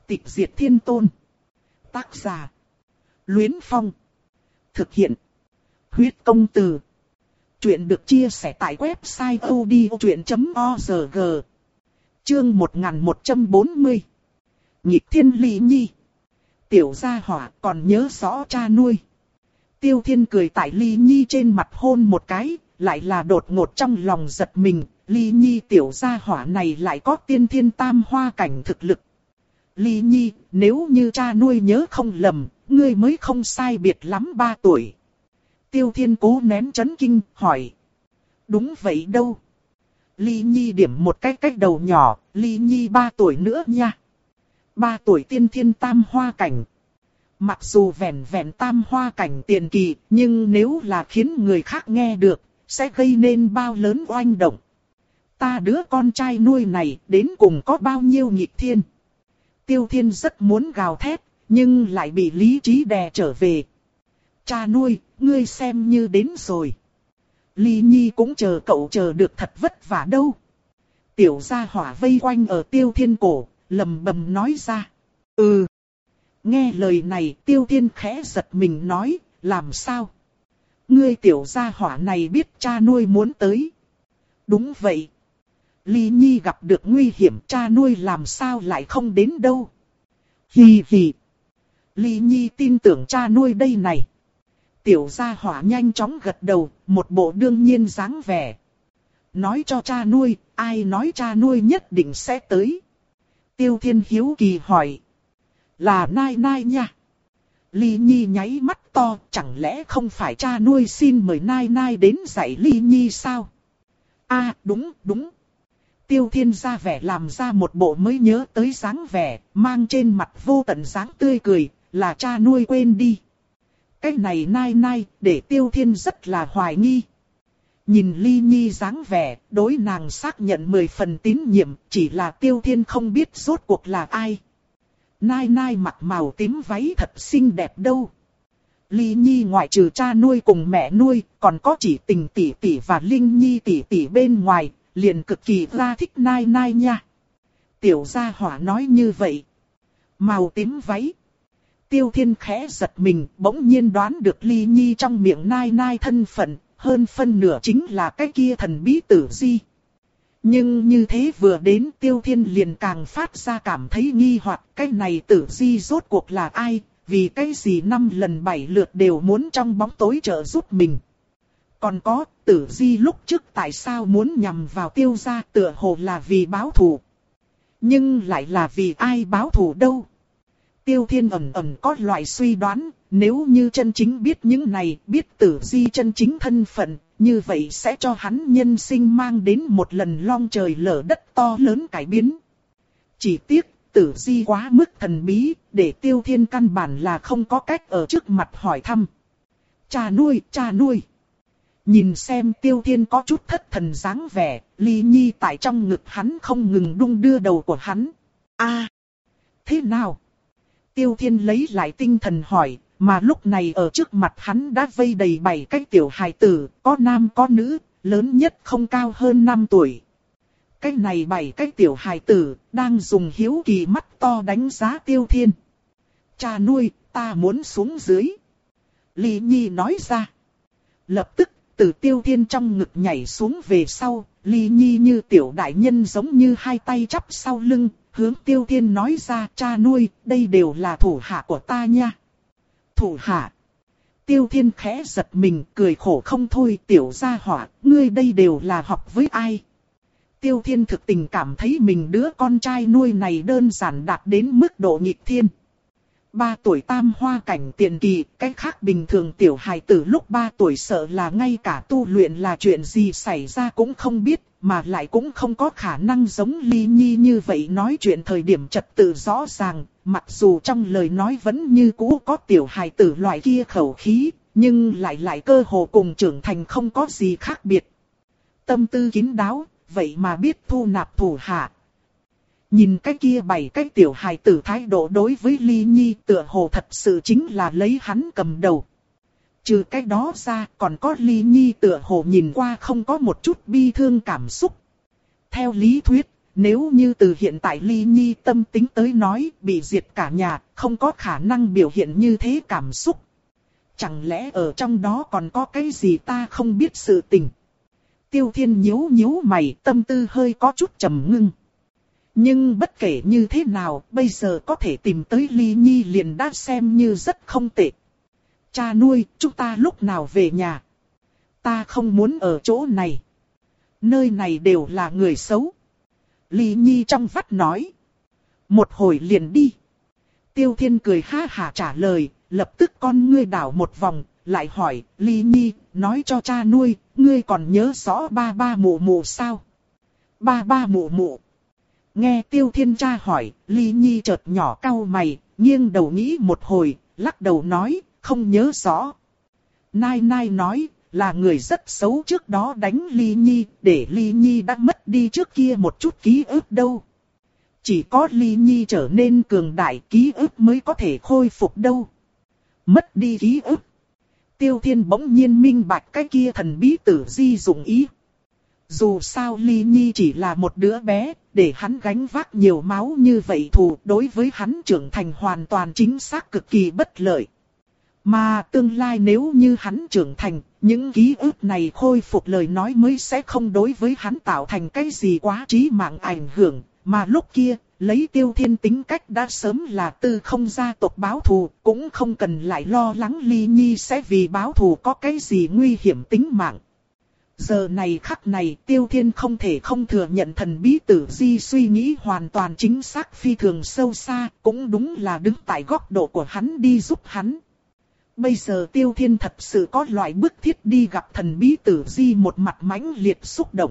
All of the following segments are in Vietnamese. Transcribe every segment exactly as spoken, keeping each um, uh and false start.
Tịch diệt thiên tôn. Tác giả. Luyến Phong. Thực hiện. Huyết công từ. Chuyện được chia sẻ tại website odchuyện chấm org. Chương một nghìn một trăm bốn mươi. Nhịp thiên ly nhi. Tiểu gia hỏa còn nhớ rõ cha nuôi. Tiêu Thiên cười tại Ly Nhi trên mặt hôn một cái, lại là đột ngột trong lòng giật mình, Ly Nhi tiểu gia hỏa này lại có tiên thiên tam hoa cảnh thực lực. Ly Nhi, nếu như cha nuôi nhớ không lầm, ngươi mới không sai biệt lắm ba tuổi. Tiêu Thiên cố nén chấn kinh, hỏi. Đúng vậy đâu. Ly Nhi điểm một cái cách đầu nhỏ, Ly Nhi ba tuổi nữa nha. Ba tuổi tiên thiên tam hoa cảnh. Mặc dù vẹn vẹn tam hoa cảnh tiền kỳ, nhưng nếu là khiến người khác nghe được, sẽ gây nên bao lớn oanh động. Ta đứa con trai nuôi này đến cùng có bao nhiêu nghịch thiên. Tiêu Thiên rất muốn gào thét, nhưng lại bị lý trí đè trở về. Cha nuôi, ngươi xem như đến rồi. Ly Nhi cũng chờ cậu chờ được thật vất vả đâu. Tiểu gia hỏa vây quanh ở Tiêu Thiên cổ, lầm bầm nói ra. Ừ. Nghe lời này Tiêu Thiên khẽ giật mình nói, làm sao? Ngươi tiểu gia hỏa này biết cha nuôi muốn tới. Đúng vậy. Ly Nhi gặp được nguy hiểm cha nuôi làm sao lại không đến đâu. Hì hì. Ly Nhi tin tưởng cha nuôi đây này. Tiểu gia hỏa nhanh chóng gật đầu, một bộ đương nhiên dáng vẻ. Nói cho cha nuôi, ai nói cha nuôi nhất định sẽ tới. Tiêu Thiên hiếu kỳ hỏi. Là Nai Nai nha. Ly Nhi nháy mắt to, chẳng lẽ không phải cha nuôi xin mời Nai Nai đến dạy Ly Nhi sao? À đúng, đúng. Tiêu Thiên ra vẻ làm ra một bộ mới nhớ tới dáng vẻ, mang trên mặt vô tận dáng tươi cười, là cha nuôi quên đi. Cái này Nai Nai, để Tiêu Thiên rất là hoài nghi. Nhìn Ly Nhi dáng vẻ, đối nàng xác nhận mười phần tín nhiệm, chỉ là Tiêu Thiên không biết rốt cuộc là ai. Nai Nai mặc màu tím váy thật xinh đẹp đâu. Ly Nhi ngoại trừ cha nuôi cùng mẹ nuôi, còn có chỉ Tình tỷ tỷ và Linh Nhi tỷ tỷ bên ngoài, liền cực kỳ ra thích Nai Nai nha. Tiểu gia hỏa nói như vậy. Màu tím váy. Tiêu Thiên khẽ giật mình, bỗng nhiên đoán được Ly Nhi trong miệng Nai Nai thân phận, hơn phân nửa chính là cái kia thần bí Tử Di. Nhưng như thế vừa đến Tiêu Thiên liền càng phát ra cảm thấy nghi hoặc, cái này Tử Di rốt cuộc là ai, vì cái gì năm lần bảy lượt đều muốn trong bóng tối trợ giúp mình. Còn có, Tử Di lúc trước tại sao muốn nhằm vào Tiêu gia, tựa hồ là vì báo thù. Nhưng lại là vì ai báo thù đâu. Tiêu Thiên ẩn ẩn có loại suy đoán, nếu như chân chính biết những này, biết Tử Di chân chính thân phận, như vậy sẽ cho hắn nhân sinh mang đến một lần long trời lở đất to lớn cải biến. Chỉ tiếc, Tử Di quá mức thần bí, để Tiêu Thiên căn bản là không có cách ở trước mặt hỏi thăm. Cha nuôi, cha nuôi. Nhìn xem Tiêu Thiên có chút thất thần dáng vẻ, Ly Nhi tại trong ngực hắn không ngừng đung đưa đầu của hắn. A, thế nào? Tiêu Thiên lấy lại tinh thần hỏi, mà lúc này ở trước mặt hắn đã vây đầy bảy cái tiểu hài tử, có nam có nữ, lớn nhất không cao hơn năm tuổi. Cái này bảy cái tiểu hài tử, đang dùng hiếu kỳ mắt to đánh giá Tiêu Thiên. Cha nuôi, ta muốn xuống dưới. Ly Nhi nói ra. Lập tức, từ Tiêu Thiên trong ngực nhảy xuống về sau, Ly Nhi như tiểu đại nhân giống như hai tay chắp sau lưng, hướng Tiêu Thiên nói ra, cha nuôi, đây đều là thủ hạ của ta nha. Thủ hạ. Tiêu Thiên khẽ giật mình, cười khổ không thôi, tiểu gia hỏa, ngươi đây đều là học với ai? Tiêu Thiên thực tình cảm thấy mình đứa con trai nuôi này đơn giản đạt đến mức độ nghịch thiên. Ba tuổi tam hoa cảnh tiền kỳ, cách khác bình thường tiểu hài tử lúc ba tuổi sợ là ngay cả tu luyện là chuyện gì xảy ra cũng không biết, mà lại cũng không có khả năng giống Ly Nhi như vậy nói chuyện thời điểm trật tự rõ ràng, mặc dù trong lời nói vẫn như cũ có tiểu hài tử loại kia khẩu khí, nhưng lại lại cơ hồ cùng trưởng thành không có gì khác biệt. Tâm tư kín đáo, vậy mà biết thu nạp thủ hạ. Nhìn cái kia bảy cái tiểu hài tử thái độ đối với Ly Nhi tựa hồ thật sự chính là lấy hắn cầm đầu. Trừ cái đó ra còn có Ly Nhi tựa hồ nhìn qua không có một chút bi thương cảm xúc. Theo lý thuyết, Nếu như từ hiện tại Ly Nhi tâm tính tới nói bị diệt cả nhà, không có khả năng biểu hiện như thế cảm xúc. Chẳng lẽ ở trong đó còn có cái gì ta không biết sự tình? Tiêu Thiên nhíu nhíu mày, tâm tư hơi có chút trầm ngưng. Nhưng bất kể như thế nào, bây giờ có thể tìm tới Ly Nhi liền đã xem như rất không tệ. Cha nuôi, chúng ta lúc nào về nhà? Ta không muốn ở chỗ này. Nơi này đều là người xấu. Ly Nhi trong vắt nói. Một hồi liền đi. Tiêu Thiên cười ha hả trả lời, lập tức con ngươi đảo một vòng, lại hỏi, Ly Nhi, nói cho cha nuôi, ngươi còn nhớ rõ ba ba mụ mụ sao? Ba ba mụ mụ. Nghe Tiêu Thiên cha hỏi, Ly Nhi chợt nhỏ cau mày, nghiêng đầu nghĩ một hồi, lắc đầu nói, không nhớ rõ. Nai Nai nói, là người rất xấu trước đó đánh Ly Nhi, để Ly Nhi đã mất đi trước kia một chút ký ức đâu. Chỉ có Ly Nhi trở nên cường đại ký ức mới có thể khôi phục đâu. Mất đi ký ức. Tiêu Thiên bỗng nhiên minh bạch cái kia thần bí tử di dụng ý. Dù sao Ly Nhi chỉ là một đứa bé, để hắn gánh vác nhiều máu như vậy thù đối với hắn trưởng thành hoàn toàn chính xác cực kỳ bất lợi. Mà tương lai nếu như hắn trưởng thành, những ký ức này khôi phục lời nói mới sẽ không đối với hắn tạo thành cái gì quá chí mạng ảnh hưởng. Mà lúc kia, lấy Tiêu Thiên tính cách đã sớm là tư không gia tộc báo thù, cũng không cần lại lo lắng Ly Nhi sẽ vì báo thù có cái gì nguy hiểm tính mạng. Giờ này khắc này Tiêu Thiên không thể không thừa nhận thần bí tử di suy nghĩ hoàn toàn chính xác phi thường sâu xa, cũng đúng là đứng tại góc độ của hắn đi giúp hắn. Bây giờ Tiêu Thiên thật sự có loại bức thiết đi gặp thần bí tử di một mặt mãnh liệt xúc động.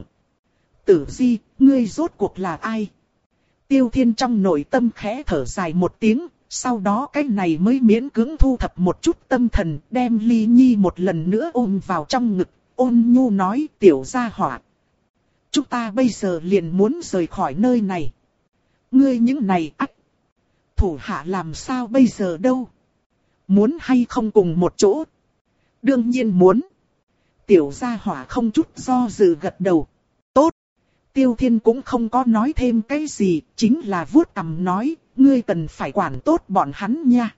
Tử di, ngươi rốt cuộc là ai? Tiêu Thiên trong nội tâm khẽ thở dài một tiếng, sau đó cái này mới miễn cưỡng thu thập một chút tâm thần, đem Ly Nhi một lần nữa ôm vào trong ngực, ôn nhu nói tiểu gia hỏa. Chúng ta bây giờ liền muốn rời khỏi nơi này. Ngươi những này ắt. Thủ hạ làm sao bây giờ đâu? Muốn hay không cùng một chỗ? Đương nhiên muốn. Tiểu gia hỏa không chút do dự gật đầu. Tốt. Tiêu Thiên cũng không có nói thêm cái gì, chính là vuốt cằm nói, ngươi cần phải quản tốt bọn hắn nha.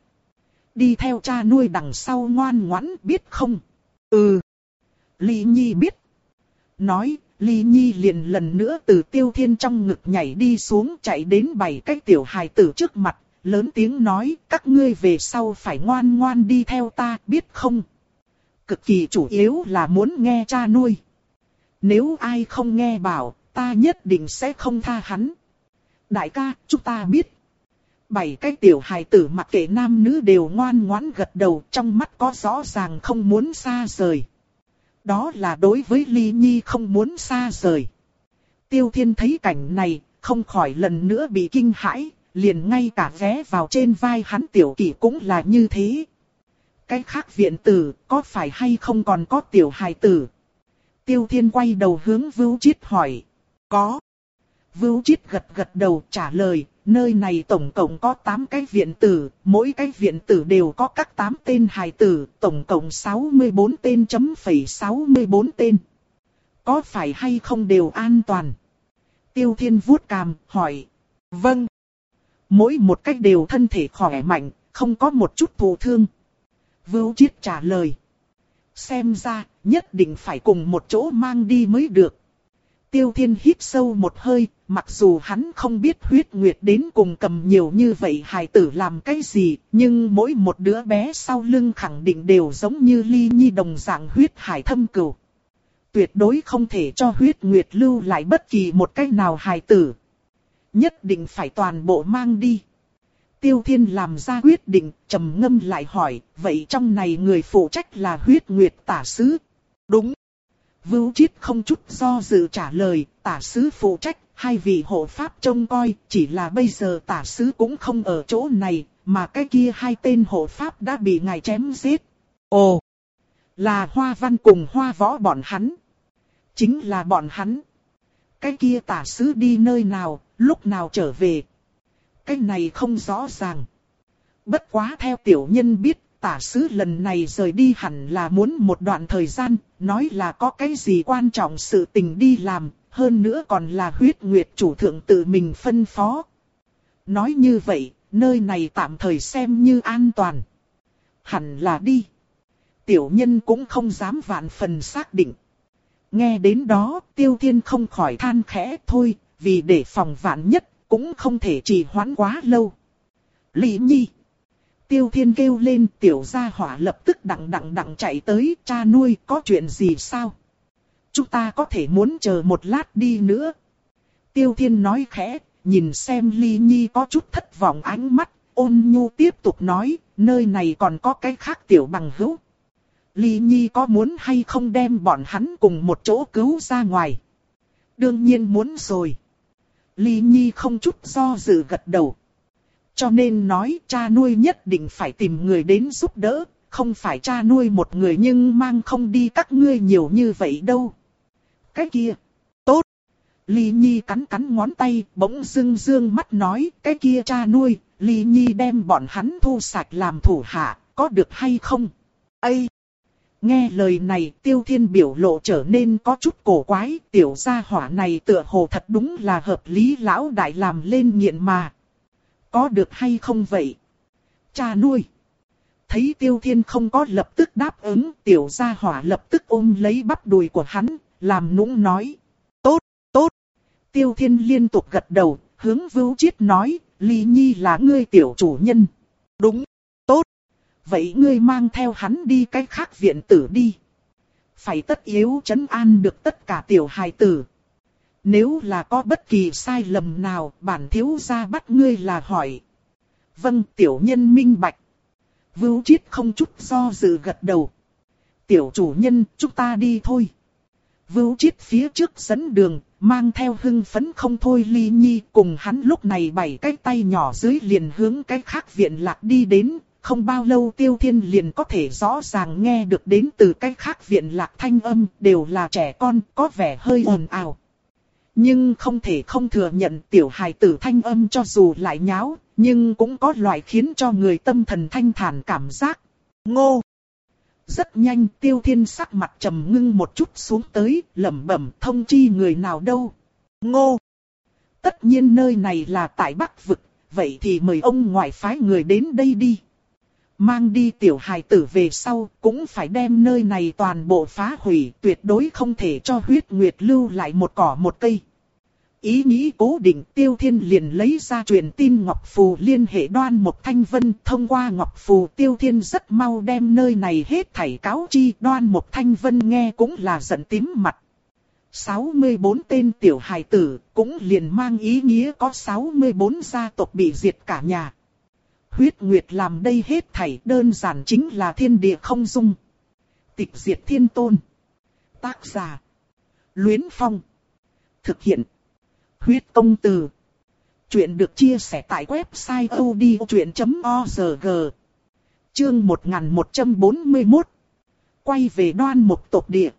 Đi theo cha nuôi đằng sau ngoan ngoãn biết không? Ừ. Ly Nhi biết. Nói, Ly Nhi liền lần nữa từ Tiêu Thiên trong ngực nhảy đi xuống chạy đến bảy cái tiểu hài tử trước mặt, lớn tiếng nói, các ngươi về sau phải ngoan ngoan đi theo ta, biết không? Cực kỳ chủ yếu là muốn nghe cha nuôi. Nếu ai không nghe bảo, ta nhất định sẽ không tha hắn. Đại ca, chúng ta biết. Bảy cái tiểu hài tử mặc kệ nam nữ đều ngoan ngoãn gật đầu, trong mắt có rõ ràng không muốn xa rời. Đó là đối với Ly Nhi không muốn xa rời. Tiêu Thiên thấy cảnh này, không khỏi lần nữa bị kinh hãi, liền ngay cả ghé vào trên vai hắn tiểu kỷ cũng là như thế. Cái khác viện tử, có phải hay không còn có tiểu hài tử? Tiêu Thiên quay đầu hướng Vưu Chiết hỏi. Có. Vưu Chiết gật gật đầu trả lời, nơi này tổng cộng có tám cái viện tử, mỗi cái viện tử đều có các tám tên hài tử, tổng cộng sáu mươi bốn tên chấm phẩy sáu mươi bốn tên. Có phải hay không đều an toàn? Tiêu Thiên vuốt cằm, hỏi. Vâng. Mỗi một cách đều thân thể khỏe mạnh, không có một chút thụ thương. Vưu Chiết trả lời. Xem ra, nhất định phải cùng một chỗ mang đi mới được. Tiêu Thiên hít sâu một hơi, mặc dù hắn không biết huyết nguyệt đến cùng cầm nhiều như vậy hài tử làm cái gì, nhưng mỗi một đứa bé sau lưng khẳng định đều giống như Ly Nhi đồng dạng huyết hải thâm cừu. Tuyệt đối không thể cho huyết nguyệt lưu lại bất kỳ một cái nào hài tử. Nhất định phải toàn bộ mang đi. Tiêu Thiên làm ra quyết định, trầm ngâm lại hỏi, vậy trong này người phụ trách là huyết nguyệt tả sứ? Đúng. Vưu Chiết không chút do dự trả lời, tả sứ phụ trách, hai vị hộ pháp trông coi, chỉ là bây giờ tả sứ cũng không ở chỗ này, mà cái kia hai tên hộ pháp đã bị ngài chém giết. Ồ, là Hoa Văn cùng Hoa Võ bọn hắn. Chính là bọn hắn. Cái kia tả sứ đi nơi nào, lúc nào trở về? Cái này không rõ ràng. Bất quá theo tiểu nhân biết, tả sứ lần này rời đi hẳn là muốn một đoạn thời gian, nói là có cái gì quan trọng sự tình đi làm, hơn nữa còn là Huyết Nguyệt chủ thượng tự mình phân phó. Nói như vậy, nơi này tạm thời xem như an toàn. Hẳn là đi. Tiểu nhân cũng không dám vạn phần xác định. Nghe đến đó, Tiêu Thiên không khỏi than khẽ thôi, vì để phòng vạn nhất, cũng không thể trì hoãn quá lâu. Lý Nhi. Tiêu Thiên kêu lên, tiểu gia hỏa lập tức đặng đặng đặng chạy tới, cha nuôi có chuyện gì sao? Chúng ta có thể muốn chờ một lát đi nữa. Tiêu Thiên nói khẽ, nhìn xem Lý Nhi có chút thất vọng ánh mắt, ôn nhu tiếp tục nói, nơi này còn có cái khác tiểu bằng hữu. Lý Nhi có muốn hay không đem bọn hắn cùng một chỗ cứu ra ngoài? Đương nhiên muốn rồi. Lý Nhi không chút do dự gật đầu. Cho nên nói cha nuôi nhất định phải tìm người đến giúp đỡ, không phải cha nuôi một người nhưng mang không đi các ngươi nhiều như vậy đâu. Cái kia, tốt. Lý Nhi cắn cắn ngón tay, bỗng dưng dương mắt nói, cái kia cha nuôi, Lý Nhi đem bọn hắn thu sạch làm thủ hạ, có được hay không? Ây! Nghe lời này, Tiêu Thiên biểu lộ trở nên có chút cổ quái, tiểu gia hỏa này tựa hồ thật đúng là hợp lý lão đại làm lên nghiện mà. Có được hay không vậy? Cha nuôi. Thấy Tiêu Thiên không có lập tức đáp ứng, tiểu gia hỏa lập tức ôm lấy bắp đùi của hắn, làm nũng nói. Tốt, tốt. Tiêu Thiên liên tục gật đầu, hướng Vưu Chiết nói, Lý Nhi là ngươi tiểu chủ nhân. Đúng, tốt. Vậy ngươi mang theo hắn đi cái khác viện tử đi. Phải tất yếu trấn an được tất cả tiểu hài tử. Nếu là có bất kỳ sai lầm nào, bản thiếu gia bắt ngươi là hỏi. Vâng, tiểu nhân minh bạch. Vưu Chiết không chút do dự gật đầu. Tiểu chủ nhân, chúng ta đi thôi. Vưu Chiết phía trước dẫn đường, mang theo hưng phấn không thôi Lý Nhi, cùng hắn lúc này bảy cái tay nhỏ dưới liền hướng cái khác viện lạc đi đến. Không bao lâu Tiêu Thiên liền có thể rõ ràng nghe được đến từ cái khác viện lạc thanh âm, đều là trẻ con, có vẻ hơi ồn ào. Nhưng không thể không thừa nhận tiểu hài tử thanh âm cho dù lại nháo, nhưng cũng có loại khiến cho người tâm thần thanh thản cảm giác. Ngô! Rất nhanh Tiêu Thiên sắc mặt trầm ngưng một chút xuống tới, lẩm bẩm thông chi người nào đâu. Ngô! Tất nhiên nơi này là tại Bắc Vực, vậy thì mời ông ngoại phái người đến đây đi. Mang đi tiểu hài tử về sau, cũng phải đem nơi này toàn bộ phá hủy, tuyệt đối không thể cho Huyết Nguyệt lưu lại một cỏ một cây. Ý nghĩ cố định, Tiêu Thiên liền lấy ra truyền tin Ngọc Phù liên hệ Đoan Mộc Thanh Vân. Thông qua Ngọc Phù Tiêu Thiên rất mau đem nơi này hết thảy cáo chi. Đoan Mộc Thanh Vân nghe cũng là giận tím mặt. sáu mươi bốn tên tiểu hài tử, cũng liền mang ý nghĩa có sáu mươi bốn gia tộc bị diệt cả nhà. Huyết Nguyệt làm đây hết thảy đơn giản chính là thiên địa không dung. Tịch diệt thiên tôn. Tác giả. Luyến Phong. Thực hiện. Huyết công từ. Chuyện được chia sẻ tại website odchuyện chấm org. Chương một nghìn một trăm bốn mươi mốt. Quay về Đoan Mộc tộc địa.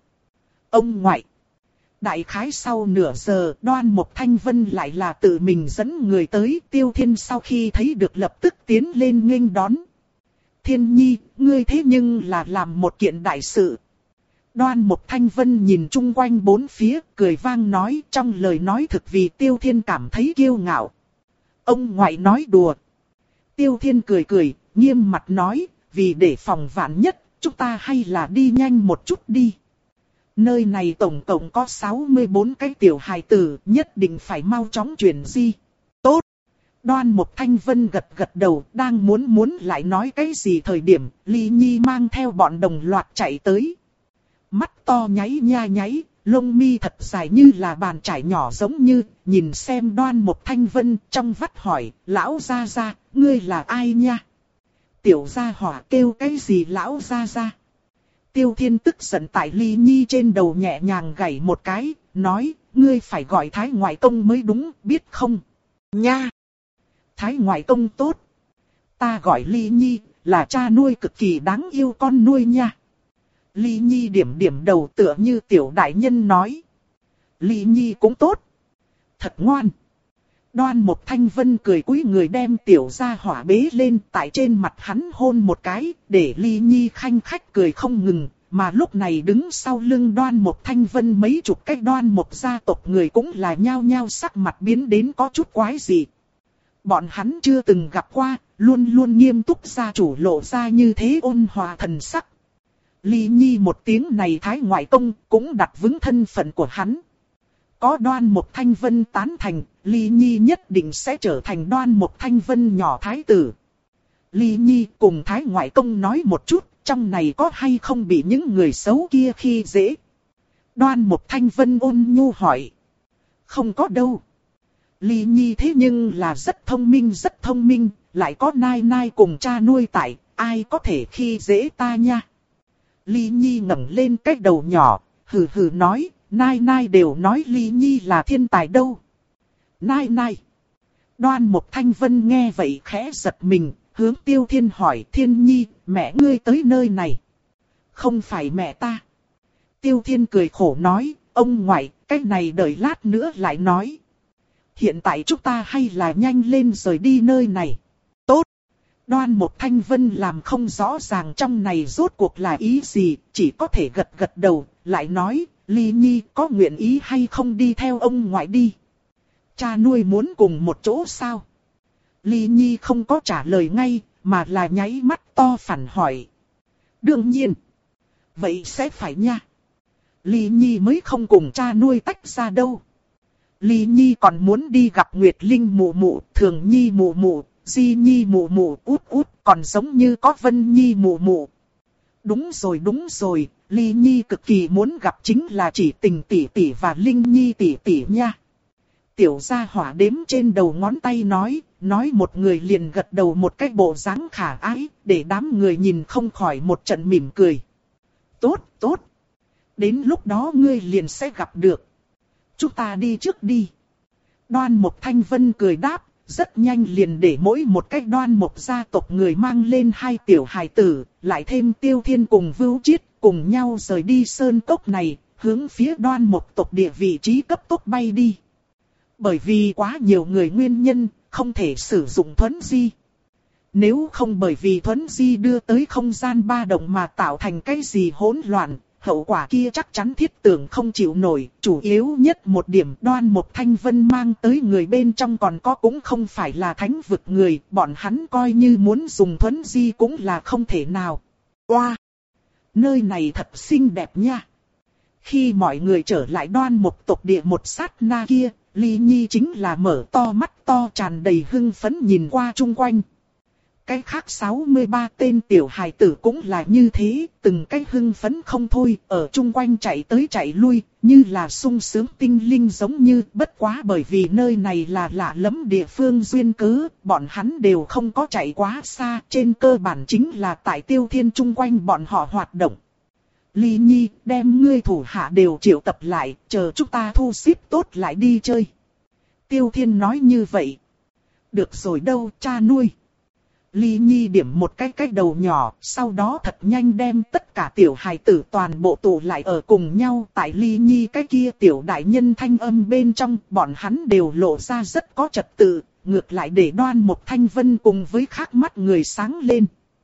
Ông ngoại. Đại khái sau nửa giờ, Đoan Mộc Thanh Vân lại là tự mình dẫn người tới. Tiêu Thiên sau khi thấy được lập tức tiến lên nghênh đón. Thiên Nhi, ngươi thế nhưng là làm một kiện đại sự. Đoan Mộc Thanh Vân nhìn chung quanh bốn phía, cười vang nói, trong lời nói thực vì Tiêu Thiên cảm thấy kiêu ngạo. Ông ngoại nói đùa. Tiêu Thiên cười cười, nghiêm mặt nói, vì để phòng vạn nhất, chúng ta hay là đi nhanh một chút đi. Nơi này tổng cộng có sáu mươi bốn cái tiểu hài tử, nhất định phải mau chóng chuyển di. Tốt. Đoan Mộc Thanh Vân gật gật đầu, đang muốn muốn lại nói cái gì thời điểm, Lý Nhi mang theo bọn đồng loạt chạy tới. Mắt to nháy nha nháy, lông mi thật dài như là bàn chải nhỏ giống như, nhìn xem Đoan Mộc Thanh Vân trong vắt hỏi, lão gia gia, ngươi là ai nha? Tiểu gia hỏa kêu cái gì lão gia gia? Tiêu Thiên tức giận tại Lý Nhi trên đầu nhẹ nhàng gảy một cái, nói, ngươi phải gọi Thái Ngoại Công mới đúng, biết không? Nha! Thái Ngoại Công tốt! Ta gọi Lý Nhi, là cha nuôi cực kỳ đáng yêu con nuôi nha. Lý Nhi điểm điểm đầu tựa như tiểu đại nhân nói. Lý Nhi cũng tốt. Thật ngoan. Đoan Mục Thanh Vân cười cúi người đem tiểu gia hỏa bế lên, tại trên mặt hắn hôn một cái, để Ly Nhi khanh khách cười không ngừng. Mà lúc này đứng sau lưng Đoan Mục Thanh Vân mấy chục cái Đoan Mục gia tộc người cũng là nhao nhao sắc mặt biến đến có chút quái dị. Bọn hắn chưa từng gặp qua, luôn luôn nghiêm túc gia chủ lộ ra như thế ôn hòa thần sắc. Ly Nhi một tiếng này thái ngoại công cũng đặt vững thân phận của hắn. Có Đoan Mục Thanh Vân tán thành, Ly Nhi nhất định sẽ trở thành Đoan Mục Thanh Vân nhỏ thái tử. Ly Nhi cùng thái ngoại công nói một chút, trong này có hay không bị những người xấu kia khi dễ. Đoan Mục Thanh Vân ôn nhu hỏi. Không có đâu. Ly Nhi thế nhưng là rất thông minh rất thông minh, lại có nai nai cùng cha nuôi tại, ai có thể khi dễ ta nha. Ly Nhi ngẩng lên cái đầu nhỏ, hừ hừ nói, nai nai đều nói Ly Nhi là thiên tài đâu. Nai nai. Đoan Mục Thanh Vân nghe vậy khẽ giật mình, hướng Tiêu Thiên hỏi, Thiên Nhi, mẹ ngươi tới nơi này. Không phải mẹ ta. Tiêu Thiên cười khổ nói, ông ngoại, cái này đợi lát nữa lại nói. Hiện tại chúng ta hay là nhanh lên rời đi nơi này. Tốt. Đoan Mục Thanh Vân làm không rõ ràng trong này rốt cuộc là ý gì, chỉ có thể gật gật đầu, lại nói, Ly Nhi có nguyện ý hay không đi theo ông ngoại đi. Cha nuôi muốn cùng một chỗ sao? Ly Nhi không có trả lời ngay, mà là nháy mắt to phản hỏi. Đương nhiên. Vậy sẽ phải nha. Ly Nhi mới không cùng cha nuôi tách ra đâu. Ly Nhi còn muốn đi gặp Nguyệt Linh mụ mụ, Thường Nhi mụ mụ, Di Nhi mụ mụ, út út, còn giống như có Vân Nhi mụ mụ. Đúng rồi đúng rồi, Ly Nhi cực kỳ muốn gặp chính là chỉ Tình tỷ tỷ và Linh Nhi tỷ tỷ nha. Tiểu gia hỏa đếm trên đầu ngón tay nói, nói một người liền gật đầu một cái bộ dáng khả ái, để đám người nhìn không khỏi một trận mỉm cười. Tốt, tốt. Đến lúc đó ngươi liền sẽ gặp được. Chúng ta đi trước đi. Đoan Mục Thanh Vân cười đáp, rất nhanh liền để mỗi một cái Đoan Mục gia tộc người mang lên hai tiểu hài tử, lại thêm Tiêu Thiên cùng Vưu Chiết, cùng nhau rời đi sơn cốc này, hướng phía Đoan Mục tộc địa vị trí cấp tốc bay đi. Bởi vì quá nhiều người nguyên nhân, không thể sử dụng thuấn di. Nếu không bởi vì thuấn di đưa tới không gian ba động mà tạo thành cái gì hỗn loạn, hậu quả kia chắc chắn thiết tưởng không chịu nổi. Chủ yếu nhất một điểm Đoan Mục Thanh Vân mang tới người bên trong còn có cũng không phải là thánh vực người, bọn hắn coi như muốn dùng thuấn di cũng là không thể nào. Oa! Wow. Nơi này thật xinh đẹp nha! Khi mọi người trở lại Đoan Mục tộc địa một sát na kia, Ly Nhi chính là mở to mắt to tràn đầy hưng phấn nhìn qua chung quanh. Cái khác sáu mươi ba tên tiểu hài tử cũng là như thế, từng cái hưng phấn không thôi, ở chung quanh chạy tới chạy lui, như là sung sướng tinh linh giống như, bất quá bởi vì nơi này là lạ lẫm địa phương duyên cớ, bọn hắn đều không có chạy quá xa, trên cơ bản chính là tại Tiêu Thiên chung quanh bọn họ hoạt động. Ly Nhi, đem ngươi thủ hạ đều triệu tập lại, chờ chúng ta thu xếp tốt lại đi chơi. Tiêu Thiên nói như vậy. Được rồi đâu, cha nuôi. Ly Nhi điểm một cái cái đầu nhỏ, sau đó thật nhanh đem tất cả tiểu hài tử toàn bộ tụ lại ở cùng nhau. Tại Ly Nhi cái kia tiểu đại nhân thanh âm bên trong, bọn hắn đều lộ ra rất có trật tự, ngược lại để Đoan Mục Thanh Vân cùng với khác mắt người sáng lên.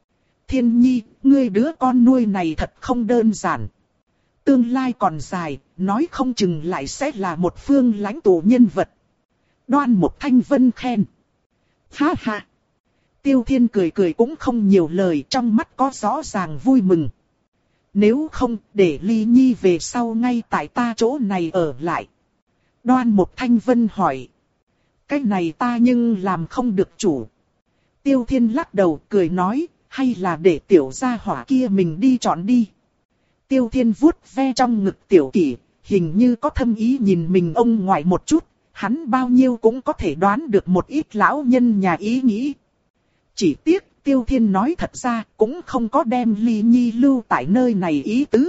Thiên Nhi, ngươi đứa con nuôi này thật không đơn giản. Tương lai còn dài, nói không chừng lại sẽ là một phương lãnh tụ nhân vật. Đoan Mục Thanh Vân khen. Ha ha. Tiêu Thiên cười cười cũng không nhiều lời, trong mắt có rõ ràng vui mừng. Nếu không, để Ly Nhi về sau ngay tại ta chỗ này ở lại. Đoan Mục Thanh Vân hỏi. Cái này ta nhưng làm không được chủ. Tiêu Thiên lắc đầu cười nói, hay là để tiểu gia hỏa kia mình đi chọn đi. Tiêu Thiên vuốt ve trong ngực tiểu kỷ, hình như có thâm ý nhìn mình ông ngoại một chút, hắn bao nhiêu cũng có thể đoán được một ít lão nhân nhà ý nghĩ. Chỉ tiếc, Tiêu Thiên nói thật ra, cũng không có đem Ly Nhi lưu tại nơi này ý tứ.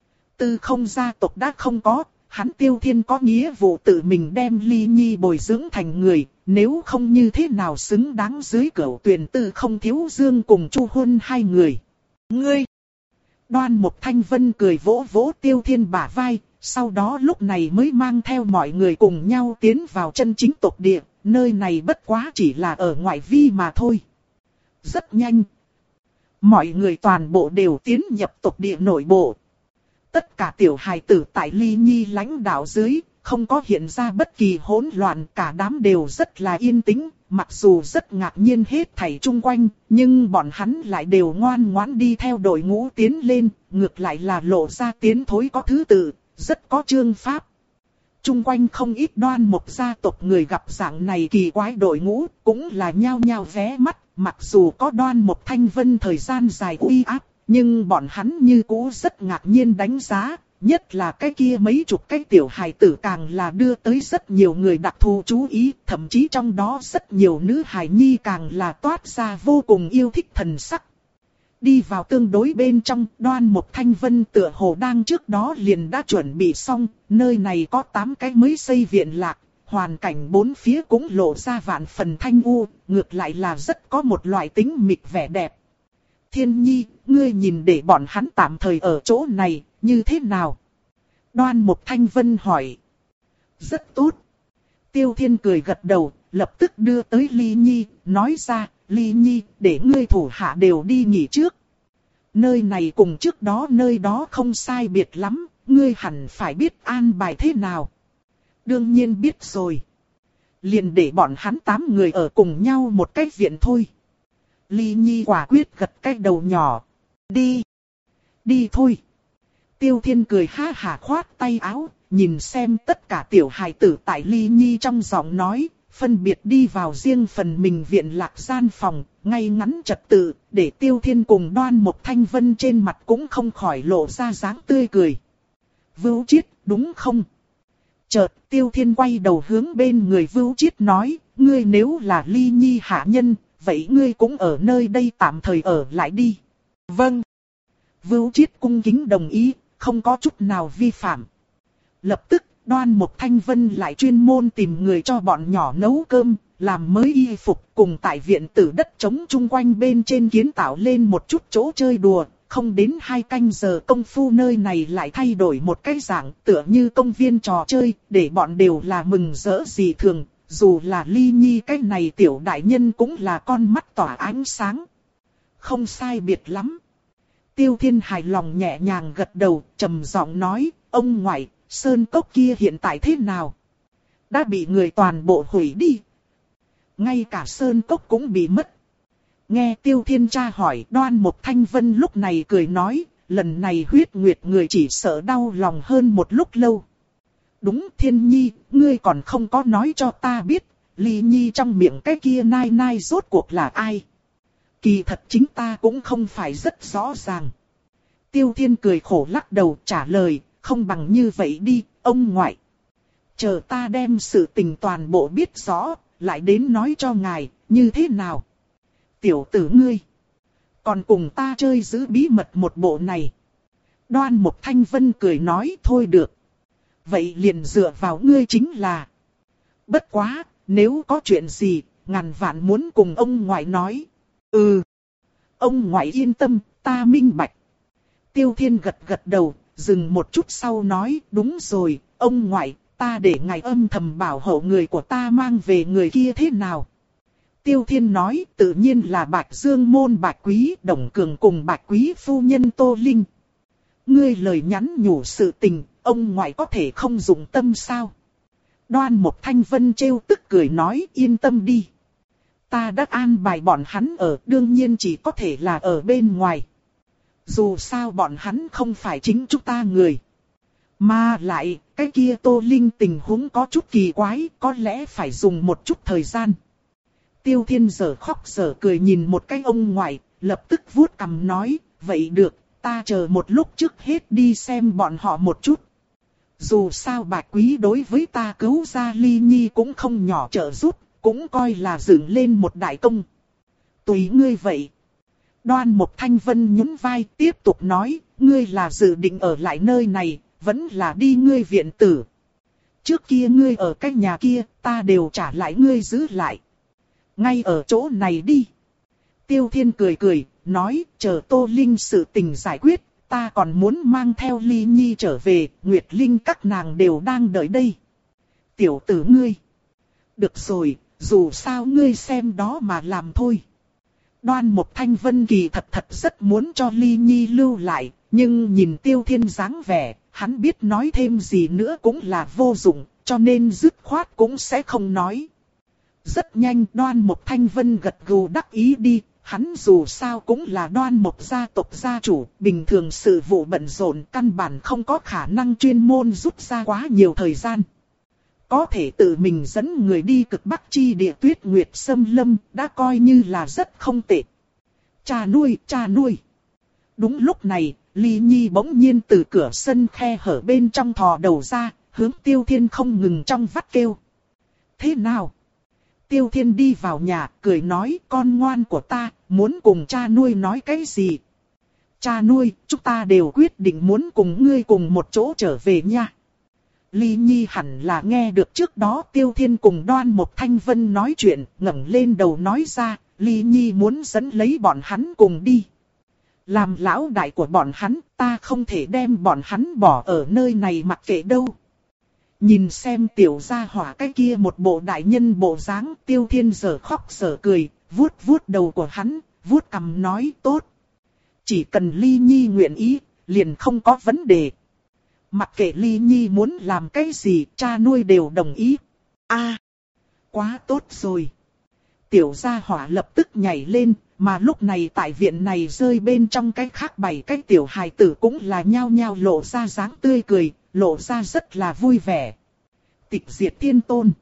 Tư không gia tộc đã không có, hắn Tiêu Thiên có nghĩa vụ tự mình đem Ly Nhi bồi dưỡng thành người, nếu không như thế nào xứng đáng dưới cửu tuyển Tư không thiếu dương cùng Chu Huân hai người. Ngươi! Đoan Mục Thanh Vân cười vỗ vỗ Tiêu Thiên bả vai, sau đó lúc này mới mang theo mọi người cùng nhau tiến vào chân chính tộc địa, nơi này bất quá chỉ là ở ngoại vi mà thôi. Rất nhanh. Mọi người toàn bộ đều tiến nhập tộc địa nội bộ. Tất cả tiểu hài tử tại Ly Nhi lãnh đạo dưới, không có hiện ra bất kỳ hỗn loạn, cả đám đều rất là yên tĩnh, mặc dù rất ngạc nhiên hết thảy chung quanh, nhưng bọn hắn lại đều ngoan ngoãn đi theo đội ngũ tiến lên, ngược lại là lộ ra tiến thối có thứ tự, rất có chương pháp. Chung quanh không ít Đoan Mộc gia tộc người gặp dạng này kỳ quái đội ngũ, cũng là nhao nhao vé mắt, mặc dù có Đoan Mộc Thanh Vân thời gian dài uy áp, nhưng bọn hắn như cũ rất ngạc nhiên đánh giá, nhất là cái kia mấy chục cái tiểu hài tử càng là đưa tới rất nhiều người đặc thù chú ý, thậm chí trong đó rất nhiều nữ hài nhi càng là toát ra vô cùng yêu thích thần sắc. Đi vào tương đối bên trong, Đoan Mộc Thanh Vân tựa hồ đang trước đó liền đã chuẩn bị xong, nơi này có tám cái mới xây viện lạc, hoàn cảnh bốn phía cũng lộ ra vạn phần thanh u, ngược lại là rất có một loại tính mịch vẻ đẹp. Thiên Nhi, ngươi nhìn để bọn hắn tạm thời ở chỗ này, như thế nào? Đoan Mộc Thanh Vân hỏi. Rất tốt. Tiêu Thiên cười gật đầu, lập tức đưa tới Ly Nhi, nói ra, Ly Nhi, để ngươi thủ hạ đều đi nghỉ trước. Nơi này cùng trước đó nơi đó không sai biệt lắm, ngươi hẳn phải biết an bài thế nào. Đương nhiên biết rồi. Liền để bọn hắn tám người ở cùng nhau một cái viện thôi. Ly Nhi quả quyết gật cái đầu nhỏ. Đi. Đi thôi. Tiêu Thiên cười ha hả khoát tay áo, nhìn xem tất cả tiểu hài tử tại Ly Nhi trong giọng nói, phân biệt đi vào riêng phần mình viện lạc gian phòng, ngay ngắn trật tự, để Tiêu Thiên cùng Đoan Mộc Thanh Vân trên mặt cũng không khỏi lộ ra dáng tươi cười. Vưu Chiết, đúng không? Chợt Tiêu Thiên quay đầu hướng bên người Vưu Chiết nói, ngươi nếu là Ly Nhi hạ nhân, vậy ngươi cũng ở nơi đây tạm thời ở lại đi. Vâng. Vưu Chiết cung kính đồng ý, không có chút nào vi phạm. Lập tức, Đoan Mộc Thanh Vân lại chuyên môn tìm người cho bọn nhỏ nấu cơm, làm mới y phục, cùng tại viện tử đất trống chung quanh bên trên kiến tạo lên một chút chỗ chơi đùa. Không đến hai canh giờ công phu nơi này lại thay đổi một cái dạng, tựa như công viên trò chơi, để bọn đều là mừng rỡ dị thường. Dù là Ly Nhi cái này tiểu đại nhân cũng là con mắt tỏa ánh sáng. Không sai biệt lắm. Tiêu Thiên hài lòng nhẹ nhàng gật đầu, trầm giọng nói, ông ngoại, sơn cốc kia hiện tại thế nào? Đã bị người toàn bộ hủy đi. Ngay cả sơn cốc cũng bị mất. Nghe Tiêu Thiên tra hỏi, Đoan Mộc Thanh Vân lúc này cười nói, lần này huyết nguyệt người chỉ sợ đau lòng hơn một lúc lâu. Đúng Thiên Nhi, ngươi còn không có nói cho ta biết, Ly Nhi trong miệng cái kia nai nai rốt cuộc là ai? Kỳ thật chính ta cũng không phải rất rõ ràng. Tiêu Thiên cười khổ lắc đầu trả lời, không bằng như vậy đi, ông ngoại. Chờ ta đem sự tình toàn bộ biết rõ, lại đến nói cho ngài, như thế nào? Tiểu tử ngươi, còn cùng ta chơi giữ bí mật một bộ này. Đoan Mộc Thanh Vân cười nói, thôi được. Vậy liền dựa vào ngươi chính là. Bất quá, nếu có chuyện gì, ngàn vạn muốn cùng ông ngoại nói. Ừ. Ông ngoại yên tâm, ta minh bạch. Tiêu Thiên gật gật đầu, dừng một chút sau nói, đúng rồi, ông ngoại, ta để ngài âm thầm bảo hộ người của ta mang về người kia thế nào? Tiêu Thiên nói, tự nhiên là Bạch Dương môn Bạch Quý, Đồng Cường cùng Bạch Quý phu nhân Tô Linh. Ngươi lời nhắn nhủ sự tình, ông ngoại có thể không dụng tâm sao? Đoan Mộc Thanh Vân trêu tức cười nói, yên tâm đi. Ta đã an bài bọn hắn ở, đương nhiên chỉ có thể là ở bên ngoài. Dù sao bọn hắn không phải chính chúng ta người. Mà lại, cái kia Tô Linh tình huống có chút kỳ quái, có lẽ phải dùng một chút thời gian. Tiêu Thiên giờ khóc giờ cười nhìn một cái ông ngoại, lập tức vuốt cằm nói, vậy được, ta chờ một lúc trước hết đi xem bọn họ một chút. Dù sao Bạch Quý đối với ta cứu ra Ly Nhi cũng không nhỏ trợ giúp, cũng coi là dựng lên một đại công. Tùy ngươi vậy. Đoan Mộc Thanh Vân nhún vai tiếp tục nói, ngươi là dự định ở lại nơi này, vẫn là đi ngươi viện tử. Trước kia ngươi ở cái nhà kia, ta đều trả lại ngươi giữ lại. Ngay ở chỗ này đi. Tiêu Thiên cười cười, nói, chờ Tô Linh sự tình giải quyết, ta còn muốn mang theo Ly Nhi trở về, Nguyệt Linh các nàng đều đang đợi đây. Tiểu tử ngươi. Được rồi, Dù sao ngươi xem đó mà làm thôi. Đoan Mục Thanh Vân kỳ thật thật rất muốn cho Ly Nhi lưu lại, nhưng nhìn Tiêu Thiên dáng vẻ, hắn biết nói thêm gì nữa cũng là vô dụng, cho nên dứt khoát cũng sẽ không nói. Rất nhanh Đoan Mục Thanh Vân gật gù đắc ý đi, hắn dù sao cũng là Đoan Mục gia tộc gia chủ, bình thường sự vụ bận rộn căn bản không có khả năng chuyên môn rút ra quá nhiều thời gian. Có thể tự mình dẫn người đi cực bắc chi địa Tuyết Nguyệt Sâm Lâm đã coi như là rất không tệ. Cha nuôi, cha nuôi. Đúng lúc này, Ly Nhi bỗng nhiên từ cửa sân khe hở bên trong thò đầu ra, hướng Tiêu Thiên không ngừng trong vắt kêu. Thế nào? Tiêu Thiên đi vào nhà, cười nói con ngoan của ta, muốn cùng cha nuôi nói cái gì? Cha nuôi, chúng ta đều quyết định muốn cùng ngươi cùng một chỗ trở về nha. Ly Nhi hẳn là nghe được trước đó Tiêu Thiên cùng Đoan Mục Thanh Vân nói chuyện, ngẩng lên đầu nói ra, Ly Nhi muốn dẫn lấy bọn hắn cùng đi. Làm lão đại của bọn hắn, ta không thể đem bọn hắn bỏ ở nơi này mặc kệ đâu. Nhìn xem tiểu gia hỏa cái kia một bộ đại nhân bộ dáng, Tiêu Thiên giờ khóc giờ cười, vuốt vuốt đầu của hắn, vuốt cằm nói tốt. Chỉ cần Ly Nhi nguyện ý, liền không có vấn đề. Mặc kệ Ly Nhi muốn làm cái gì, cha nuôi đều đồng ý. A, quá tốt rồi. Tiểu gia hỏa lập tức nhảy lên, mà lúc này tại viện này rơi bên trong cái khác bảy cái tiểu hài tử cũng là nhao nhao lộ ra dáng tươi cười, lộ ra rất là vui vẻ. Tịch Diệt Tiên Tôn.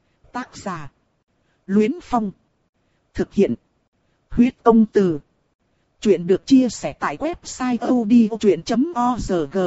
Tác giả: Luyến Phong. Thực hiện: Huyết Công Từ. Chuyện được chia sẻ tại website odchuyện chấm org.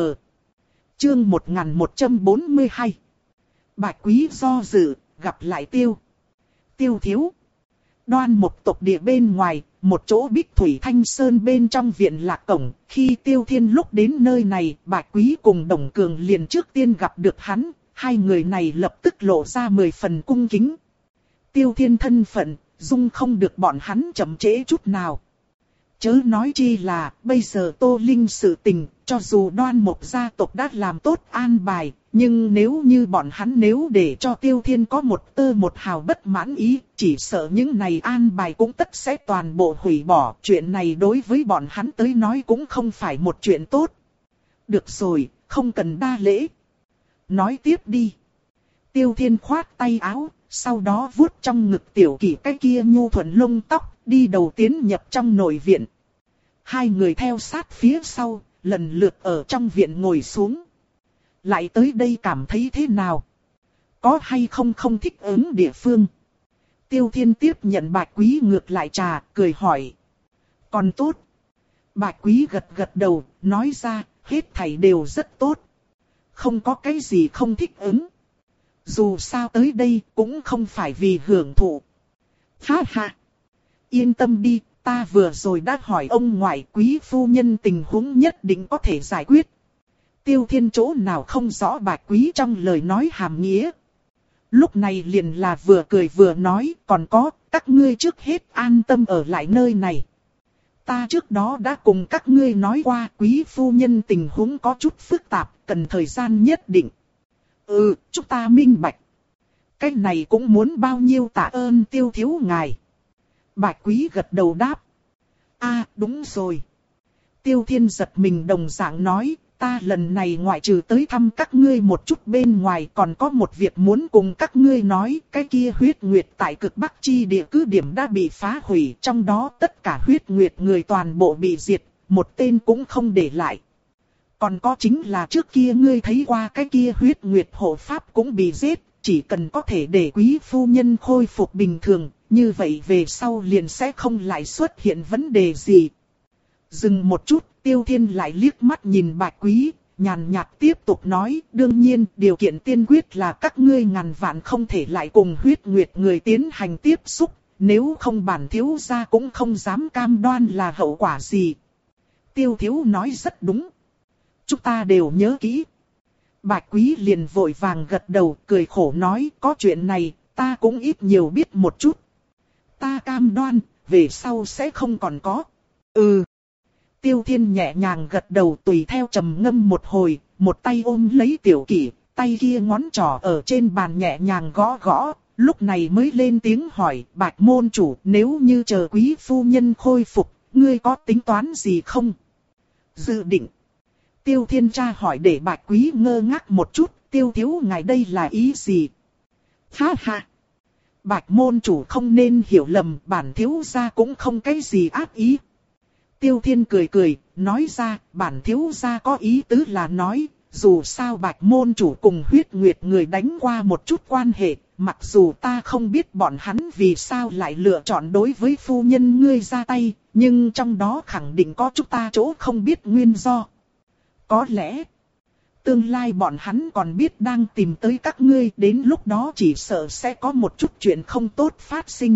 Chương một nghìn một trăm bốn mươi hai. Bạch Quý do dự, gặp lại Tiêu. Tiêu thiếu. Đoan Mục tộc địa bên ngoài, một chỗ Bích Thủy Thanh Sơn bên trong viện lạc cổng. Khi Tiêu Thiên lúc đến nơi này, Bạch Quý cùng Đồng Cường liền trước tiên gặp được hắn. Hai người này lập tức lộ ra mười phần cung kính. Tiêu Thiên thân phận, dung không được bọn hắn chậm trễ chút nào. Chớ nói chi là, bây giờ Tô Linh sự tình, cho dù Đoan Mục gia tộc đã làm tốt an bài, nhưng nếu như bọn hắn nếu để cho Tiêu Thiên có một tơ một hào bất mãn ý, chỉ sợ những này an bài cũng tất sẽ toàn bộ hủy bỏ. Chuyện này đối với bọn hắn tới nói cũng không phải một chuyện tốt. Được rồi, không cần đa lễ. Nói tiếp đi. Tiêu Thiên khoát tay áo, sau đó vuốt trong ngực tiểu kỷ cái kia nhu thuận lông tóc, đi đầu tiến nhập trong nội viện. Hai người theo sát phía sau, lần lượt ở trong viện ngồi xuống. Lại tới đây cảm thấy thế nào? Có hay không không thích ứng địa phương? Tiêu Thiên tiếp nhận Bạch Quý ngược lại trà, cười hỏi. Còn tốt. Bạch Quý gật gật đầu, nói ra, hết thảy đều rất tốt. Không có cái gì không thích ứng. Dù sao tới đây cũng không phải vì hưởng thụ. Ha ha. Yên tâm đi, ta vừa rồi đã hỏi ông ngoại, Quý phu nhân tình huống nhất định có thể giải quyết. Tiêu Thiên chỗ nào không rõ Bạch Quý trong lời nói hàm nghĩa. Lúc này liền là vừa cười vừa nói, còn có, các ngươi trước hết an tâm ở lại nơi này. Ta trước đó đã cùng các ngươi nói qua, Quý phu nhân tình huống có chút phức tạp, cần thời gian nhất định. Ừ, chúng ta minh bạch. Cái này cũng muốn bao nhiêu tạ ơn Tiêu thiếu ngài. Bạch Quý gật đầu đáp. A, đúng rồi. Tiêu Thiên giật mình đồng dạng nói, ta lần này ngoại trừ tới thăm các ngươi một chút bên ngoài, còn có một việc muốn cùng các ngươi nói. Cái kia huyết nguyệt tại cực bắc chi địa cứ điểm đã bị phá hủy, trong đó tất cả huyết nguyệt người toàn bộ bị diệt, một tên cũng không để lại. Còn có chính là trước kia ngươi thấy qua cái kia huyết nguyệt hộ pháp cũng bị giết, chỉ cần có thể để quý phu nhân khôi phục bình thường, như vậy về sau liền sẽ không lại xuất hiện vấn đề gì. Dừng một chút, Tiêu Thiên lại liếc mắt nhìn Bạch Quý, nhàn nhạt tiếp tục nói, đương nhiên điều kiện tiên quyết là các ngươi ngàn vạn không thể lại cùng huyết nguyệt người tiến hành tiếp xúc, nếu không bản thiếu gia cũng không dám cam đoan là hậu quả gì. Tiêu thiếu nói rất đúng. Chúng ta đều nhớ kỹ. Bạch Quý liền vội vàng gật đầu, cười khổ nói, có chuyện này, ta cũng ít nhiều biết một chút. Ta cam đoan, về sau sẽ không còn có. Ừ. Tiêu Thiên nhẹ nhàng gật đầu, tùy theo trầm ngâm một hồi, một tay ôm lấy tiểu kỷ, tay kia ngón trỏ ở trên bàn nhẹ nhàng gõ gõ, lúc này mới lên tiếng hỏi Bạch môn chủ, nếu như chờ quý phu nhân khôi phục, ngươi có tính toán gì không? Dự định. Tiêu Thiên tra hỏi để Bạch quý ngơ ngác một chút, Tiêu thiếu ngài đây là ý gì? Ha ha! Bạch môn chủ không nên hiểu lầm, bản thiếu gia cũng không cái gì ác ý. Tiêu Thiên cười cười, nói ra, bản thiếu gia có ý tứ là nói, dù sao Bạch môn chủ cùng Huyết Nguyệt người đánh qua một chút quan hệ, mặc dù ta không biết bọn hắn vì sao lại lựa chọn đối với phu nhân ngươi ra tay, nhưng trong đó khẳng định có chúng ta chỗ không biết nguyên do. Có lẽ, tương lai bọn hắn còn biết đang tìm tới các ngươi, đến lúc đó chỉ sợ sẽ có một chút chuyện không tốt phát sinh.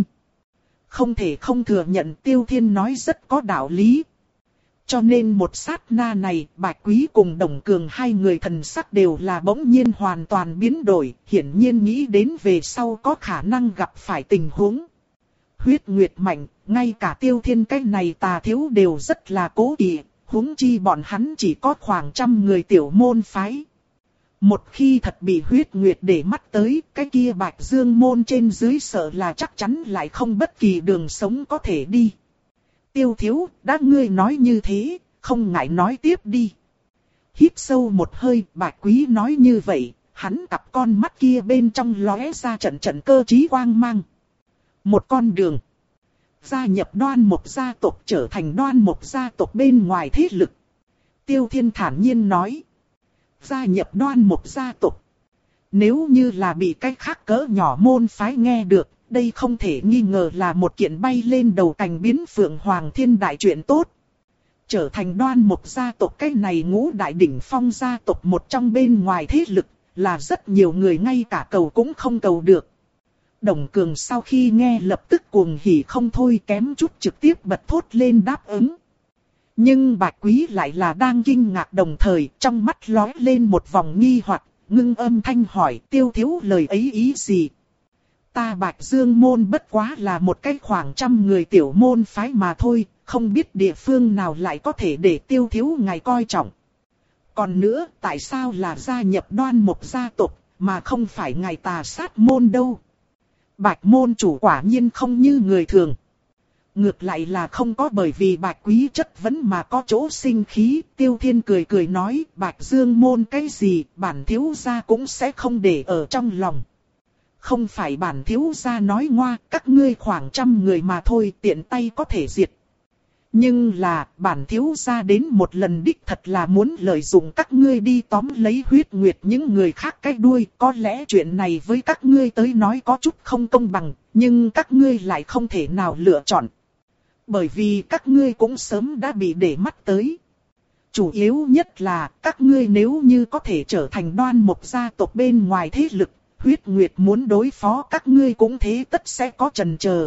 Không thể không thừa nhận Tiêu Thiên nói rất có đạo lý. Cho nên một sát na này, Bạch Quý cùng Đồng Cường hai người thần sắc đều là bỗng nhiên hoàn toàn biến đổi, hiển nhiên nghĩ đến về sau có khả năng gặp phải tình huống. Huyết Nguyệt mạnh, ngay cả Tiêu Thiên cái này tà thiếu đều rất là cố kỵ, huống chi bọn hắn chỉ có khoảng trăm người tiểu môn phái. Một khi thật bị Huyết Nguyệt để mắt tới, cái kia Bạch Dương môn trên dưới sợ là chắc chắn lại không bất kỳ đường sống có thể đi. Tiêu thiếu, đã ngươi nói như thế, không ngại nói tiếp đi. Hít sâu một hơi, Bạch Quý nói như vậy, hắn cặp con mắt kia bên trong lóe ra trận trận cơ trí quang mang. Một con đường. Gia nhập Đoan Mộc gia tộc, trở thành Đoan Mộc gia tộc bên ngoài thế lực. Tiêu Thiên thản nhiên nói. Gia nhập Đoan Mộc gia tộc. Nếu như là bị cái khác cỡ nhỏ môn phái nghe được, đây không thể nghi ngờ là một kiện bay lên đầu cành biến phượng hoàng thiên đại chuyện tốt. Trở thành Đoan Mộc gia tộc, cái này ngũ đại đỉnh phong gia tộc một trong bên ngoài thế lực, là rất nhiều người ngay cả cầu cũng không cầu được. Đồng Cường sau khi nghe lập tức cuồng hỉ không thôi, kém chút trực tiếp bật thốt lên đáp ứng. Nhưng Bạch Quý lại là đang kinh ngạc đồng thời, trong mắt lóe lên một vòng nghi hoặc, ngưng âm thanh hỏi Tiêu thiếu lời ấy ý gì? Ta Bạch Dương môn bất quá là một cái khoảng trăm người tiểu môn phái mà thôi, không biết địa phương nào lại có thể để Tiêu thiếu ngài coi trọng. Còn nữa, tại sao là gia nhập Đoan Mộc gia tộc, mà không phải ngài Tà Sát môn đâu? Bạch môn chủ quả nhiên không như người thường. Ngược lại là không có bởi vì Bạch Quý chất vấn mà có chỗ sinh khí. Tiêu Thiên cười cười nói, Bạch Dương môn cái gì, bản thiếu gia cũng sẽ không để ở trong lòng. Không phải bản thiếu gia nói ngoa, các ngươi khoảng trăm người mà thôi, tiện tay có thể diệt. Nhưng là, bản thiếu gia đến một lần đích thật là muốn lợi dụng các ngươi đi tóm lấy Huyết Nguyệt những người khác cái đuôi. Có lẽ chuyện này với các ngươi tới nói có chút không công bằng, nhưng các ngươi lại không thể nào lựa chọn. Bởi vì các ngươi cũng sớm đã bị để mắt tới. Chủ yếu nhất là, các ngươi nếu như có thể trở thành Đoan Mộc gia tộc bên ngoài thế lực, Huyết Nguyệt muốn đối phó các ngươi cũng thế tất sẽ có chần chờ.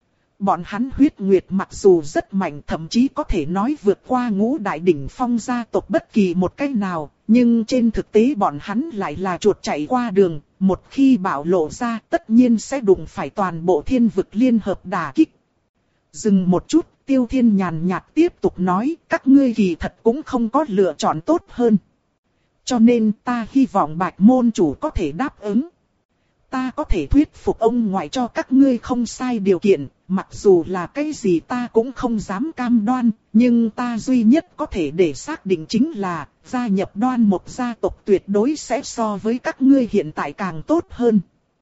Bọn hắn Huyết Nguyệt mặc dù rất mạnh, thậm chí có thể nói vượt qua ngũ đại đỉnh phong gia tộc bất kỳ một cái nào, nhưng trên thực tế bọn hắn lại là chuột chạy qua đường, một khi bạo lộ ra tất nhiên sẽ đụng phải toàn bộ thiên vực liên hợp đả kích. Dừng một chút, Tiêu Thiên nhàn nhạt tiếp tục nói, các ngươi kỳ thật cũng không có lựa chọn tốt hơn. Cho nên ta hy vọng Bạch môn chủ có thể đáp ứng. Ta có thể thuyết phục ông ngoại cho các ngươi không sai điều kiện, mặc dù là cái gì ta cũng không dám cam đoan, nhưng ta duy nhất có thể để xác định chính là, gia nhập Đoan Mộc gia tộc tuyệt đối sẽ so với các ngươi hiện tại càng tốt hơn.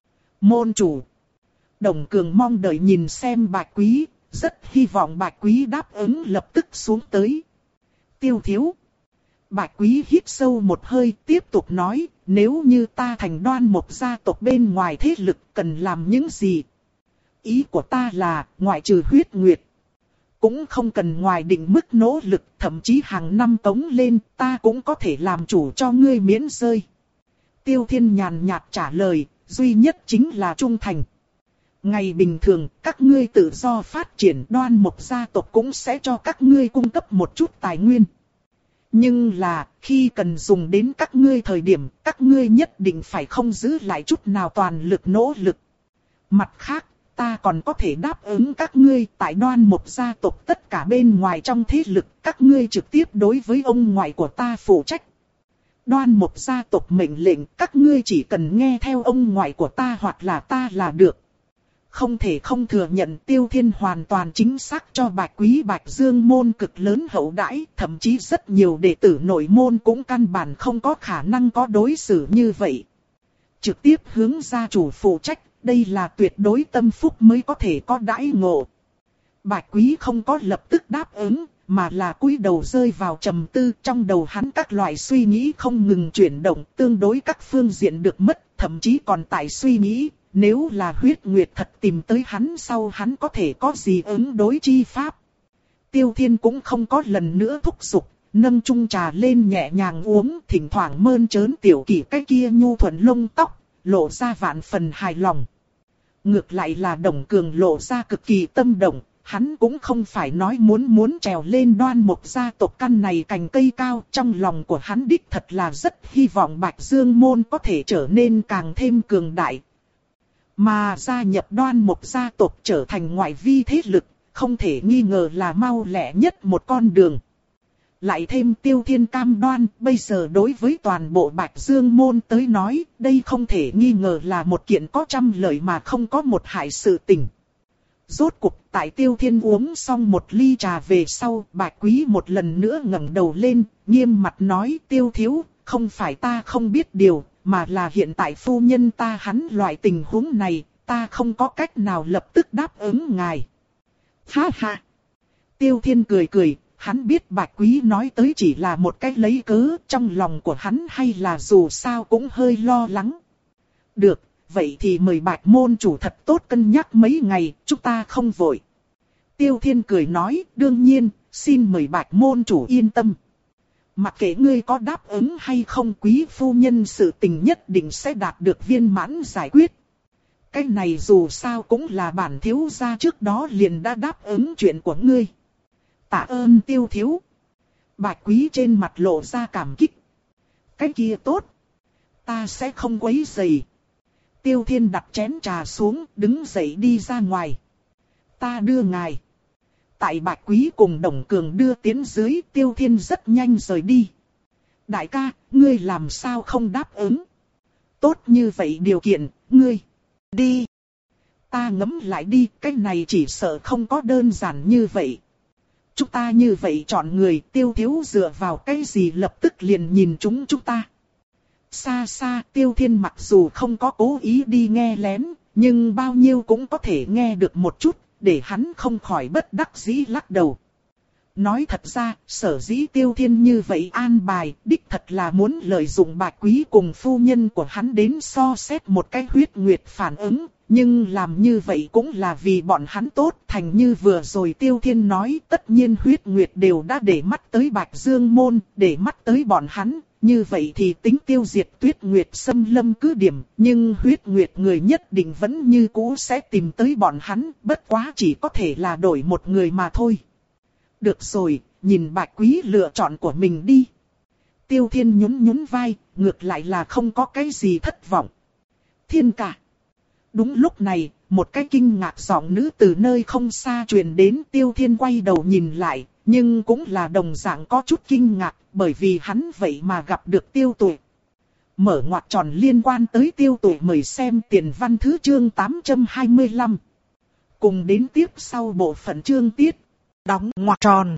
Môn chủ. Đồng Cường mong đợi nhìn xem Bạch Quý, rất hy vọng Bạch Quý đáp ứng lập tức xuống tới. Tiêu thiếu. Bạch Quý hít sâu một hơi tiếp tục nói, nếu như ta thành Đoan Mộc gia tộc bên ngoài thế lực cần làm những gì? Ý của ta là, ngoại trừ Huyết Nguyệt, cũng không cần ngoài định mức nỗ lực, thậm chí hàng năm tống lên, ta cũng có thể làm chủ cho ngươi miễn rơi. Tiêu Thiên nhàn nhạt trả lời, duy nhất chính là trung thành. Ngày bình thường, các ngươi tự do phát triển, Đoan Mộc gia tộc cũng sẽ cho các ngươi cung cấp một chút tài nguyên. Nhưng là, khi cần dùng đến các ngươi thời điểm, các ngươi nhất định phải không giữ lại chút nào toàn lực nỗ lực. Mặt khác, ta còn có thể đáp ứng các ngươi tại Đoan Mộc gia tộc tất cả bên ngoài trong thế lực, các ngươi trực tiếp đối với ông ngoại của ta phụ trách. Đoan Mộc gia tộc mệnh lệnh, các ngươi chỉ cần nghe theo ông ngoại của ta hoặc là ta là được. Không thể không thừa nhận Tiêu Thiên hoàn toàn chính xác cho Bạch Quý Bạch Dương môn cực lớn hậu đãi, thậm chí rất nhiều đệ tử nội môn cũng căn bản không có khả năng có đối xử như vậy. Trực tiếp hướng gia chủ phụ trách, đây là tuyệt đối tâm phúc mới có thể có đãi ngộ. Bạch Quý không có lập tức đáp ứng, mà là cúi đầu rơi vào trầm tư, trong đầu hắn các loại suy nghĩ không ngừng chuyển động, tương đối các phương diện được mất, thậm chí còn tại suy nghĩ, nếu là huyết nguyệt thật tìm tới hắn sau hắn có thể có gì ứng đối chi pháp. Tiêu Thiên cũng không có lần nữa thúc giục, nâng chung trà lên nhẹ nhàng uống, thỉnh thoảng mơn trớn tiểu kỷ cái kia nhu thuận lông tóc, lộ ra vạn phần hài lòng. Ngược lại là Đồng Cường lộ ra cực kỳ tâm động. Hắn cũng không phải nói muốn muốn trèo lên Đoan Mộc gia tộc căn này cành cây cao, trong lòng của hắn đích thật là rất hy vọng Bạch Dương môn có thể trở nên càng thêm cường đại. Mà gia nhập Đoan Mộc gia tộc trở thành ngoại vi thế lực, không thể nghi ngờ là mau lẹ nhất một con đường. Lại thêm Tiêu Thiên cam đoan, bây giờ đối với toàn bộ Bạch Dương môn tới nói, đây không thể nghi ngờ là một kiện có trăm lợi mà không có một hại sự tình. Rốt cục tại Tiêu Thiên uống xong một ly trà về sau, Bạch Quý một lần nữa ngẩng đầu lên, nghiêm mặt nói: Tiêu thiếu, không phải ta không biết điều, mà là hiện tại phu nhân ta hắn loại tình huống này, ta không có cách nào lập tức đáp ứng ngài. Ha ha! Tiêu Thiên cười cười, hắn biết Bạch Quý nói tới chỉ là một cách lấy cớ, trong lòng của hắn hay là dù sao cũng hơi lo lắng. Được. Vậy thì mời Bạch môn chủ thật tốt cân nhắc mấy ngày, chúng ta không vội. Tiêu Thiên cười nói, đương nhiên, xin mời Bạch môn chủ yên tâm. Mặc kệ ngươi có đáp ứng hay không, quý phu nhân sự tình nhất định sẽ đạt được viên mãn giải quyết. Cái này dù sao cũng là bản thiếu gia trước đó liền đã đáp ứng chuyện của ngươi. Tạ ơn Tiêu thiếu. Bạch Quý trên mặt lộ ra cảm kích. Cái kia tốt. Ta sẽ không quấy rầy. Tiêu Thiên đặt chén trà xuống, đứng dậy đi ra ngoài. Ta đưa ngài. Tại Bạch Quý cùng Đồng Cường đưa tiến dưới, Tiêu Thiên rất nhanh rời đi. Đại ca, ngươi làm sao không đáp ứng? Tốt như vậy điều kiện, ngươi đi. Ta ngẫm lại đi, cái này chỉ sợ không có đơn giản như vậy. Chúng ta như vậy chọn người, Tiêu thiếu dựa vào cái gì lập tức liền nhìn chúng chúng ta. Xa xa, Tiêu Thiên mặc dù không có cố ý đi nghe lén, nhưng bao nhiêu cũng có thể nghe được một chút, để hắn không khỏi bất đắc dĩ lắc đầu. Nói thật ra, sở dĩ Tiêu Thiên như vậy an bài, đích thật là muốn lợi dụng Bạch Quý cùng phu nhân của hắn đến so xét một cái huyết nguyệt phản ứng, nhưng làm như vậy cũng là vì bọn hắn tốt, thành như vừa rồi Tiêu Thiên nói, tất nhiên huyết nguyệt đều đã để mắt tới Bạch Dương môn, để mắt tới bọn hắn. Như vậy thì tính tiêu diệt Tuyết Nguyệt xâm lâm cứ điểm, nhưng huyết nguyệt người nhất định vẫn như cũ sẽ tìm tới bọn hắn, bất quá chỉ có thể là đổi một người mà thôi. Được rồi, nhìn Bạch Quý lựa chọn của mình đi. Tiêu Thiên nhún nhún vai, ngược lại là không có cái gì thất vọng. Thiên ca. Đúng lúc này, một cái kinh ngạc giọng nữ từ nơi không xa truyền đến. Tiêu Thiên quay đầu nhìn lại, nhưng cũng là đồng dạng có chút kinh ngạc, bởi vì hắn vậy mà gặp được Tiêu Tuệ. Mở ngoặc tròn liên quan tới Tiêu Tuệ mời xem tiền văn thứ chương tám trăm hai mươi lăm. Cùng đến tiếp sau bộ phận chương tiết. Đóng ngoặc tròn.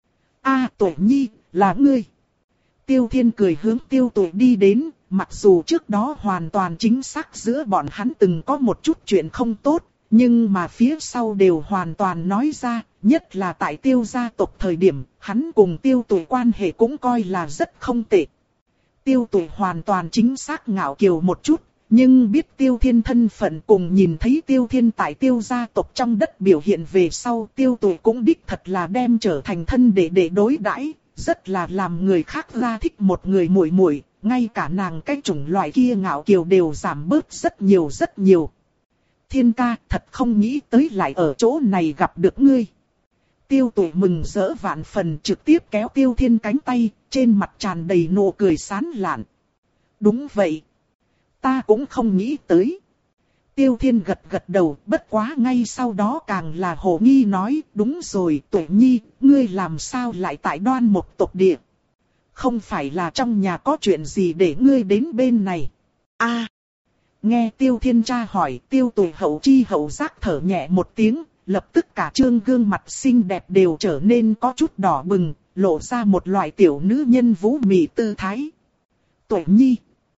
A Tuệ Nhi, là ngươi. Tiêu Thiên cười hướng Tiêu Tuệ đi đến, mặc dù trước đó hoàn toàn chính xác giữa bọn hắn từng có một chút chuyện không tốt, nhưng mà phía sau đều hoàn toàn nói ra, nhất là tại Tiêu gia tộc thời điểm, hắn cùng Tiêu Tuệ quan hệ cũng coi là rất không tệ. Tiêu Tuệ hoàn toàn chính xác ngạo kiều một chút, nhưng biết Tiêu Thiên thân phận cùng nhìn thấy Tiêu Thiên tại Tiêu gia tộc trong đất biểu hiện về sau, Tiêu Tuệ cũng đích thật là đem trở thành thân để để đối đãi, rất là làm người khác ra thích một người muội muội, ngay cả nàng cái chủng loại kia ngạo kiều đều giảm bớt rất nhiều rất nhiều. Thiên ca, thật không nghĩ tới lại ở chỗ này gặp được ngươi. Tiêu Tuệ mừng rỡ vạn phần, trực tiếp kéo Tiêu Thiên cánh tay, trên mặt tràn đầy nụ cười sán lạn. Đúng vậy. Ta cũng không nghĩ tới. Tiêu Thiên gật gật đầu, bất quá ngay sau đó càng là hồ nghi nói, đúng rồi Tuệ Nhi, ngươi làm sao lại tại Đoan Mộc tộc địa? không phải là trong nhà có chuyện gì để ngươi đến bên này. A. Nghe Tiêu Thiên tra hỏi, Tiêu Tuệ hậu chi hậu giác thở nhẹ một tiếng, lập tức cả trương gương mặt xinh đẹp đều trở nên có chút đỏ bừng, lộ ra một loại tiểu nữ nhân vũ mị tư thái. Tuệ nhi.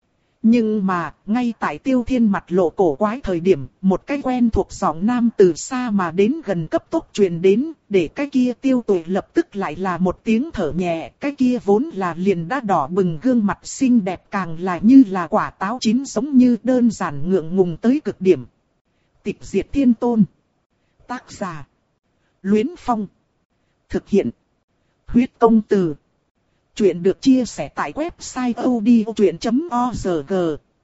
Nhưng mà, ngay tại Tiêu Thiên mặt lộ cổ quái thời điểm, một cái quen thuộc giọng nam từ xa mà đến gần cấp tốc truyền đến, để cái kia Tiêu Tuệ lập tức lại là một tiếng thở nhẹ, cái kia vốn là liền đã đỏ bừng gương mặt xinh đẹp càng là như là quả táo chín giống như đơn giản ngượng ngùng tới cực điểm. Tịch diệt thiên tôn. Tác giả. Luyến Phong. Thực hiện. Huyết công từ. Chuyện được chia sẻ tại website odchuyện chấm org.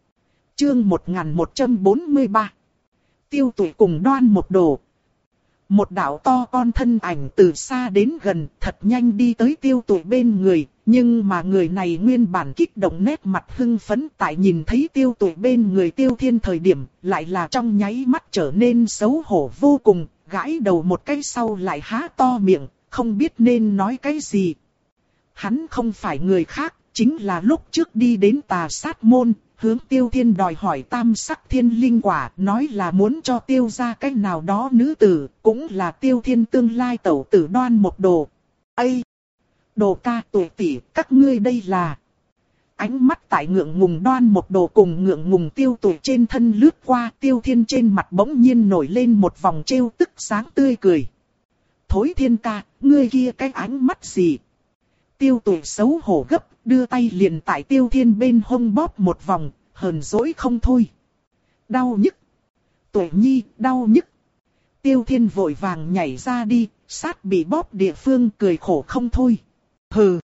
Chương một nghìn một trăm bốn mươi ba. Tiêu Tuệ cùng Đoan Mộc Đồ. Một đạo to con thân ảnh từ xa đến gần, thật nhanh đi tới Tiêu Tuệ bên người, nhưng mà người này nguyên bản kích động nét mặt hưng phấn tại nhìn thấy Tiêu Tuệ bên người Tiêu Thiên thời điểm, lại là trong nháy mắt trở nên xấu hổ vô cùng, gãi đầu một cái sau lại há to miệng, không biết nên nói cái gì. Hắn không phải người khác, chính là lúc trước đi đến Tà Sát Môn, hướng Tiêu Thiên đòi hỏi tam sắc thiên linh quả, nói là muốn cho Tiêu ra cái nào đó nữ tử, cũng là Tiêu Thiên tương lai tẩu tử Đoan Mộc Đồ. Ây! Đồ ca Tuệ tỷ, các ngươi đây là... Ánh mắt tại ngượng ngùng Đoan Mộc Đồ cùng ngượng ngùng Tiêu Tuệ trên thân lướt qua, Tiêu Thiên trên mặt bỗng nhiên nổi lên một vòng trêu tức sáng tươi cười. Thối Thiên ca, ngươi kia cái ánh mắt gì? Tiêu Tuệ xấu hổ gấp, đưa tay liền tại Tiêu Thiên bên hông bóp một vòng, hờn dỗi không thôi. Đau nhức. Tuệ nhi, đau nhức. Tiêu Thiên vội vàng nhảy ra đi, sát bị bóp địa phương cười khổ không thôi. Hừ.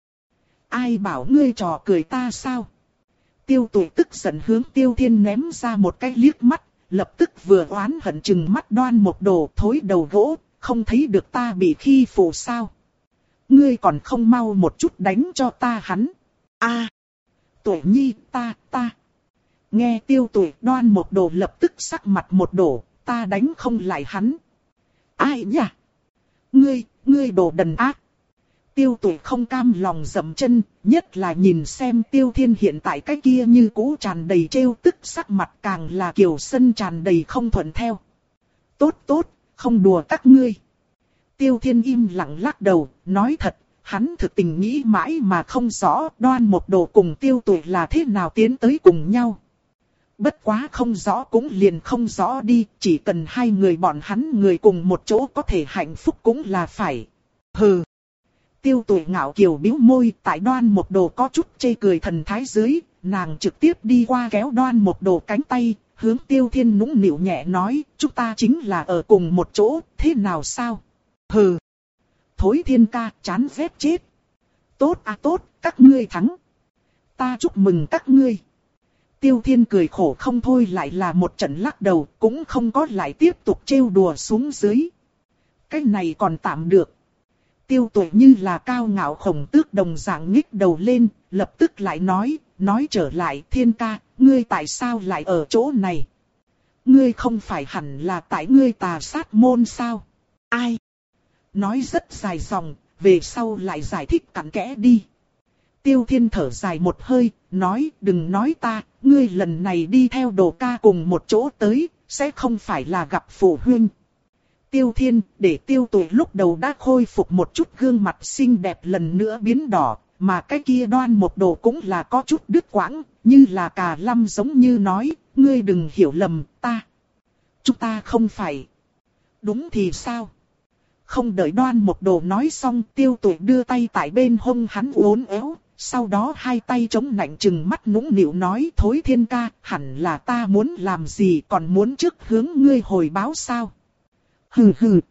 Ai bảo ngươi trò cười ta sao? Tiêu Tuệ tức giận hướng Tiêu Thiên ném ra một cái liếc mắt, lập tức vừa oán hận chừng mắt Đoan Mộc Đồ thối đầu gỗ, không thấy được ta bị khi phụ sao? Ngươi còn không mau một chút đánh cho ta hắn. A, à, Tuệ nhi, ta, ta. Nghe Tiêu Tuệ Đoan Mộc Đồ lập tức sắc mặt một đổ, ta đánh không lại hắn. Ai nhỉ? Ngươi, ngươi đồ đần ác. Tiêu Tuệ không cam lòng dậm chân, nhất là nhìn xem Tiêu Thiên hiện tại cái kia như cũ tràn đầy trêu tức sắc mặt càng là kiều sân tràn đầy không thuận theo. Tốt tốt, không đùa các ngươi. Tiêu Thiên im lặng lắc đầu, nói thật, hắn thực tình nghĩ mãi mà không rõ Đoan Mộc Đồ cùng Tiêu Tuệ là thế nào tiến tới cùng nhau. Bất quá không rõ cũng liền không rõ đi, chỉ cần hai người bọn hắn người cùng một chỗ có thể hạnh phúc cũng là phải. Hừ. Tiêu Tuệ ngạo kiều bĩu môi, tại Đoan Mộc Đồ có chút chê cười thần thái dưới, nàng trực tiếp đi qua kéo Đoan Mộc Đồ cánh tay, hướng Tiêu Thiên nũng nịu nhẹ nói, chúng ta chính là ở cùng một chỗ, thế nào sao? Hừ. Thối Thiên ca, chán ghét chết. Tốt à tốt, các ngươi thắng. Ta chúc mừng các ngươi. Tiêu Thiên cười khổ không thôi, lại là một trận lắc đầu, cũng không có lại tiếp tục trêu đùa xuống dưới. Cái này còn tạm được. Tiêu Tuệ như là cao ngạo khổng tước đồng dạng nhích đầu lên, lập tức lại nói, nói trở lại Thiên ca, ngươi tại sao lại ở chỗ này? Ngươi không phải hẳn là tại ngươi Tà Sát Môn sao? Ai? Nói rất dài dòng, về sau lại giải thích cặn kẽ đi. Tiêu Thiên thở dài một hơi, nói đừng nói ta, ngươi lần này đi theo Đồ ca cùng một chỗ tới, sẽ không phải là gặp phụ huynh. Tiêu Thiên, để Tiêu Tuệ lúc đầu đã khôi phục một chút gương mặt xinh đẹp lần nữa biến đỏ, mà cái kia Đoan Mộc Đồ cũng là có chút đứt quãng, như là cà lâm giống như nói, ngươi đừng hiểu lầm, ta. Chúng ta không phải. Đúng thì sao? Không đợi Đoan Mộc Đồ nói xong, Tiêu Tuệ đưa tay tại bên hông hắn uốn éo, sau đó hai tay chống nạnh chừng mắt nũng nịu nói, Thối Thiên ca, hẳn là ta muốn làm gì còn muốn trước hướng ngươi hồi báo sao? Hừ hừ.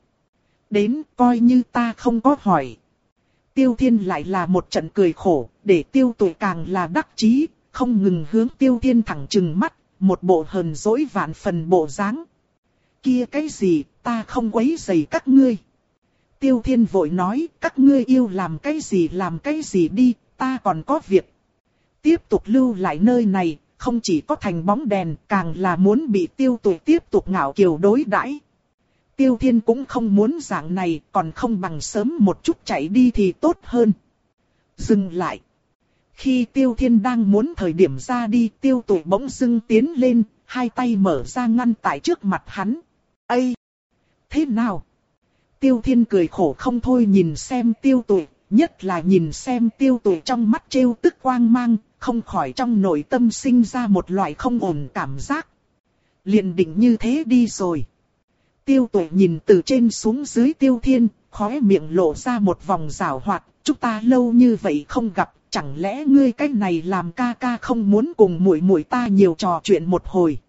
Đến coi như ta không có hỏi. Tiêu Thiên lại là một trận cười khổ, để Tiêu Tuệ càng là đắc chí, không ngừng hướng Tiêu Thiên thẳng chừng mắt, một bộ hờn dỗi vạn phần bộ dáng. Kia cái gì, ta không quấy rầy các ngươi. Tiêu Thiên vội nói, các ngươi yêu làm cái gì làm cái gì đi, ta còn có việc. Tiếp tục lưu lại nơi này, không chỉ có thành bóng đèn, càng là muốn bị Tiêu Tuệ tiếp tục ngạo kiều đối đãi. Tiêu Thiên cũng không muốn dạng này, còn không bằng sớm một chút chạy đi thì tốt hơn. Dừng lại. Khi Tiêu Thiên đang muốn thời điểm ra đi, Tiêu Tuệ bỗng dưng tiến lên, hai tay mở ra ngăn tại trước mặt hắn. Ây! Thế nào? Tiêu Thiên cười khổ không thôi nhìn xem Tiêu Tuệ, nhất là nhìn xem Tiêu Tuệ trong mắt trêu tức quang mang, không khỏi trong nội tâm sinh ra một loại không ổn cảm giác. Liền định như thế đi rồi. Tiêu Tuệ nhìn từ trên xuống dưới Tiêu Thiên, khóe miệng lộ ra một vòng giảo hoạt, chúng ta lâu như vậy không gặp, chẳng lẽ ngươi cái này làm ca ca không muốn cùng muội muội ta nhiều trò chuyện một hồi?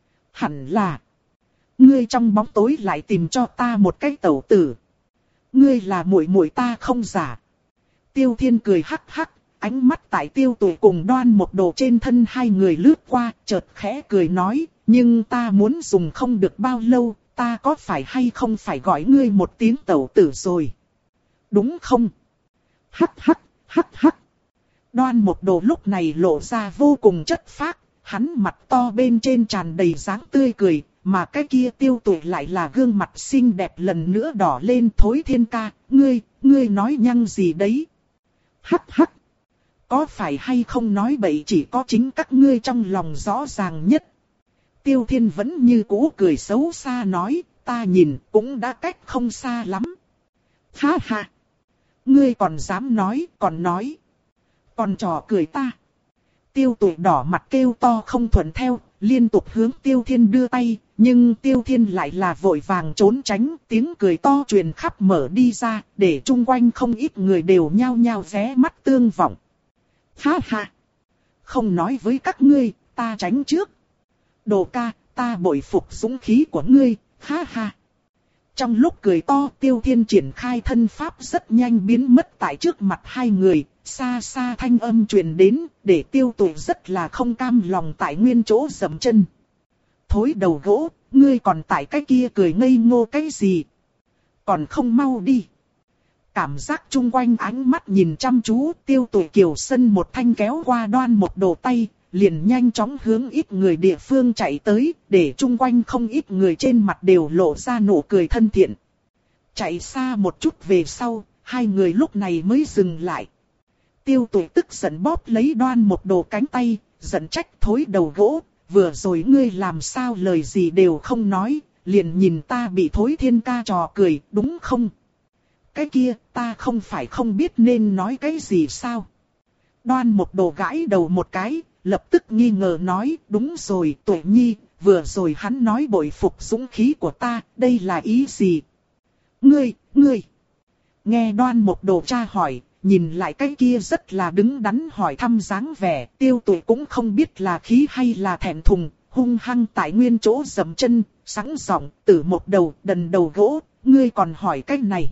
Hẳn là ngươi trong bóng tối lại tìm cho ta một cái tẩu tử. Ngươi là muội muội ta không giả. Tiêu Thiên cười hắc hắc, ánh mắt tại Tiêu Tuệ cùng Đoan Mộc Đồ trên thân hai người lướt qua, chợt khẽ cười nói, nhưng ta muốn dùng không được bao lâu, ta có phải hay không phải gọi ngươi một tiếng tẩu tử rồi? Đúng không? Hắc hắc, hắc hắc. Đoan Mộc Đồ lúc này lộ ra vô cùng chất phác, hắn mặt to bên trên tràn đầy dáng tươi cười, mà cái kia Tiêu Tuệ lại là gương mặt xinh đẹp lần nữa đỏ lên. Thối Thiên ca, ngươi, ngươi nói nhăng gì đấy? Hắc hắc. Có phải hay không nói bậy chỉ có chính các ngươi trong lòng rõ ràng nhất. Tiêu Thiên vẫn như cũ cười xấu xa nói, ta nhìn cũng đã cách không xa lắm. Ha ha. Ngươi còn dám nói, còn nói. Còn trò cười ta. Tiêu Tuệ đỏ mặt kêu to không thuận theo, liên tục hướng Tiêu Thiên đưa tay, nhưng Tiêu Thiên lại là vội vàng trốn tránh, tiếng cười to truyền khắp mở đi ra, để chung quanh không ít người đều nhao nhao vé mắt tương vọng. Ha ha! Không nói với các ngươi, ta tránh trước. Đồ ca, ta bội phục dũng khí của ngươi, ha ha! Trong lúc cười to, Tiêu Thiên triển khai thân pháp rất nhanh biến mất tại trước mặt hai người, xa xa thanh âm truyền đến, để Tiêu Tuệ rất là không cam lòng tại nguyên chỗ dậm chân. Thối đầu gỗ, ngươi còn tại cái kia cười ngây ngô cái gì? Còn không mau đi! Cảm giác chung quanh ánh mắt nhìn chăm chú, Tiêu Tuệ kiều sân một thanh kéo qua Đoan Mộc Đồ tay, liền nhanh chóng hướng ít người địa phương chạy tới, để chung quanh không ít người trên mặt đều lộ ra nụ cười thân thiện. Chạy xa một chút về sau, hai người lúc này mới dừng lại. Tiêu Tuệ tức giận bóp lấy Đoan Mộc Đồ cánh tay, giận trách thối đầu gỗ, vừa rồi ngươi làm sao lời gì đều không nói, liền nhìn ta bị Thối Thiên ca trò cười, đúng không? Cái kia, ta không phải không biết nên nói cái gì sao? Đoan Mộc Đồ gãi đầu một cái, lập tức nghi ngờ nói, đúng rồi Tuệ Nhi, vừa rồi hắn nói bội phục dũng khí của ta, đây là ý gì? Ngươi, ngươi! Nghe Đoan Mộc Đồ tra hỏi, nhìn lại cái kia rất là đứng đắn hỏi thăm dáng vẻ, Tiêu Tuệ cũng không biết là khí hay là thẹn thùng, hung hăng tại nguyên chỗ dậm chân, sẵn giọng, Tử Mộc Đầu, đần đầu gỗ, ngươi còn hỏi cái này.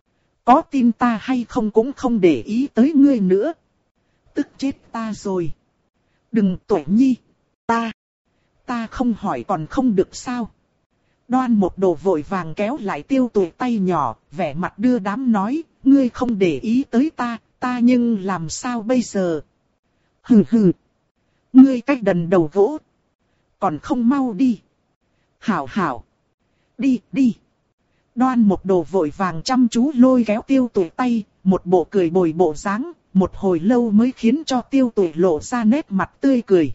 Có tin ta hay không cũng không để ý tới ngươi nữa. Tức chết ta rồi. Đừng Tuệ Nhi, ta, ta không hỏi còn không được sao. Đoan Mộc Đồ vội vàng kéo lại Tiêu Tuệ tay nhỏ, vẻ mặt đưa đám nói, ngươi không để ý tới ta, ta nhưng làm sao bây giờ? Hừ hừ, ngươi cách đần đầu gỗ, còn không mau đi. Hảo hảo, đi đi. Đoan Mộc Đồ vội vàng chăm chú lôi kéo Tiêu Tuệ tay, một bộ cười bồi bộ dáng, một hồi lâu mới khiến cho Tiêu Tuệ lộ ra nét mặt tươi cười.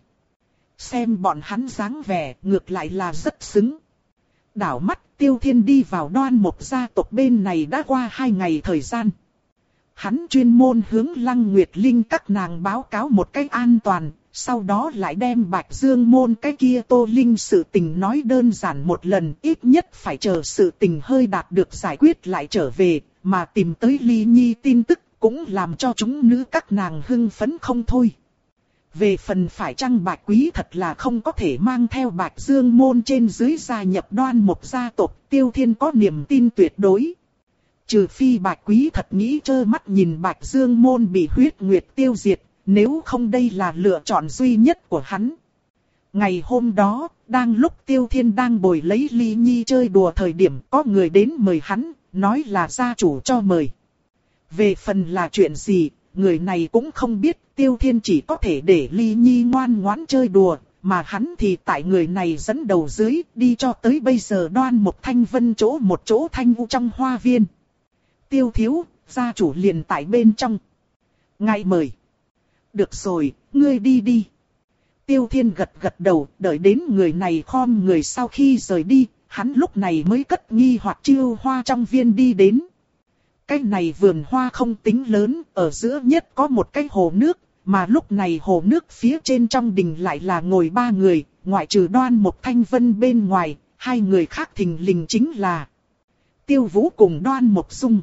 Xem bọn hắn dáng vẻ, ngược lại là rất xứng. Đảo mắt Tiêu Thiên đi vào Đoan Mộc gia tộc bên này đã qua hai ngày thời gian. Hắn chuyên môn hướng Lăng Nguyệt Linh các nàng báo cáo một cách an toàn, sau đó lại đem Bạch Dương môn cái kia Tô Linh sự tình nói đơn giản một lần, ít nhất phải chờ sự tình hơi đạt được giải quyết lại trở về, mà tìm tới Ly Nhi tin tức cũng làm cho chúng nữ các nàng hưng phấn không thôi. Về phần phải chăng Bạch Quý thật là không có thể mang theo Bạch Dương môn trên dưới gia nhập Đoan Mộc gia tộc, Tiêu Thiên có niềm tin tuyệt đối. Trừ phi Bạch Quý thật nghĩ trơ mắt nhìn Bạch Dương môn bị huyết nguyệt tiêu diệt, nếu không đây là lựa chọn duy nhất của hắn. Ngày hôm đó, đang lúc Tiêu Thiên đang bồi lấy Ly Nhi chơi đùa thời điểm có người đến mời hắn, nói là gia chủ cho mời. Về phần là chuyện gì, người này cũng không biết, Tiêu Thiên chỉ có thể để Ly Nhi ngoan ngoãn chơi đùa, mà hắn thì tại người này dẫn đầu dưới, đi cho tới bây giờ Đoan Mộc Thanh Vân chỗ một chỗ thanh u trong hoa viên. Tiêu thiếu, gia chủ liền tại bên trong. Ngài mời. Được rồi, ngươi đi đi. Tiêu Thiên gật gật đầu, đợi đến người này khom người sau khi rời đi, hắn lúc này mới cất nghi hoặc chiêu hoa trong viên đi đến. Cái này vườn hoa không tính lớn, ở giữa nhất có một cái hồ nước, mà lúc này hồ nước phía trên trong đình lại là ngồi ba người, ngoại trừ Đoan Mộc Thanh Vân bên ngoài, hai người khác thình lình chính là Tiêu Vũ cùng Đoan Mộc Dung.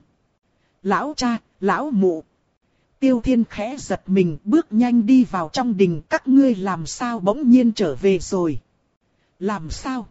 Lão cha, lão mụ. Tiêu Thiên khẽ giật mình, bước nhanh đi vào trong đình. Các ngươi làm sao bỗng nhiên trở về rồi? Làm sao?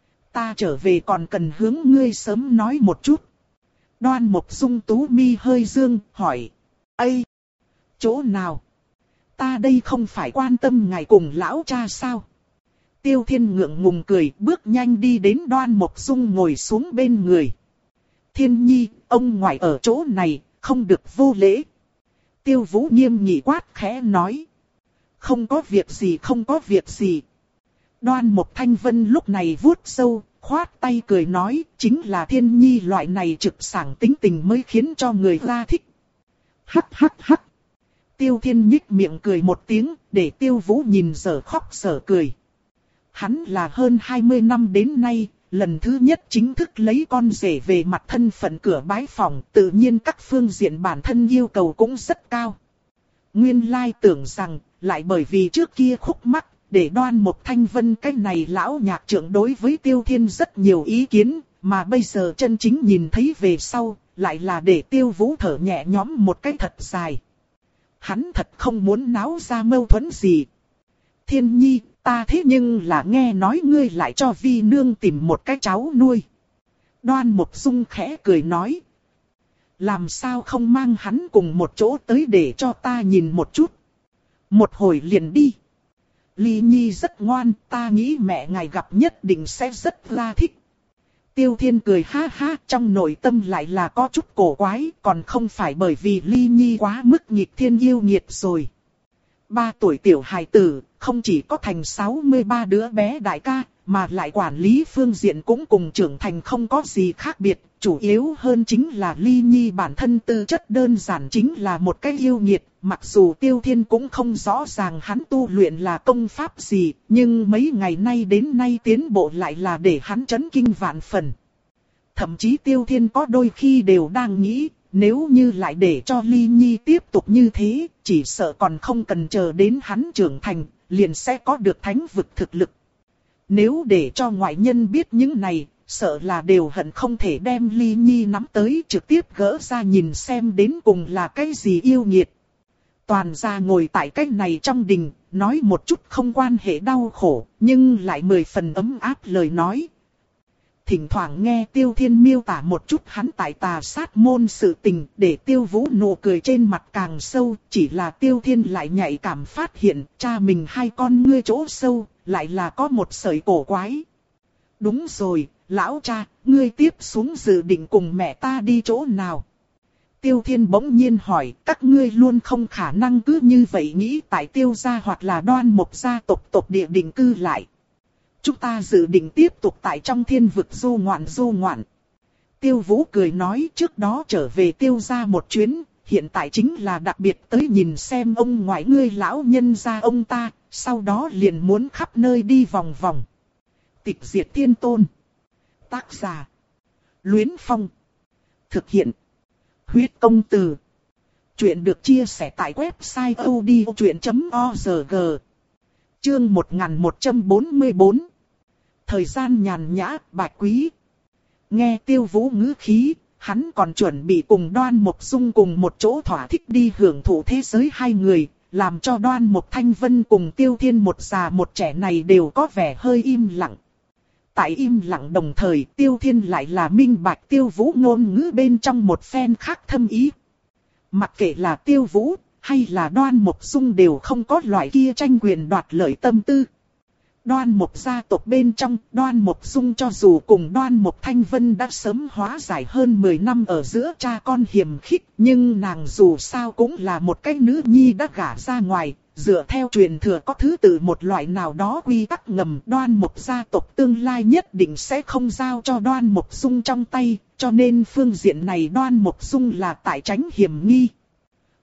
Ta trở về còn cần hướng ngươi sớm nói một chút. Đoan Mộc Dung tú mi hơi dương, hỏi. Ây! Chỗ nào? Ta đây không phải quan tâm ngài cùng lão cha sao? Tiêu Thiên ngượng ngùng cười, bước nhanh đi đến Đoan Mộc Dung ngồi xuống bên người. Thiên nhi, ông ngoại ở chỗ này, không được vô lễ. Tiêu Vũ nghiêm nghị quát khẽ nói. Không có việc gì, không có việc gì. Đoan Mộc Thanh Vân lúc này vuốt râu, khoát tay cười nói, chính là Thiên nhi loại này trực sảng tính tình mới khiến cho người ta thích. Hắc hắc hắc. Tiêu Thiên nhích miệng cười một tiếng, để Tiêu Vũ nhìn dở khóc dở cười. Hắn là hơn hai mươi năm đến nay, lần thứ nhất chính thức lấy con rể về mặt thân phận cửa bái phòng, tự nhiên các phương diện bản thân yêu cầu cũng rất cao. Nguyên lai tưởng rằng, lại bởi vì trước kia khúc mắc, để Đoan Mộc Thanh Vân cái này lão nhạc trưởng đối với Tiêu Thiên rất nhiều ý kiến, mà bây giờ chân chính nhìn thấy về sau, lại là để Tiêu Vũ thở nhẹ nhõm một cái thật dài. Hắn thật không muốn náo ra mâu thuẫn gì. Thiên nhi, ta thế nhưng là nghe nói ngươi lại cho Vi nương tìm một cái cháu nuôi. Đoan Mộc Dung khẽ cười nói. Làm sao không mang hắn cùng một chỗ tới để cho ta nhìn một chút. Một hồi liền đi. Ly Nhi rất ngoan, ta nghĩ mẹ ngài gặp nhất định sẽ rất là thích. Tiêu Thiên cười ha ha, trong nội tâm lại là có chút cổ quái, còn không phải bởi vì Ly Nhi quá mức nghịch thiên yêu nghiệt rồi. Ba tuổi tiểu hài tử, không chỉ có thành sáu mươi ba đứa bé đại ca, mà lại quản lý phương diện cũng cùng trưởng thành không có gì khác biệt. Chủ yếu hơn chính là Ly Nhi bản thân tư chất đơn giản chính là một cái yêu nghiệt. Mặc dù Tiêu Thiên cũng không rõ ràng hắn tu luyện là công pháp gì, nhưng mấy ngày nay đến nay tiến bộ lại là để hắn chấn kinh vạn phần. Thậm chí Tiêu Thiên có đôi khi đều đang nghĩ, nếu như lại để cho Ly Nhi tiếp tục như thế, chỉ sợ còn không cần chờ đến hắn trưởng thành, liền sẽ có được thánh vực thực lực. Nếu để cho ngoại nhân biết những này, sợ là đều hận không thể đem Ly Nhi nắm tới trực tiếp gỡ ra nhìn xem đến cùng là cái gì yêu nghiệt. Toàn gia ngồi tại cái này trong đình, nói một chút không quan hệ đau khổ, nhưng lại mười phần ấm áp lời nói. Thỉnh thoảng nghe Tiêu Thiên miêu tả một chút hắn tại Tà Sát môn sự tình, để Tiêu Vũ nụ cười trên mặt càng sâu, chỉ là Tiêu Thiên lại nhạy cảm phát hiện, cha mình hai con ngươi chỗ sâu, lại là có một sợi cổ quái. Đúng rồi, lão cha, ngươi tiếp xuống dự định cùng mẹ ta đi chỗ nào? Tiêu Thiên bỗng nhiên hỏi, các ngươi luôn không khả năng cứ như vậy nghĩ tại Tiêu gia hoặc là Đoan Mộc gia tộc tộc địa định cư lại. Chúng ta dự định tiếp tục tại trong thiên vực du ngoạn du ngoạn. Tiêu Vũ cười nói trước đó trở về Tiêu gia một chuyến, hiện tại chính là đặc biệt tới nhìn xem ông ngoại ngươi lão nhân gia ông ta, sau đó liền muốn khắp nơi đi vòng vòng. Tịch Diệt Thiên Tôn. Tác giả. Luyến Phong. Thực hiện. Huyết Công Từ. Chuyện được chia sẻ tại website odchuyện chấm org. Chương một nghìn một trăm bốn mươi bốn. Thời gian nhàn nhã, Bạch Quý. Nghe Tiêu Vũ ngữ khí, hắn còn chuẩn bị cùng Đoan Mộc Dung cùng một chỗ thỏa thích đi hưởng thụ thế giới hai người, làm cho Đoan Mộc Thanh Vân cùng Tiêu Thiên một già một trẻ này đều có vẻ hơi im lặng. Tại im lặng đồng thời, Tiêu Thiên lại là minh bạch Tiêu Vũ ngôn ngữ bên trong một phen khác thâm ý. Mặc kệ là Tiêu Vũ, hay là Đoan Mộc Dung đều không có loại kia tranh quyền đoạt lợi tâm tư. Đoan Mộc gia tộc bên trong, Đoan Mộc Dung cho dù cùng Đoan Mộc Thanh Vân đã sớm hóa giải hơn mười năm ở giữa cha con hiềm khích, nhưng nàng dù sao cũng là một cái nữ nhi đã gả ra ngoài, dựa theo truyền thừa có thứ tự một loại nào đó quy tắc ngầm, Đoan Mộc gia tộc tương lai nhất định sẽ không giao cho Đoan Mộc Dung trong tay, cho nên phương diện này Đoan Mộc Dung là tại tránh hiểm nghi.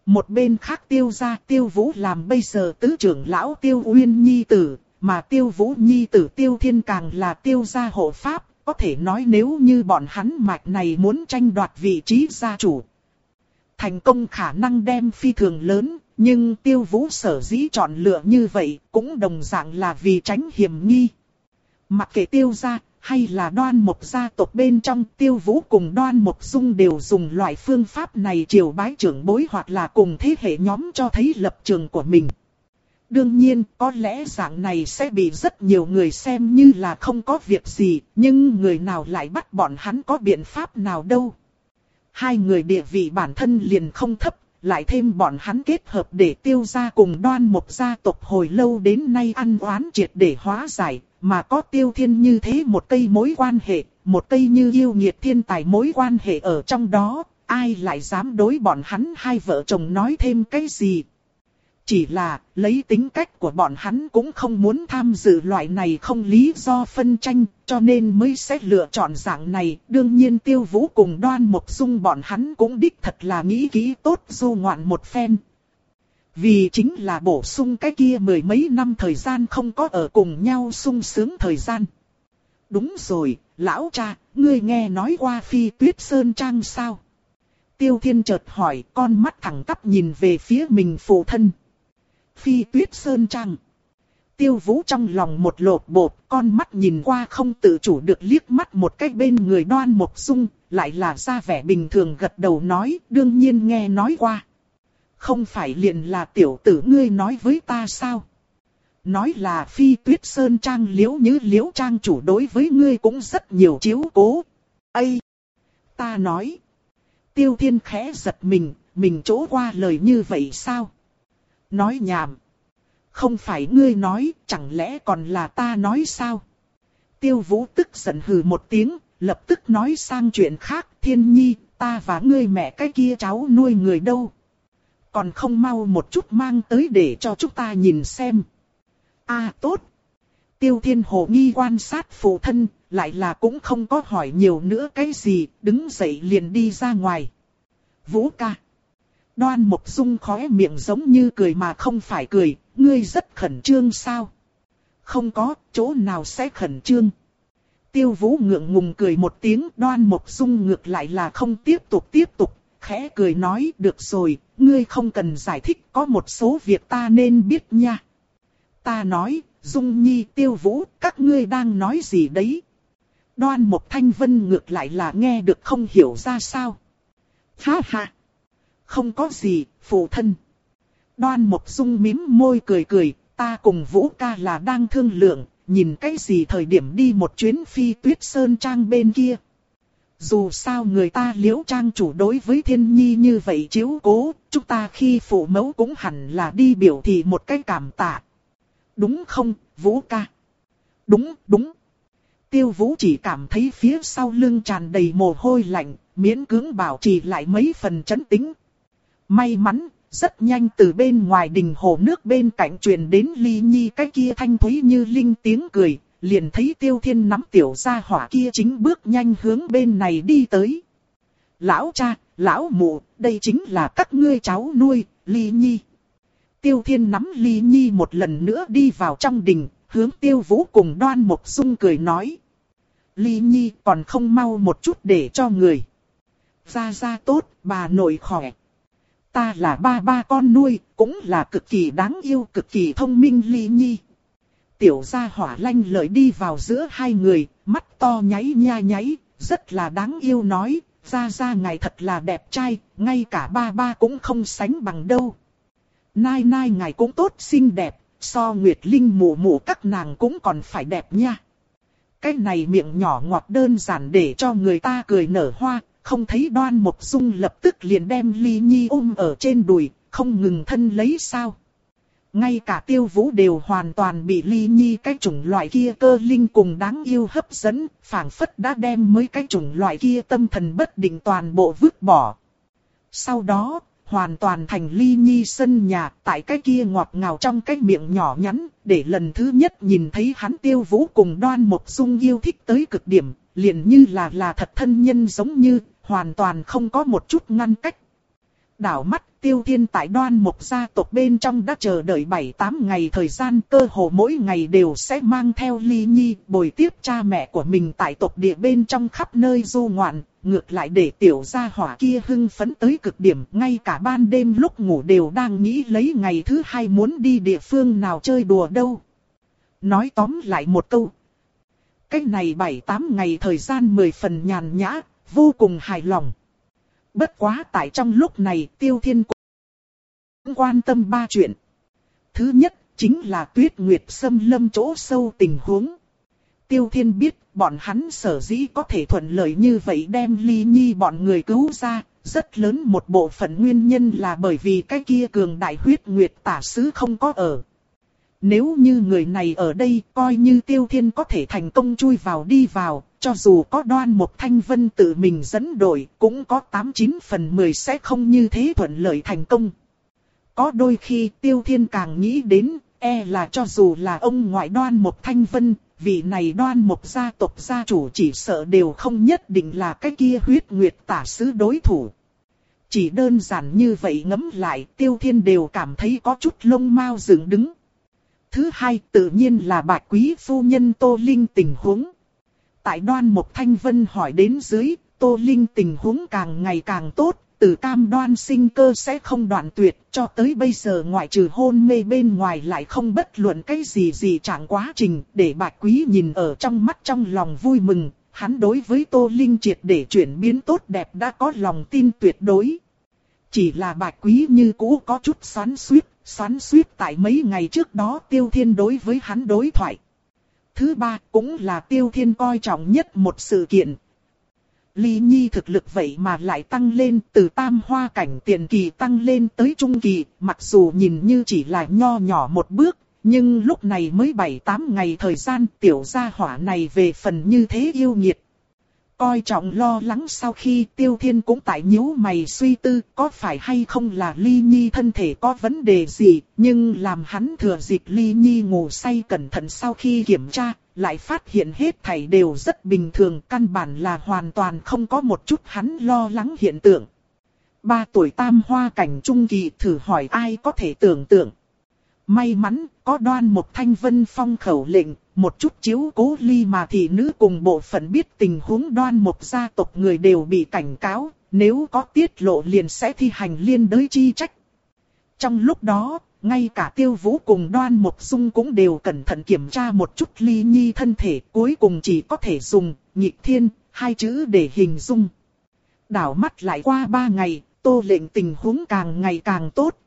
Một bên khác Tiêu gia, Tiêu Vũ làm bây giờ tứ trưởng lão Tiêu Uyên nhi tử, mà Tiêu Vũ nhi tử Tiêu Thiên càng là Tiêu gia hộ pháp, có thể nói nếu như bọn hắn mạch này muốn tranh đoạt vị trí gia chủ, thành công khả năng đem phi thường lớn, nhưng Tiêu Vũ sở dĩ chọn lựa như vậy cũng đồng dạng là vì tránh hiểm nghi. Mặc kệ Tiêu gia hay là Đoan Mộc gia tộc bên trong, Tiêu Vũ cùng Đoan Mộc Dung đều dùng loại phương pháp này triều bái trưởng bối hoặc là cùng thế hệ nhóm cho thấy lập trường của mình. Đương nhiên, có lẽ dạng này sẽ bị rất nhiều người xem như là không có việc gì, nhưng người nào lại bắt bọn hắn có biện pháp nào đâu. Hai người địa vị bản thân liền không thấp, lại thêm bọn hắn kết hợp để Tiêu gia cùng Đoan Mộc gia tộc hồi lâu đến nay ăn oán triệt để hóa giải, mà có Tiêu Thiên như thế một cây mối quan hệ, một cây như yêu nghiệt thiên tài mối quan hệ ở trong đó, ai lại dám đối bọn hắn hai vợ chồng nói thêm cái gì. Chỉ là, lấy tính cách của bọn hắn cũng không muốn tham dự loại này không lý do phân tranh, cho nên mới sẽ lựa chọn dạng này. Đương nhiên Tiêu Vũ cùng Đoan Mộc Dung bọn hắn cũng đích thật là nghĩ kỹ tốt du ngoạn một phen. Vì chính là bổ sung cái kia mười mấy năm thời gian không có ở cùng nhau sung sướng thời gian. Đúng rồi, lão cha, ngươi nghe nói qua Phi Tuyết Sơn Trang sao? Tiêu Thiên chợt hỏi, con mắt thẳng tắp nhìn về phía mình phụ thân. Phi Tuyết Sơn Trang. Tiêu Vũ trong lòng một lột bột, con mắt nhìn qua không tự chủ được liếc mắt một cách bên người Đoan Mộc Dung, lại là ra vẻ bình thường gật đầu nói, đương nhiên nghe nói qua. Không phải liền là tiểu tử ngươi nói với ta sao? Nói là Phi Tuyết Sơn Trang Liễu Như Liễu Trang chủ đối với ngươi cũng rất nhiều chiếu cố. Ây! Ta nói. Tiêu Thiên khẽ giật mình, mình chỗ qua lời như vậy sao? Nói nhảm. Không phải ngươi nói, chẳng lẽ còn là ta nói sao? Tiêu Vũ tức giận hừ một tiếng, lập tức nói sang chuyện khác. Thiên Nhi, ta và ngươi mẹ cái kia cháu nuôi người đâu? Còn không mau một chút mang tới để cho chúng ta nhìn xem. À tốt. Tiêu Thiên hồ nghi quan sát phụ thân, lại là cũng không có hỏi nhiều nữa cái gì, đứng dậy liền đi ra ngoài. Vũ ca. Đoan Mộc Dung khóe miệng giống như cười mà không phải cười, ngươi rất khẩn trương sao? Không có, chỗ nào sẽ khẩn trương. Tiêu Vũ ngượng ngùng cười một tiếng, Đoan Mộc Dung ngược lại là không tiếp tục tiếp tục, khẽ cười nói, được rồi, ngươi không cần giải thích, có một số việc ta nên biết nha. Ta nói, Dung Nhi, Tiêu Vũ, các ngươi đang nói gì đấy? Đoan Mộc Thanh Vân ngược lại là nghe được không hiểu ra sao. Ha ha! Không có gì, phụ thân. Đoan Mộc Dung mím môi cười cười, ta cùng Vũ ca là đang thương lượng, nhìn cái gì thời điểm đi một chuyến Phi Tuyết Sơn Trang bên kia. Dù sao người ta Liễu Trang chủ đối với Thiên Nhi như vậy chiếu cố, chúng ta khi phụ mẫu cũng hẳn là đi biểu thị một cái cảm tạ. Đúng không, Vũ ca? Đúng, đúng. Tiêu Vũ chỉ cảm thấy phía sau lưng tràn đầy mồ hôi lạnh, miễn cưỡng bảo trì lại mấy phần trấn tĩnh. May mắn, rất nhanh từ bên ngoài đình hồ nước bên cạnh truyền đến Ly Nhi cái kia thanh thúy như linh tiếng cười, liền thấy Tiêu Thiên nắm tiểu gia hỏa kia chính bước nhanh hướng bên này đi tới. Lão cha, lão mụ, đây chính là các ngươi cháu nuôi, Ly Nhi. Tiêu Thiên nắm Ly Nhi một lần nữa đi vào trong đình, hướng Tiêu Vũ cùng Đoan Mộc Dung cười nói. Ly Nhi còn không mau một chút để cho người. Gia gia tốt, bà nội khỏe. Ta là ba ba con nuôi, cũng là cực kỳ đáng yêu, cực kỳ thông minh Ly Nhi. Tiểu gia hỏa lanh lợi đi vào giữa hai người, mắt to nháy nha nháy, rất là đáng yêu nói, gia gia ngài thật là đẹp trai, ngay cả ba ba cũng không sánh bằng đâu. Nai nai ngài cũng tốt xinh đẹp, so Nguyệt Linh mụ mụ các nàng cũng còn phải đẹp nha. Cái này miệng nhỏ ngọt đơn giản để cho người ta cười nở hoa, không thấy Đoan Mộc Dung lập tức liền đem Ly Nhi ôm ở trên đùi, không ngừng thân lấy sao. Ngay cả Tiêu Vũ đều hoàn toàn bị Ly Nhi cái chủng loại kia cơ linh cùng đáng yêu hấp dẫn, phảng phất đã đem mấy cái chủng loại kia tâm thần bất định toàn bộ vứt bỏ. Sau đó, hoàn toàn thành Ly Nhi sân nhà, tại cái kia ngọt ngào trong cái miệng nhỏ nhắn, để lần thứ nhất nhìn thấy hắn Tiêu Vũ cùng Đoan Mộc Dung yêu thích tới cực điểm, liền như là là thật thân nhân giống như, hoàn toàn không có một chút ngăn cách. Đảo mắt Tiêu Thiên tại Đoan Mộc gia tộc bên trong đã chờ đợi bảy tám ngày thời gian, cơ hồ mỗi ngày đều sẽ mang theo Ly Nhi bồi tiếp cha mẹ của mình tại tộc địa bên trong khắp nơi du ngoạn, ngược lại để tiểu gia hỏa kia hưng phấn tới cực điểm, ngay cả ban đêm lúc ngủ đều đang nghĩ lấy ngày thứ hai muốn đi địa phương nào chơi đùa đâu. Nói tóm lại một câu, cái này bảy tám ngày thời gian mười phần nhàn nhã, vô cùng hài lòng. Bất quá tại trong lúc này Tiêu Thiên cũng quan tâm ba chuyện. Thứ nhất chính là Tuyết Nguyệt xâm lâm chỗ sâu tình huống. Tiêu Thiên biết bọn hắn sở dĩ có thể thuận lợi như vậy đem Ly Nhi bọn người cứu ra, rất lớn một bộ phận nguyên nhân là bởi vì cái kia cường đại Huyết Nguyệt tả sứ không có ở. Nếu như người này ở đây, coi như Tiêu Thiên có thể thành công chui vào đi vào, cho dù có Đoan Mộc Thanh Vân tự mình dẫn đội, cũng có tám chín phần mười sẽ không như thế thuận lợi thành công. Có đôi khi Tiêu Thiên càng nghĩ đến, e là cho dù là ông ngoại Đoan Mộc Thanh Vân, vị này Đoan Mộc gia tộc gia chủ chỉ sợ đều không nhất định là cái kia Huyết Nguyệt tả sứ đối thủ. Chỉ đơn giản như vậy ngẫm lại, Tiêu Thiên đều cảm thấy có chút lông mao dựng đứng. Thứ hai tự nhiên là Bạch Quý phu nhân Tô Linh tình huống. Tại Đoan Mộc Thanh Vân hỏi đến dưới, Tô Linh tình huống càng ngày càng tốt, từ cam đoan sinh cơ sẽ không đoạn tuyệt, cho tới bây giờ ngoại trừ hôn mê bên ngoài lại không bất luận cái gì gì trạng quá trình, để Bạch Quý nhìn ở trong mắt trong lòng vui mừng, hắn đối với Tô Linh triệt để chuyển biến tốt đẹp đã có lòng tin tuyệt đối. Chỉ là Bạch Quý như cũ có chút xoắn xuýt, xoắn xuýt tại mấy ngày trước đó Tiêu Thiên đối với hắn đối thoại. Thứ ba cũng là Tiêu Thiên coi trọng nhất một sự kiện. Ly Nhi thực lực vậy mà lại tăng lên từ tam hoa cảnh tiền kỳ tăng lên tới trung kỳ, mặc dù nhìn như chỉ là nho nhỏ một bước, nhưng lúc này mới bảy tám ngày thời gian tiểu gia hỏa này về phần như thế yêu nghiệt. Coi trọng lo lắng sau khi Tiêu Thiên cũng tại nhíu mày suy tư có phải hay không là Ly Nhi thân thể có vấn đề gì, nhưng làm hắn thừa dịp Ly Nhi ngủ say cẩn thận sau khi kiểm tra, lại phát hiện hết thảy đều rất bình thường, căn bản là hoàn toàn không có một chút hắn lo lắng hiện tượng. Ba tuổi tam hoa cảnh trung kỳ thử hỏi ai có thể tưởng tượng. May mắn có Đoan Mộc Thanh Vân phong khẩu lệnh, một chút chiếu cố Ly mà thị nữ cùng bộ phận biết tình huống Đoan Mộc gia tộc người đều bị cảnh cáo, nếu có tiết lộ liền sẽ thi hành liên đới chi trách. Trong lúc đó, ngay cả Tiêu Vũ cùng Đoan Mộc Dung cũng đều cẩn thận kiểm tra một chút Ly Nhi thân thể, cuối cùng chỉ có thể dùng nghịch thiên hai chữ để hình dung. Đảo mắt lại qua ba ngày, Tô Lệnh tình huống càng ngày càng tốt.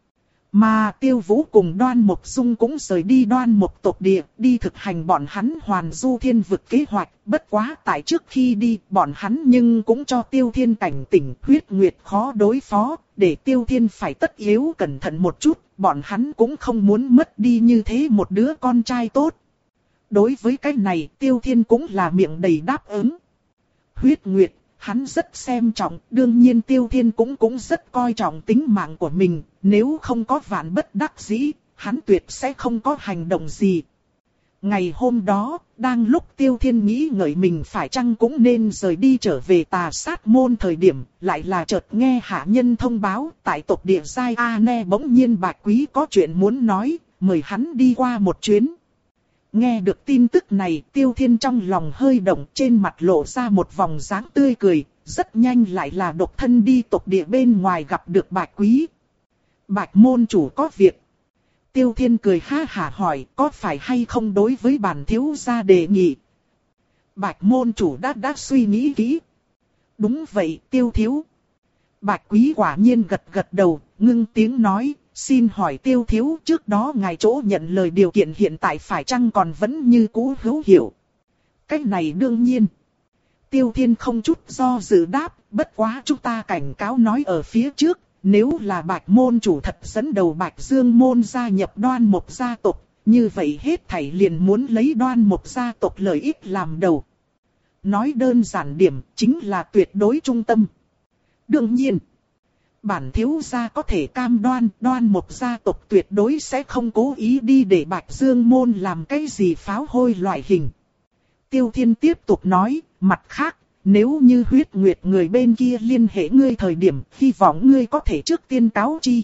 Mà Tiêu Vũ cùng Đoan Mộc Dung cũng rời đi Đoan Mộc tộc địa, đi thực hành bọn hắn hoàn du thiên vực kế hoạch. Bất quá tại trước khi đi, bọn hắn nhưng cũng cho Tiêu Thiên cảnh tỉnh Huyết Nguyệt khó đối phó, để Tiêu Thiên phải tất yếu cẩn thận một chút, bọn hắn cũng không muốn mất đi như thế một đứa con trai tốt. Đối với cái này, Tiêu Thiên cũng là miệng đầy đáp ứng. Huyết Nguyệt, hắn rất xem trọng, đương nhiên Tiêu Thiên cũng cũng rất coi trọng tính mạng của mình, nếu không có vạn bất đắc dĩ, hắn tuyệt sẽ không có hành động gì. Ngày hôm đó, đang lúc Tiêu Thiên nghĩ ngợi mình phải chăng cũng nên rời đi trở về Tà Sát môn thời điểm, lại là chợt nghe hạ nhân thông báo, tại tộc địa Giai A Ne bỗng nhiên Bạch Quý có chuyện muốn nói, mời hắn đi qua một chuyến. Nghe được tin tức này, Tiêu Thiên trong lòng hơi động, trên mặt lộ ra một vòng dáng tươi cười, rất nhanh lại là độc thân đi tộc địa bên ngoài gặp được Bạch Quý. Bạch môn chủ có việc. Tiêu Thiên cười ha hả hỏi, có phải hay không đối với bản thiếu gia đề nghị. Bạch môn chủ đã đã suy nghĩ kỹ. Đúng vậy, Tiêu thiếu. Bạch Quý quả nhiên gật gật đầu, ngưng tiếng nói, xin hỏi Tiêu thiếu, trước đó ngài chỗ nhận lời điều kiện hiện tại phải chăng còn vẫn như cũ hữu hiệu. Cách này đương nhiên. Tiêu Thiên không chút do dự đáp, bất quá chúng ta cảnh cáo nói ở phía trước, nếu là Bạch môn chủ thật dẫn đầu Bạch Dương môn gia nhập Đoan Mộc gia tộc, như vậy hết thảy liền muốn lấy Đoan Mộc gia tộc lợi ích làm đầu. Nói đơn giản điểm, chính là tuyệt đối trung tâm. Đương nhiên, bản thiếu gia có thể cam đoan Đoan Mộc gia tộc tuyệt đối sẽ không cố ý đi để Bạch Dương môn làm cái gì pháo hôi loại hình. Tiêu Thiên tiếp tục nói, mặt khác, nếu như huyết nguyệt người bên kia liên hệ ngươi thời điểm, hy vọng ngươi có thể trước tiên cáo chi.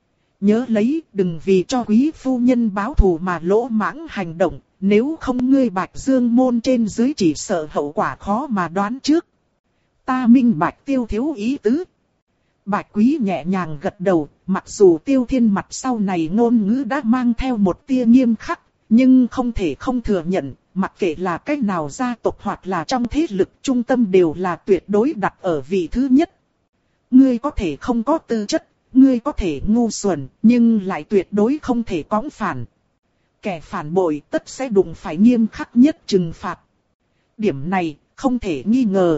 Nhớ lấy, đừng vì cho quý phu nhân báo thù mà lỗ mãng hành động, nếu không ngươi Bạch Dương môn trên dưới chỉ sợ hậu quả khó mà đoán trước. Ta minh bạch Tiêu thiếu ý tứ. Bạch Quý nhẹ nhàng gật đầu, mặc dù Tiêu Thiên mặt sau này ngôn ngữ đã mang theo một tia nghiêm khắc, nhưng không thể không thừa nhận, mặc kệ là cách nào gia tộc hoặc là trong thế lực trung tâm đều là tuyệt đối đặt ở vị thứ nhất. Ngươi có thể không có tư chất, ngươi có thể ngu xuẩn, nhưng lại tuyệt đối không thể cõng phản. Kẻ phản bội tất sẽ đụng phải nghiêm khắc nhất trừng phạt. Điểm này, không thể nghi ngờ.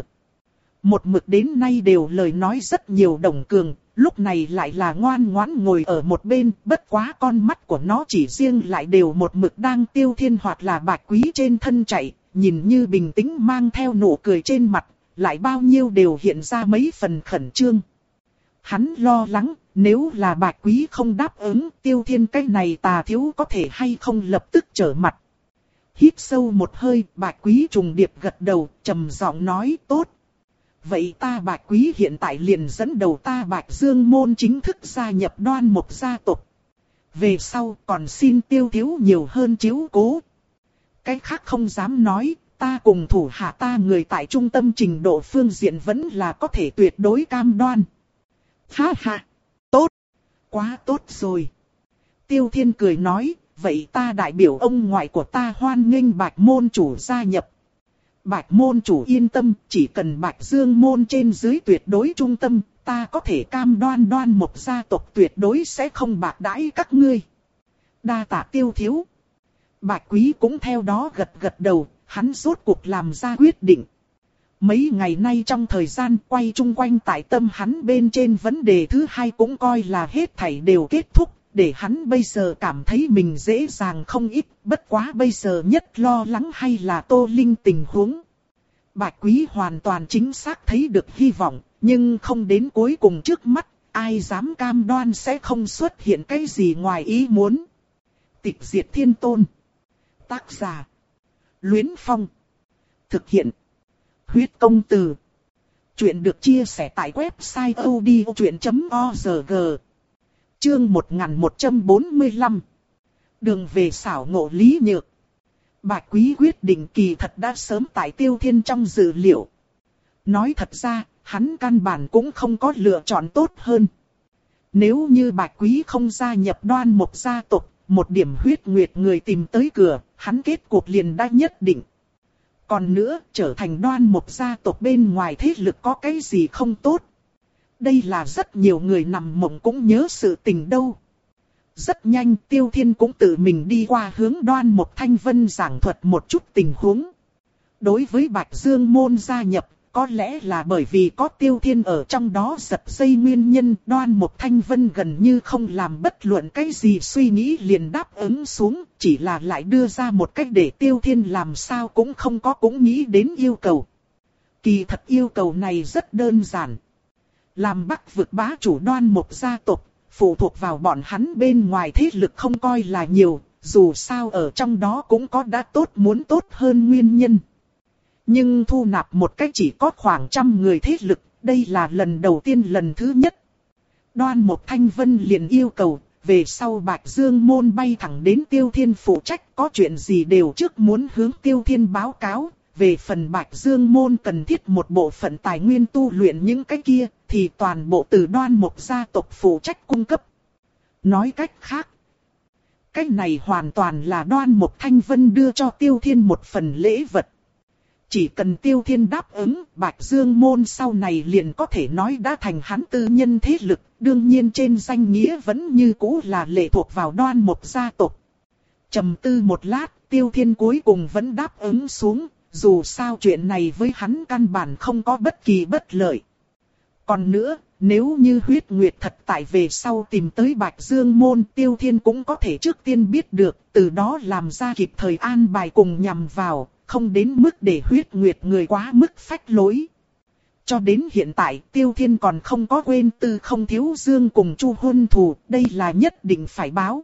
Một mực đến nay đều lời nói rất nhiều Đồng Cường, lúc này lại là ngoan ngoãn ngồi ở một bên, bất quá con mắt của nó chỉ riêng lại đều một mực đang Tiêu Thiên hoặc là Bạch Quý trên thân chạy, nhìn như bình tĩnh mang theo nụ cười trên mặt, lại bao nhiêu đều hiện ra mấy phần khẩn trương. Hắn lo lắng, nếu là Bạch Quý không đáp ứng, Tiêu Thiên cái này tà thiếu có thể hay không lập tức trở mặt. Hít sâu một hơi, Bạch Quý trùng điệp gật đầu, trầm giọng nói tốt. Vậy ta Bạch Quý hiện tại liền dẫn đầu ta Bạch Dương môn chính thức gia nhập Đoan Mục gia tộc. Về sau còn xin Tiêu thiếu nhiều hơn chiếu cố. Cái khác không dám nói, ta cùng thủ hạ ta người tại trung tâm trình độ phương diện vẫn là có thể tuyệt đối cam đoan. Ha ha, tốt, quá tốt rồi. Tiêu Thiên cười nói, vậy ta đại biểu ông ngoại của ta hoan nghênh Bạch môn chủ gia nhập. Bạch môn chủ yên tâm, chỉ cần Bạch Dương môn trên dưới tuyệt đối trung tâm, ta có thể cam đoan Đoan Mục gia tộc tuyệt đối sẽ không bạc đãi các ngươi. Đa tạ Tiêu thiếu. Bạch Quý cũng theo đó gật gật đầu, hắn rốt cuộc làm ra quyết định. Mấy ngày nay trong thời gian quay chung quanh tại tâm hắn bên trên vấn đề thứ hai cũng coi là hết thảy đều kết thúc, để hắn bây giờ cảm thấy mình dễ dàng không ít, bất quá bây giờ nhất lo lắng hay là Tô Linh tình huống. Bạch Quý hoàn toàn chính xác thấy được hy vọng, nhưng không đến cuối cùng trước mắt, ai dám cam đoan sẽ không xuất hiện cái gì ngoài ý muốn. Tịch diệt thiên tôn. Tác giả. Luyến Phong. Thực hiện. Huyết công từ. Chuyện được chia sẻ tại website odchuyện chấm org. Chương một nghìn một trăm bốn mươi lăm. Đường về xảo ngộ Lý Nhược. Bạch Quý quyết định kỳ thật đã sớm tại Tiêu Thiên trong dự liệu. Nói thật ra, hắn căn bản cũng không có lựa chọn tốt hơn. Nếu như Bạch Quý không gia nhập Đoan Mục gia tộc, một điểm huyết nguyệt người tìm tới cửa, hắn kết cuộc liền đã nhất định. Còn nữa, trở thành Đoan Mục gia tộc bên ngoài thế lực có cái gì không tốt. Đây là rất nhiều người nằm mộng cũng nhớ sự tình đâu. Rất nhanh Tiêu Thiên cũng tự mình đi qua hướng Đoan Mục Thanh Vân giảng thuật một chút tình huống. Đối với Bạch Dương môn gia nhập, có lẽ là bởi vì có Tiêu Thiên ở trong đó giật dây nguyên nhân, Đoan Mục Thanh Vân gần như không làm bất luận cái gì suy nghĩ liền đáp ứng xuống, chỉ là lại đưa ra một cách để Tiêu Thiên làm sao cũng không có cũng nghĩ đến yêu cầu. Kỳ thật yêu cầu này rất đơn giản. Làm Bắc vực bá chủ Đoan Mục gia tộc, phụ thuộc vào bọn hắn bên ngoài thế lực không coi là nhiều, dù sao ở trong đó cũng có đã tốt muốn tốt hơn nguyên nhân. Nhưng thu nạp một cách chỉ có khoảng trăm người thế lực, đây là lần đầu tiên lần thứ nhất. Đoan Mục Thanh Vân liền yêu cầu, về sau Bạch Dương môn bay thẳng đến Tiêu Thiên phụ trách, có chuyện gì đều trước muốn hướng Tiêu Thiên báo cáo. Về phần Bạch Dương môn cần thiết một bộ phận tài nguyên tu luyện những cái kia, thì toàn bộ từ Đoan Mục gia tộc phụ trách cung cấp. Nói cách khác, cái này hoàn toàn là Đoan Mục Thanh Vân đưa cho Tiêu Thiên một phần lễ vật. Chỉ cần Tiêu Thiên đáp ứng, Bạch Dương môn sau này liền có thể nói đã thành hắn tư nhân thế lực, đương nhiên trên danh nghĩa vẫn như cũ là lệ thuộc vào Đoan Mục gia tộc. Trầm tư một lát, Tiêu Thiên cuối cùng vẫn đáp ứng xuống. Dù sao chuyện này với hắn căn bản không có bất kỳ bất lợi. Còn nữa, nếu như huyết nguyệt thật tại về sau tìm tới Bạch Dương môn, Tiêu Thiên cũng có thể trước tiên biết được, từ đó làm ra kịp thời an bài cùng nhằm vào, không đến mức để huyết nguyệt người quá mức phách lối. Cho đến hiện tại, Tiêu Thiên còn không có quên Tư Không Thiếu Dương cùng Chu Huân thù, đây là nhất định phải báo.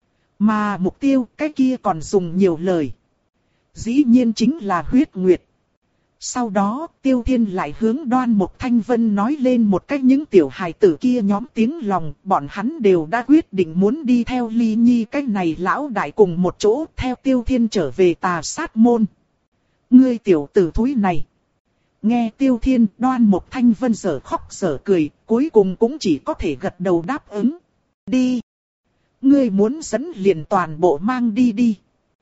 Mà mục tiêu, cái kia còn dùng nhiều lời. Dĩ nhiên chính là huyết nguyệt. Sau đó, Tiêu Thiên lại hướng Đoan Mục Thanh Vân nói lên một cách những tiểu hài tử kia nhóm tiếng lòng, bọn hắn đều đã quyết định muốn đi theo Ly Nhi cách này lão đại cùng một chỗ theo Tiêu Thiên trở về Tà Sát Môn. Ngươi tiểu tử thúi này. Nghe Tiêu Thiên, Đoan Mục Thanh Vân giở khóc giở cười, cuối cùng cũng chỉ có thể gật đầu đáp ứng. Đi. Ngươi muốn dẫn liền toàn bộ mang đi đi.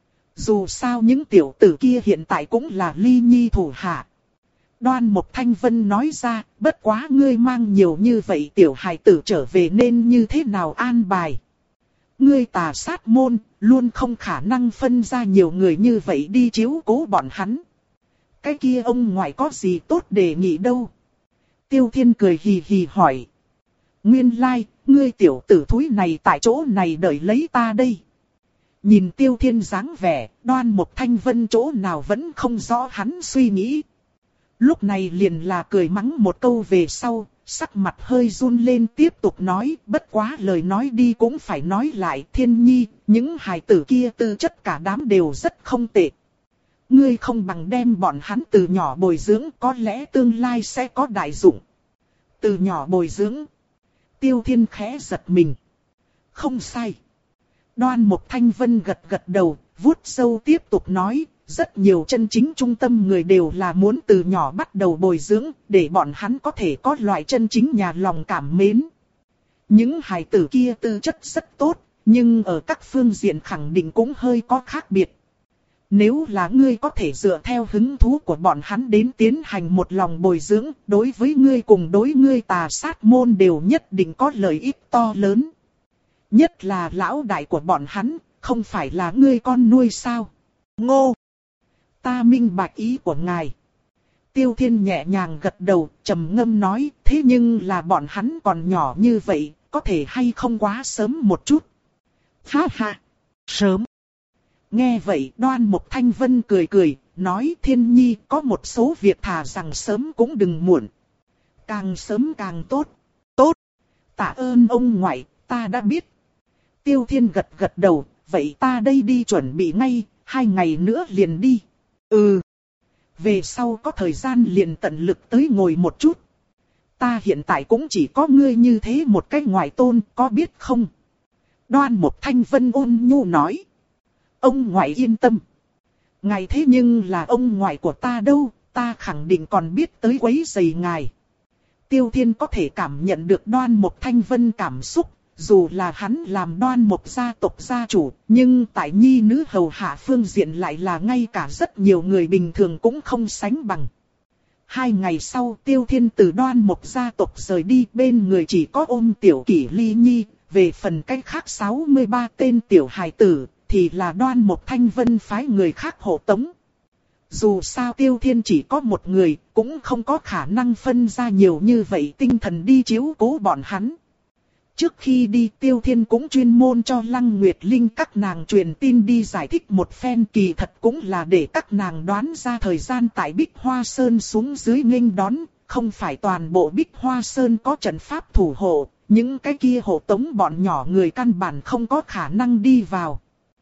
Dù sao những tiểu tử kia hiện tại cũng là Ly Nhi thủ hạ. Đoan Mục Thanh Vân nói ra, bất quá ngươi mang nhiều như vậy tiểu hài tử trở về nên như thế nào an bài. Ngươi Tà Sát Môn, luôn không khả năng phân ra nhiều người như vậy đi chiếu cố bọn hắn. Cái kia ông ngoại có gì tốt đề nghị đâu. Tiêu Thiên cười hì hì hỏi. Nguyên lai, ngươi tiểu tử thúi này tại chỗ này đợi lấy ta đây. Nhìn Tiêu Thiên dáng vẻ, Đoan Mục Thanh Vân chỗ nào vẫn không rõ hắn suy nghĩ. Lúc này liền là cười mắng một câu về sau, sắc mặt hơi run lên tiếp tục nói, bất quá lời nói đi cũng phải nói lại. Thiên Nhi, những hài tử kia tư chất cả đám đều rất không tệ. Ngươi không bằng đem bọn hắn từ nhỏ bồi dưỡng, có lẽ tương lai sẽ có đại dụng. Từ nhỏ bồi dưỡng. Tiêu Thiên khẽ giật mình. Không sai. Đoan Mục Thanh Vân gật gật đầu, vuốt sâu tiếp tục nói, rất nhiều chân chính trung tâm người đều là muốn từ nhỏ bắt đầu bồi dưỡng, để bọn hắn có thể có loại chân chính nhà lòng cảm mến. Những hài tử kia tư chất rất tốt, nhưng ở các phương diện khẳng định cũng hơi có khác biệt. Nếu là ngươi có thể dựa theo hứng thú của bọn hắn đến tiến hành một lòng bồi dưỡng, đối với ngươi cùng đối ngươi Tà Sát Môn đều nhất định có lợi ích to lớn. Nhất là lão đại của bọn hắn, không phải là ngươi con nuôi sao? Ngô! Ta minh bạch ý của ngài. Tiêu Thiên nhẹ nhàng gật đầu, trầm ngâm nói, thế nhưng là bọn hắn còn nhỏ như vậy, có thể hay không quá sớm một chút? Ha ha! Sớm! Nghe vậy Đoan Mục Thanh Vân cười cười, nói Thiên Nhi có một số việc thà rằng sớm cũng đừng muộn. Càng sớm càng tốt. Tốt! Tạ ơn ông ngoại, ta đã biết. Tiêu Thiên gật gật đầu, vậy ta đây đi chuẩn bị ngay, hai ngày nữa liền đi. Ừ. Về sau có thời gian liền tận lực tới ngồi một chút. Ta hiện tại cũng chỉ có ngươi như thế một cái ngoại tôn, có biết không? Đoan Mục Thanh Vân ôn nhu nói. Ông ngoại yên tâm. Ngài thế nhưng là ông ngoại của ta đâu, ta khẳng định còn biết tới quấy rầy ngài. Tiêu Thiên có thể cảm nhận được Đoan Mục Thanh Vân cảm xúc. Dù là hắn làm Đoan Mục gia tộc gia chủ, nhưng tại nhi nữ hầu hạ phương diện lại là ngay cả rất nhiều người bình thường cũng không sánh bằng. Hai ngày sau Tiêu Thiên từ Đoan Mục gia tộc rời đi, bên người chỉ có ôm tiểu Kỷ Ly Nhi, về phần cách khác sáu mươi ba tên tiểu hài tử, thì là Đoan Mục Thanh Vân phái người khác hộ tống. Dù sao Tiêu Thiên chỉ có một người, cũng không có khả năng phân ra nhiều như vậy tinh thần đi chiếu cố bọn hắn. Trước khi đi Tiêu Thiên cũng chuyên môn cho Lăng Nguyệt Linh các nàng truyền tin đi giải thích một phen, kỳ thật cũng là để các nàng đoán ra thời gian tại Bích Hoa Sơn xuống dưới nghênh đón, không phải toàn bộ Bích Hoa Sơn có trận pháp thủ hộ, những cái kia hộ tống bọn nhỏ người căn bản không có khả năng đi vào.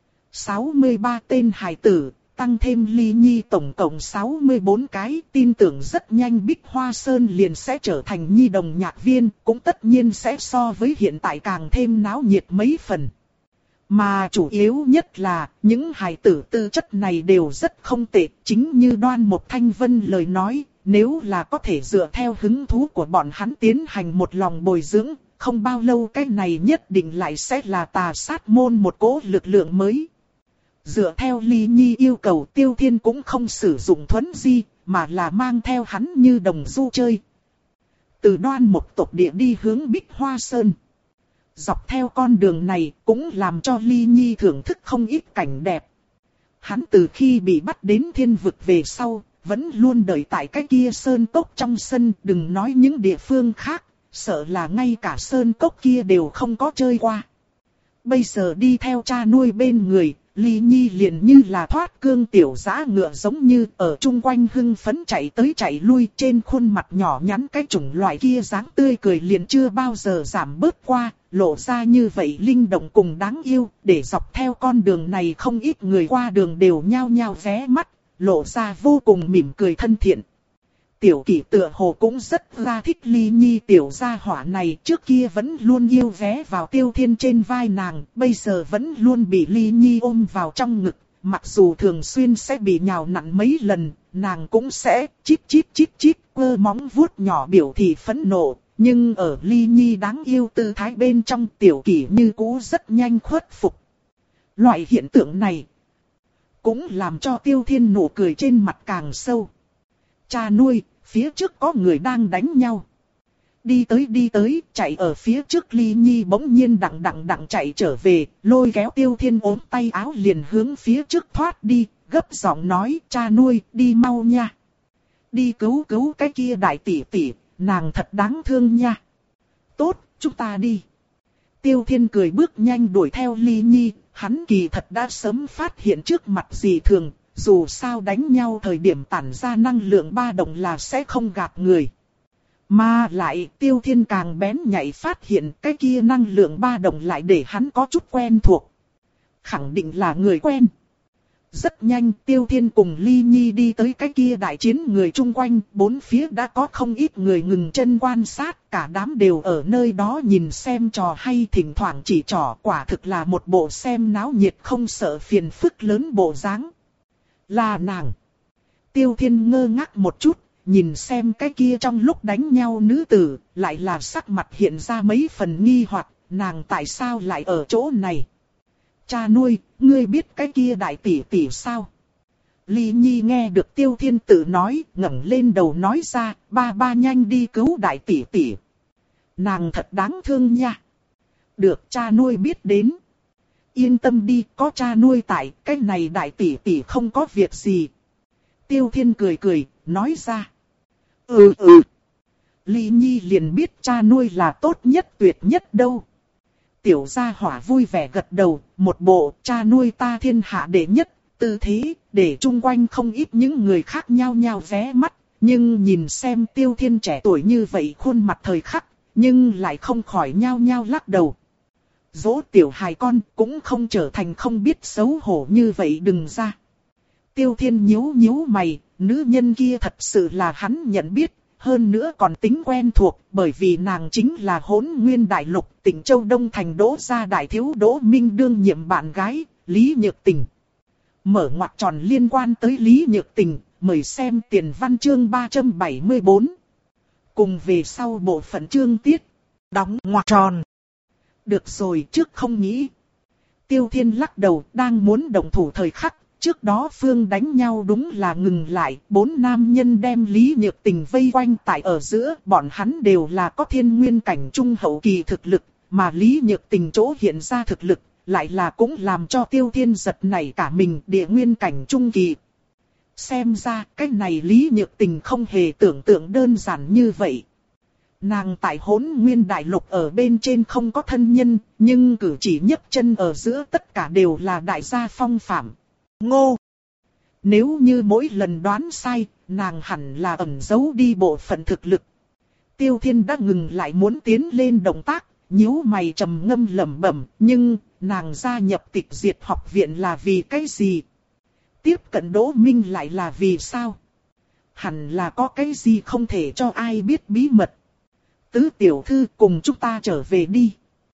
sáu mươi ba tên hài tử, tăng thêm Ly Nhi tổng cộng sáu mươi bốn cái, tin tưởng rất nhanh Bích Hoa Sơn liền sẽ trở thành nhi đồng nhạc viên, cũng tất nhiên sẽ so với hiện tại càng thêm náo nhiệt mấy phần. Mà chủ yếu nhất là, những hài tử tư chất này đều rất không tệ, chính như Đoan Mục Thanh Vân lời nói, nếu là có thể dựa theo hứng thú của bọn hắn tiến hành một lòng bồi dưỡng, không bao lâu cái này nhất định lại sẽ là Tà Sát Môn một cỗ lực lượng mới. Dựa theo Ly Nhi yêu cầu, Tiêu Thiên cũng không sử dụng thuấn di, mà là mang theo hắn như đồng du chơi. Từ Đoan Mục tộc địa đi hướng Bích Hoa Sơn. Dọc theo con đường này cũng làm cho Ly Nhi thưởng thức không ít cảnh đẹp. Hắn từ khi bị bắt đến thiên vực về sau, vẫn luôn đợi tại cái kia sơn cốc trong sân, đừng nói những địa phương khác, sợ là ngay cả sơn cốc kia đều không có chơi qua. Bây giờ đi theo cha nuôi bên người, Ly Nhi liền như là thoát cương tiểu dã ngựa, giống như ở chung quanh hưng phấn chạy tới chạy lui, trên khuôn mặt nhỏ nhắn cái chủng loại kia dáng tươi cười liền chưa bao giờ giảm bớt qua, lộ ra như vậy linh động cùng đáng yêu, để dọc theo con đường này không ít người qua đường đều nhao nhao ghé mắt, lộ ra vô cùng mỉm cười thân thiện. Tiểu Kỷ tựa hồ cũng rất ra thích Ly Nhi tiểu gia hỏa này, trước kia vẫn luôn yêu ghé vào Tiêu Thiên trên vai nàng, bây giờ vẫn luôn bị Ly Nhi ôm vào trong ngực, mặc dù thường xuyên sẽ bị nhào nặn mấy lần, nàng cũng sẽ chít chít chít chít quơ móng vuốt nhỏ biểu thị phẫn nộ, nhưng ở Ly Nhi đáng yêu tư thái bên trong Tiểu Kỷ như cũ rất nhanh khuất phục. Loại hiện tượng này cũng làm cho Tiêu Thiên nụ cười trên mặt càng sâu. Cha nuôi, phía trước có người đang đánh nhau. Đi tới đi tới, chạy ở phía trước Ly Nhi bỗng nhiên đặng đặng đặng chạy trở về, lôi kéo Tiêu Thiên ốm tay áo liền hướng phía trước thoát đi, gấp giọng nói, cha nuôi, đi mau nha. Đi cứu cứu cái kia đại tỷ tỷ, nàng thật đáng thương nha. Tốt, chúng ta đi. Tiêu Thiên cười bước nhanh đuổi theo Ly Nhi, hắn kỳ thật đã sớm phát hiện trước mặt gì thường, dù sao đánh nhau thời điểm tản ra năng lượng ba động là sẽ không gạt người. Mà lại Tiêu Thiên càng bén nhạy phát hiện cái kia năng lượng ba động lại để hắn có chút quen thuộc. Khẳng định là người quen. Rất nhanh Tiêu Thiên cùng Ly Nhi đi tới cái kia đại chiến người chung quanh, bốn phía đã có không ít người ngừng chân quan sát, cả đám đều ở nơi đó nhìn xem trò hay thỉnh thoảng chỉ trò, quả thực là một bộ xem náo nhiệt không sợ phiền phức lớn bộ dáng. Là nàng. Tiêu Thiên ngơ ngác một chút, nhìn xem cái kia trong lúc đánh nhau nữ tử, lại là sắc mặt hiện ra mấy phần nghi hoặc, nàng tại sao lại ở chỗ này? Cha nuôi, ngươi biết cái kia đại tỷ tỷ sao? Ly Nhi nghe được Tiêu Thiên tự nói, ngẩng lên đầu nói ra, ba ba nhanh đi cứu đại tỷ tỷ. Nàng thật đáng thương nha. Được cha nuôi biết đến. Yên tâm đi, có cha nuôi tại, cái này đại tỷ tỷ không có việc gì. Tiêu Thiên cười cười, nói ra. Ừ ừ. Ly Nhi liền biết cha nuôi là tốt nhất tuyệt nhất đâu. Tiểu gia hỏa vui vẻ gật đầu, một bộ cha nuôi ta thiên hạ đệ nhất, tư thế, để chung quanh không ít những người khác nhao nhao vé mắt. Nhưng nhìn xem Tiêu Thiên trẻ tuổi như vậy khuôn mặt thời khắc, nhưng lại không khỏi nhao nhao lắc đầu. Dỗ tiểu hài con cũng không trở thành không biết xấu hổ như vậy đừng ra. Tiêu Thiên nhíu nhíu mày, nữ nhân kia thật sự là hắn nhận biết, hơn nữa còn tính quen thuộc, bởi vì nàng chính là Hỗn Nguyên Đại Lục, tỉnh Châu Đông Thành Đỗ gia đại thiếu Đỗ Minh đương nhiệm bạn gái, Lý Nhược Tình. Mở ngoặc tròn liên quan tới Lý Nhược Tình, mời xem tiền văn chương ba trăm bảy mươi tư. Cùng về sau bộ phận chương tiết, đóng ngoặc tròn. Được rồi, trước không nghĩ. Tiêu Thiên lắc đầu, đang muốn động thủ thời khắc. Trước đó phương đánh nhau đúng là ngừng lại, bốn nam nhân đem Lý Nhược Tình vây quanh tại ở giữa, bọn hắn đều là có thiên nguyên cảnh trung hậu kỳ thực lực, mà Lý Nhược Tình chỗ hiện ra thực lực, lại là cũng làm cho Tiêu Thiên giật nảy cả mình địa nguyên cảnh trung kỳ. Xem ra, cái này Lý Nhược Tình không hề tưởng tượng đơn giản như vậy. Nàng tại Hỗn Nguyên Đại Lục ở bên trên không có thân nhân, nhưng cử chỉ nhấc chân ở giữa tất cả đều là đại gia phong phạm. Ngô! Nếu như mỗi lần đoán sai, nàng hẳn là ẩn giấu đi bộ phận thực lực. Tiêu Thiên đã ngừng lại muốn tiến lên động tác, nhíu mày trầm ngâm lẩm bẩm, nhưng nàng gia nhập Tịch Diệt học viện là vì cái gì? Tiếp cận Đỗ Minh lại là vì sao? Hẳn là có cái gì không thể cho ai biết bí mật. Tứ tiểu thư cùng chúng ta trở về đi.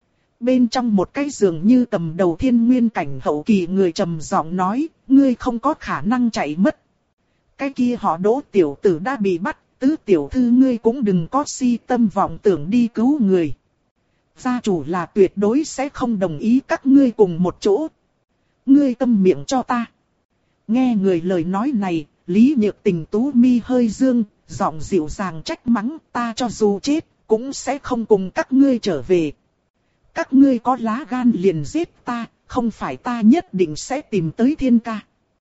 Bên trong một cái giường như cầm đầu thiên nguyên cảnh hậu kỳ người trầm giọng nói, ngươi không có khả năng chạy mất. Cái kia họ Đỗ tiểu tử đã bị bắt, tứ tiểu thư ngươi cũng đừng có si tâm vọng tưởng đi cứu người. Gia chủ là tuyệt đối sẽ không đồng ý các ngươi cùng một chỗ. Ngươi câm miệng cho ta. Nghe người lời nói này, Lý Nhược Tình tú mi hơi dương, giọng dịu dàng trách mắng, ta cho dù chết, cũng sẽ không cùng các ngươi trở về. Các ngươi có lá gan liền giết ta, không phải ta nhất định sẽ tìm tới thiên ca.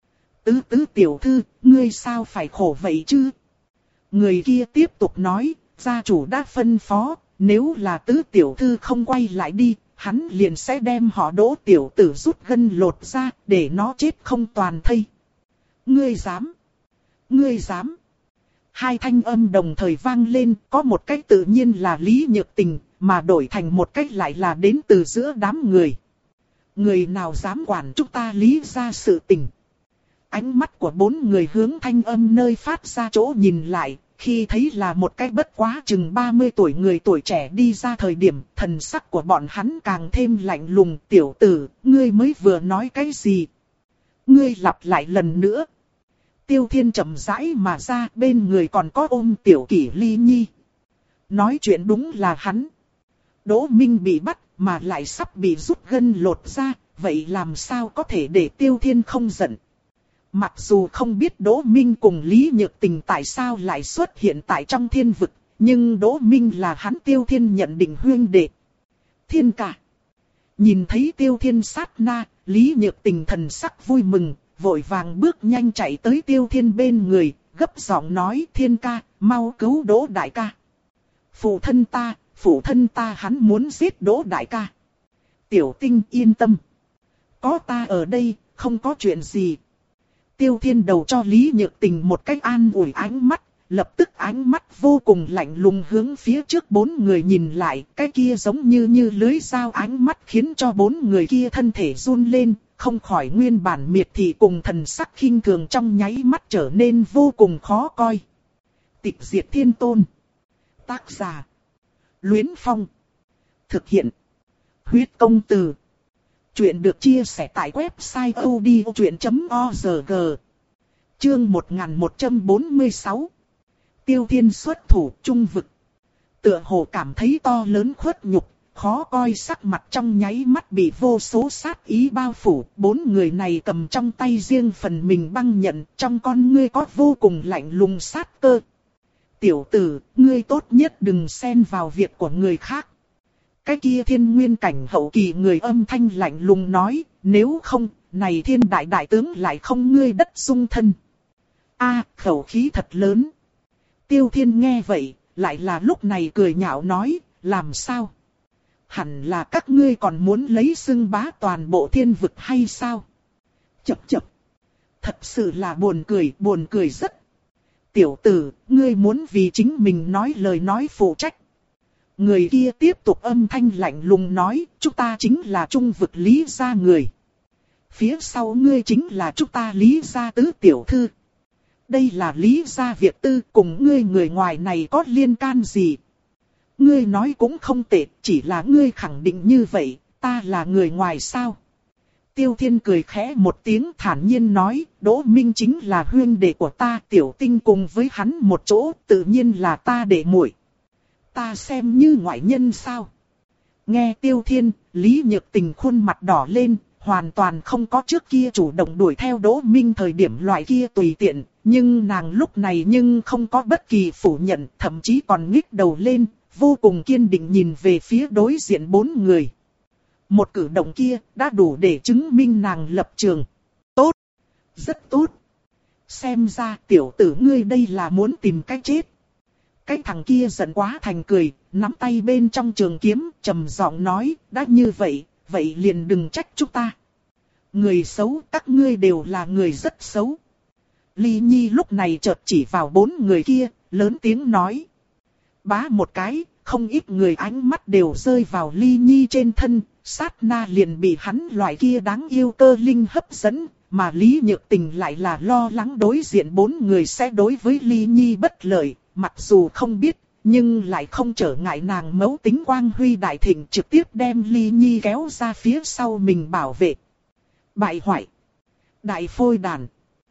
Tứ tứ tiểu thư, ngươi sao phải khổ vậy chứ? Người kia tiếp tục nói, gia chủ đã phân phó, nếu là tứ tiểu thư không quay lại đi, hắn liền sẽ đem họ Đỗ tiểu tử rút gân lột ra, để nó chết không toàn thây. Ngươi dám? Ngươi dám? Hai thanh âm đồng thời vang lên, có một cách tự nhiên là Lý Nhược Tình, mà đổi thành một cách lại là đến từ giữa đám người. Người nào dám quản chúng ta Lý gia sự tình? ánh mắt của bốn người hướng thanh âm nơi phát ra chỗ nhìn lại, khi thấy là một cái bất quá chừng ba mươi tuổi người tuổi trẻ đi ra thời điểm, thần sắc của bọn hắn càng thêm lạnh lùng. Tiểu tử, ngươi mới vừa nói cái gì? Ngươi lặp lại lần nữa. Tiêu Thiên chậm rãi mà ra, bên người còn có ôm Tiểu Kỷ Ly Nhi. Nói chuyện đúng là hắn. Đỗ Minh bị bắt mà lại sắp bị rút gân lột ra, vậy làm sao có thể để Tiêu Thiên không giận? Mặc dù không biết Đỗ Minh cùng Lý Nhược Tình tại sao lại xuất hiện tại trong thiên vực, nhưng Đỗ Minh là hắn Tiêu Thiên nhận định huynh đệ. Thiên ca. Nhìn thấy Tiêu Thiên sát na, Lý Nhược Tình thần sắc vui mừng, vội vàng bước nhanh chạy tới Tiêu Thiên bên người, gấp giọng nói: Thiên ca, mau cứu Đỗ đại ca. Phụ thân ta, phụ thân ta hắn muốn giết Đỗ đại ca. Tiểu Tinh yên tâm. Có ta ở đây, không có chuyện gì. Tiêu Thiên đầu cho Lý Nhược Tình một cách an ủi ánh mắt, lập tức ánh mắt vô cùng lạnh lùng hướng phía trước bốn người nhìn lại. Cái kia giống như như lưới dao ánh mắt khiến cho bốn người kia thân thể run lên, không khỏi nguyên bản miệt thị cùng thần sắc khinh thường trong nháy mắt trở nên vô cùng khó coi. Tịch diệt thiên tôn. Tác giả: Luyến Phong. Thực hiện: Huyết công từ. Chuyện được chia sẻ tại website odchuyện chấm org. Chương một nghìn một trăm bốn mươi sáu. Tiêu Thiên xuất thủ trung vực. Tựa hồ cảm thấy to lớn khuất nhục, khó coi sắc mặt trong nháy mắt bị vô số sát ý bao phủ. Bốn người này cầm trong tay riêng phần mình băng nhận, trong con ngươi có vô cùng lạnh lùng sát cơ. Tiểu tử, ngươi tốt nhất đừng xen vào việc của người khác. Cái kia thiên nguyên cảnh hậu kỳ người âm thanh lạnh lùng nói, nếu không, này thiên đại đại tướng lại không ngươi đất sung thân. A, khẩu khí thật lớn. Tiêu Thiên nghe vậy, lại là lúc này cười nhạo nói, làm sao? Hẳn là các ngươi còn muốn lấy xưng bá toàn bộ thiên vực hay sao? Chập chập. Thật sự là buồn cười, buồn cười rất. Tiểu tử, ngươi muốn vì chính mình nói lời nói phụ trách. Người kia tiếp tục âm thanh lạnh lùng nói, chúng ta chính là trung vực Lý gia người. Phía sau ngươi chính là chúng ta Lý gia tứ tiểu thư. Đây là Lý gia việc tư, cùng ngươi người ngoài này có liên can gì? Ngươi nói cũng không tệ, chỉ là ngươi khẳng định như vậy, ta là người ngoài sao? Tiêu Thiên cười khẽ một tiếng thản nhiên nói, Đỗ Minh chính là huynh đệ của ta, Tiểu Tinh cùng với hắn một chỗ, tự nhiên là ta đệ muội. Ta xem như ngoại nhân sao? Nghe Tiêu Thiên, Lý Nhược Tình khuôn mặt đỏ lên, hoàn toàn không có trước kia chủ động đuổi theo Đỗ Minh thời điểm loại kia tùy tiện, nhưng nàng lúc này nhưng không có bất kỳ phủ nhận, thậm chí còn nhích đầu lên, vô cùng kiên định nhìn về phía đối diện bốn người. Một cử động kia đã đủ để chứng minh nàng lập trường. Tốt, rất tốt. Xem ra tiểu tử ngươi đây là muốn tìm cách chết. Cái thằng kia giận quá thành cười, nắm tay bên trong trường kiếm, trầm giọng nói, đã như vậy, vậy liền đừng trách chúng ta. Người xấu, các ngươi đều là người rất xấu. Ly Nhi lúc này chợt chỉ vào bốn người kia, lớn tiếng nói. Bá một cái, không ít người ánh mắt đều rơi vào Ly Nhi trên thân, sát na liền bị hắn loại kia đáng yêu cơ linh hấp dẫn, mà Lý Nhược Tình lại là lo lắng đối diện bốn người sẽ đối với Ly Nhi bất lợi. Mặc dù không biết, nhưng lại không trở ngại nàng mấu tính quang huy đại thịnh trực tiếp đem Ly Nhi kéo ra phía sau mình bảo vệ. Bại hoại. Đại phôi đàn.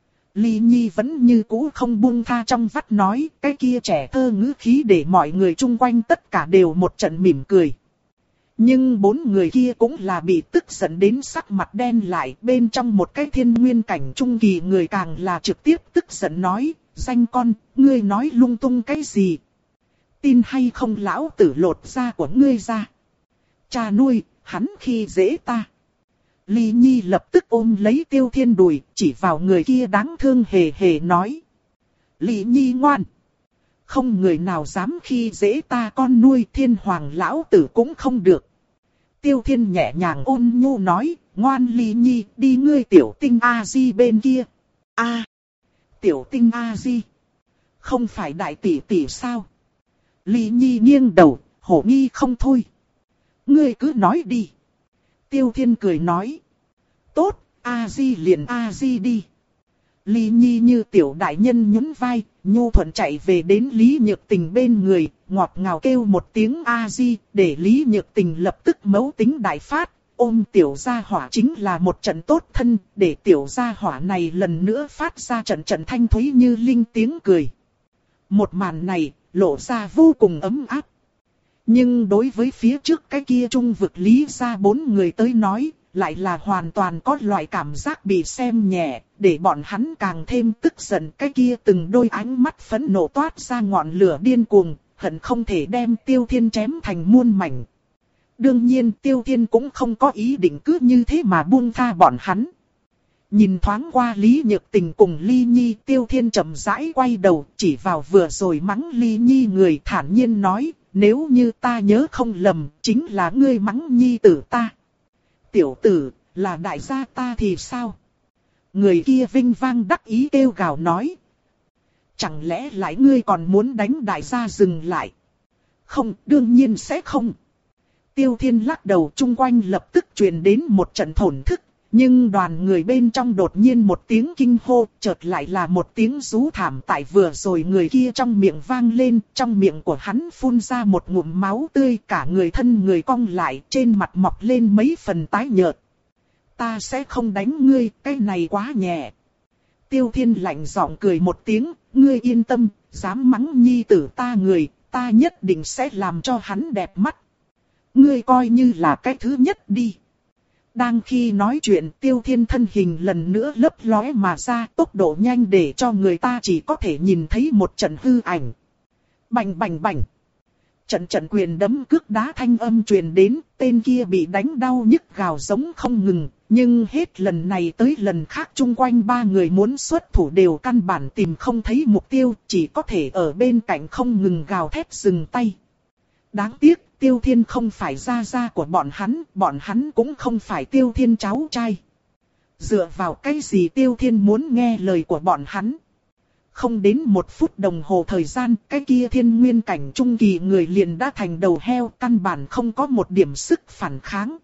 Ly Nhi vẫn như cũ không buông tha trong vắt nói, cái kia trẻ thơ ngữ khí để mọi người chung quanh tất cả đều một trận mỉm cười. Nhưng bốn người kia cũng là bị tức giận đến sắc mặt đen lại, bên trong một cái thiên nguyên cảnh trung kỳ người càng là trực tiếp tức giận nói, danh con, ngươi nói lung tung cái gì? Tin hay không lão tử lột da của ngươi ra? Cha nuôi, hắn khi dễ ta. Ly Nhi lập tức ôm lấy Tiêu Thiên đùi, chỉ vào người kia đáng thương hề hề nói. Ly Nhi ngoan. Không người nào dám khi dễ ta con nuôi, thiên hoàng lão tử cũng không được. Tiêu Thiên nhẹ nhàng ôn nhu nói, ngoan Ly Nhi, đi ngươi tiểu tinh A-di bên kia. A. Tiểu tinh A-di. Không phải đại tỷ tỷ sao? Ly Nhi nghiêng đầu, hổ nghi không thôi. Ngươi cứ nói đi. Tiêu Thiên cười nói. Tốt, A-di liền A-di đi. Ly Nhi như tiểu đại nhân nhún vai, nhu thuận chạy về đến Lý Nhược Tình bên người, ngọt ngào kêu một tiếng A-di, để Lý Nhược Tình lập tức mấu tính đại phát, ôm tiểu gia hỏa chính là một trận tốt thân, để tiểu gia hỏa này lần nữa phát ra trận trận thanh thúy như linh tiếng cười. Một màn này, lộ ra vô cùng ấm áp. Nhưng đối với phía trước cái kia trung vực Lý gia bốn người tới nói, lại là hoàn toàn có loại cảm giác bị xem nhẹ, để bọn hắn càng thêm tức giận. Cái kia từng đôi ánh mắt phẫn nộ toát ra ngọn lửa điên cuồng, hận không thể đem Tiêu Thiên chém thành muôn mảnh. Đương nhiên Tiêu Thiên cũng không có ý định cứ như thế mà buông tha bọn hắn. Nhìn thoáng qua Lý Nhược Tình cùng Ly Nhi, Tiêu Thiên chậm rãi quay đầu, chỉ vào vừa rồi mắng Ly Nhi người, thản nhiên nói, nếu như ta nhớ không lầm, chính là ngươi mắng Nhi tử ta. Tiểu tử, là đại gia ta thì sao? Người kia vinh vang đắc ý kêu gào nói. Chẳng lẽ lại ngươi còn muốn đánh đại gia dừng lại? Không, đương nhiên sẽ không. Tiêu Thiên lắc đầu, chung quanh lập tức truyền đến một trận thổn thức. Nhưng đoàn người bên trong đột nhiên một tiếng kinh hô, chợt lại là một tiếng rú thảm tại vừa rồi người kia trong miệng vang lên, trong miệng của hắn phun ra một ngụm máu tươi, cả người thân người cong lại, trên mặt mọc lên mấy phần tái nhợt. Ta sẽ không đánh ngươi, cái này quá nhẹ. Tiêu Thiên lạnh giọng cười một tiếng, ngươi yên tâm, dám mắng Nhi tử ta người, ta nhất định sẽ làm cho hắn đẹp mắt. Ngươi coi như là cái thứ nhất đi. Đang khi nói chuyện, Tiêu Thiên thân hình lần nữa lấp lóe mà ra, tốc độ nhanh để cho người ta chỉ có thể nhìn thấy một trận hư ảnh. Bành bành bành. Trận trận quyền đấm cước đá thanh âm truyền đến, tên kia bị đánh đau nhức gào giống không ngừng, nhưng hết lần này tới lần khác chung quanh ba người muốn xuất thủ đều căn bản tìm không thấy mục tiêu, chỉ có thể ở bên cạnh không ngừng gào thét dừng tay. Đáng tiếc, Tiêu Thiên không phải gia gia của bọn hắn, bọn hắn cũng không phải Tiêu Thiên cháu trai. Dựa vào cái gì Tiêu Thiên muốn nghe lời của bọn hắn? Không đến một phút đồng hồ thời gian, cái kia thiên nguyên cảnh trung kỳ người liền đã thành đầu heo, căn bản không có một điểm sức phản kháng.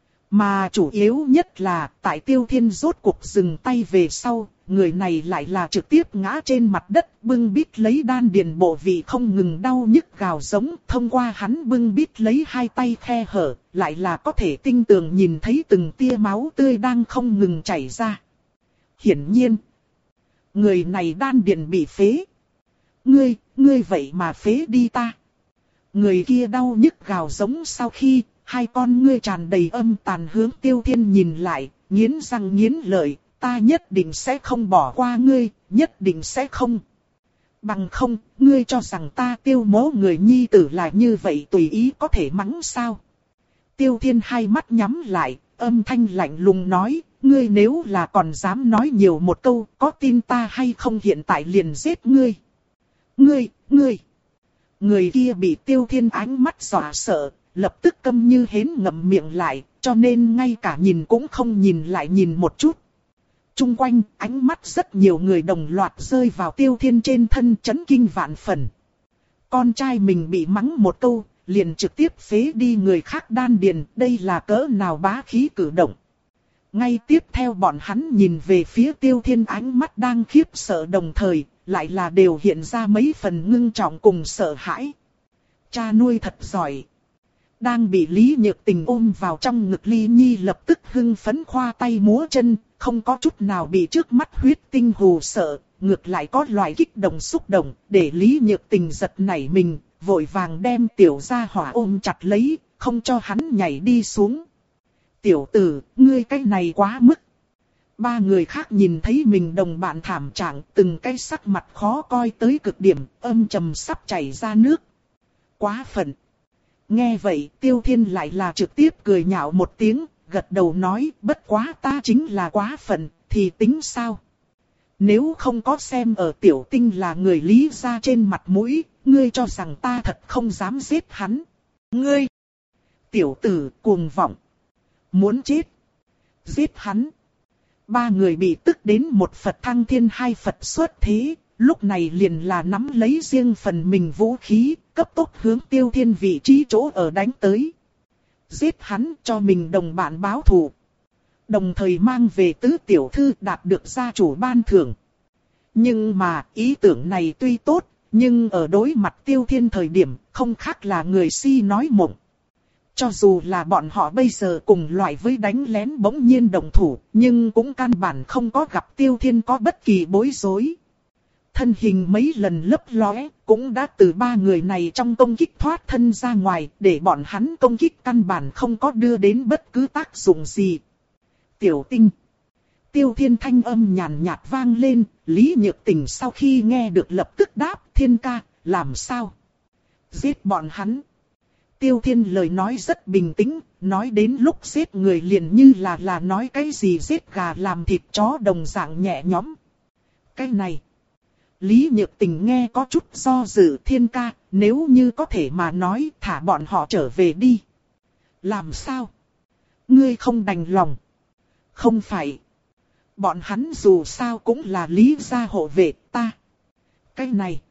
Mà chủ yếu nhất là, tại Tiêu Thiên rốt cuộc dừng tay về sau, người này lại là trực tiếp ngã trên mặt đất, bưng bít lấy đan điền bộ vị không ngừng đau nhức gào giống, thông qua hắn bưng bít lấy hai tay khe hở, lại là có thể tinh tường nhìn thấy từng tia máu tươi đang không ngừng chảy ra. Hiển nhiên, người này đan điền bị phế. Ngươi, ngươi vậy mà phế đi ta. Người kia đau nhức gào giống sau khi, hai con ngươi tràn đầy âm tàn hướng Tiêu Thiên nhìn lại, nghiến răng nghiến lợi. Ta nhất định sẽ không bỏ qua ngươi, nhất định sẽ không. Bằng không, ngươi cho rằng ta Tiêu mố người nhi tử là như vậy tùy ý có thể mắng sao? Tiêu Thiên hai mắt nhắm lại, âm thanh lạnh lùng nói, ngươi nếu là còn dám nói nhiều một câu, có tin ta hay không hiện tại liền giết ngươi? Ngươi, ngươi. Người kia bị Tiêu Thiên ánh mắt dọa sợ, lập tức câm như hến ngậm miệng lại, cho nên ngay cả nhìn cũng không nhìn lại nhìn một chút. Trung quanh, ánh mắt rất nhiều người đồng loạt rơi vào Tiêu Thiên trên thân, chấn kinh vạn phần. Con trai mình bị mắng một câu, liền trực tiếp phế đi người khác đan điền, đây là cỡ nào bá khí cử động. Ngay tiếp theo bọn hắn nhìn về phía Tiêu Thiên, ánh mắt đang khiếp sợ đồng thời, lại là đều hiện ra mấy phần ngưng trọng cùng sợ hãi. Cha nuôi thật giỏi. Đang bị Lý Nhược Tình ôm vào trong ngực Ly Nhi lập tức hưng phấn khoa tay múa chân, không có chút nào bị trước mắt huyết tinh hù sợ, ngược lại có loại kích động xúc động, để Lý Nhược Tình giật nảy mình, vội vàng đem tiểu gia hỏa ôm chặt lấy, không cho hắn nhảy đi xuống. Tiểu tử, ngươi cái này quá mức. Ba người khác nhìn thấy mình đồng bạn thảm trạng, từng cái sắc mặt khó coi tới cực điểm, âm trầm sắp chảy ra nước. Quá phận. Nghe vậy, Tiêu Thiên lại là trực tiếp cười nhạo một tiếng, gật đầu nói, bất quá ta chính là quá phận, thì tính sao? Nếu không có xem ở tiểu tinh là người Lý gia trên mặt mũi, ngươi cho rằng ta thật không dám giết hắn. Ngươi, tiểu tử cuồng vọng, muốn chết, giết hắn. Ba người bị tức đến một Phật thăng thiên hai Phật xuất thế, lúc này liền là nắm lấy riêng phần mình vũ khí, cấp tốc hướng Tiêu Thiên vị trí chỗ ở đánh tới. Giết hắn cho mình đồng bạn báo thù. Đồng thời mang về tứ tiểu thư đạt được gia chủ ban thưởng. Nhưng mà ý tưởng này tuy tốt, nhưng ở đối mặt Tiêu Thiên thời điểm không khác là người si nói mộng. Cho dù là bọn họ bây giờ cùng loại với đánh lén bỗng nhiên đồng thủ, nhưng cũng căn bản không có gặp Tiêu Thiên có bất kỳ bối rối. Thân hình mấy lần lấp lóe, cũng đã từ ba người này trong công kích thoát thân ra ngoài, để bọn hắn công kích căn bản không có đưa đến bất cứ tác dụng gì. Tiểu Tinh. Tiêu Thiên thanh âm nhàn nhạt vang lên, Lý Nhược Tình sau khi nghe được lập tức đáp, Thiên ca, làm sao? Giết bọn hắn. Tiêu Thiên lời nói rất bình tĩnh, nói đến lúc giết người liền như là là nói cái gì giết gà làm thịt chó đồng dạng nhẹ nhõm. Cái này. Lý Nhược Tình nghe có chút do dự, Thiên ca, nếu như có thể mà nói thả bọn họ trở về đi. Làm sao? Ngươi không đành lòng. Không phải. Bọn hắn dù sao cũng là Lý gia hộ vệ ta. Cái này.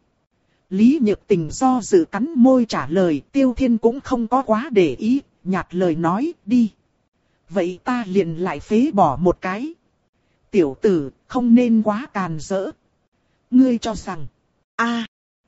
Lý Nhược Tình do dự cắn môi trả lời, Tiêu Thiên cũng không có quá để ý, nhạt lời nói, đi. Vậy ta liền lại phế bỏ một cái. Tiểu tử, không nên quá càn rỡ. Ngươi cho rằng, a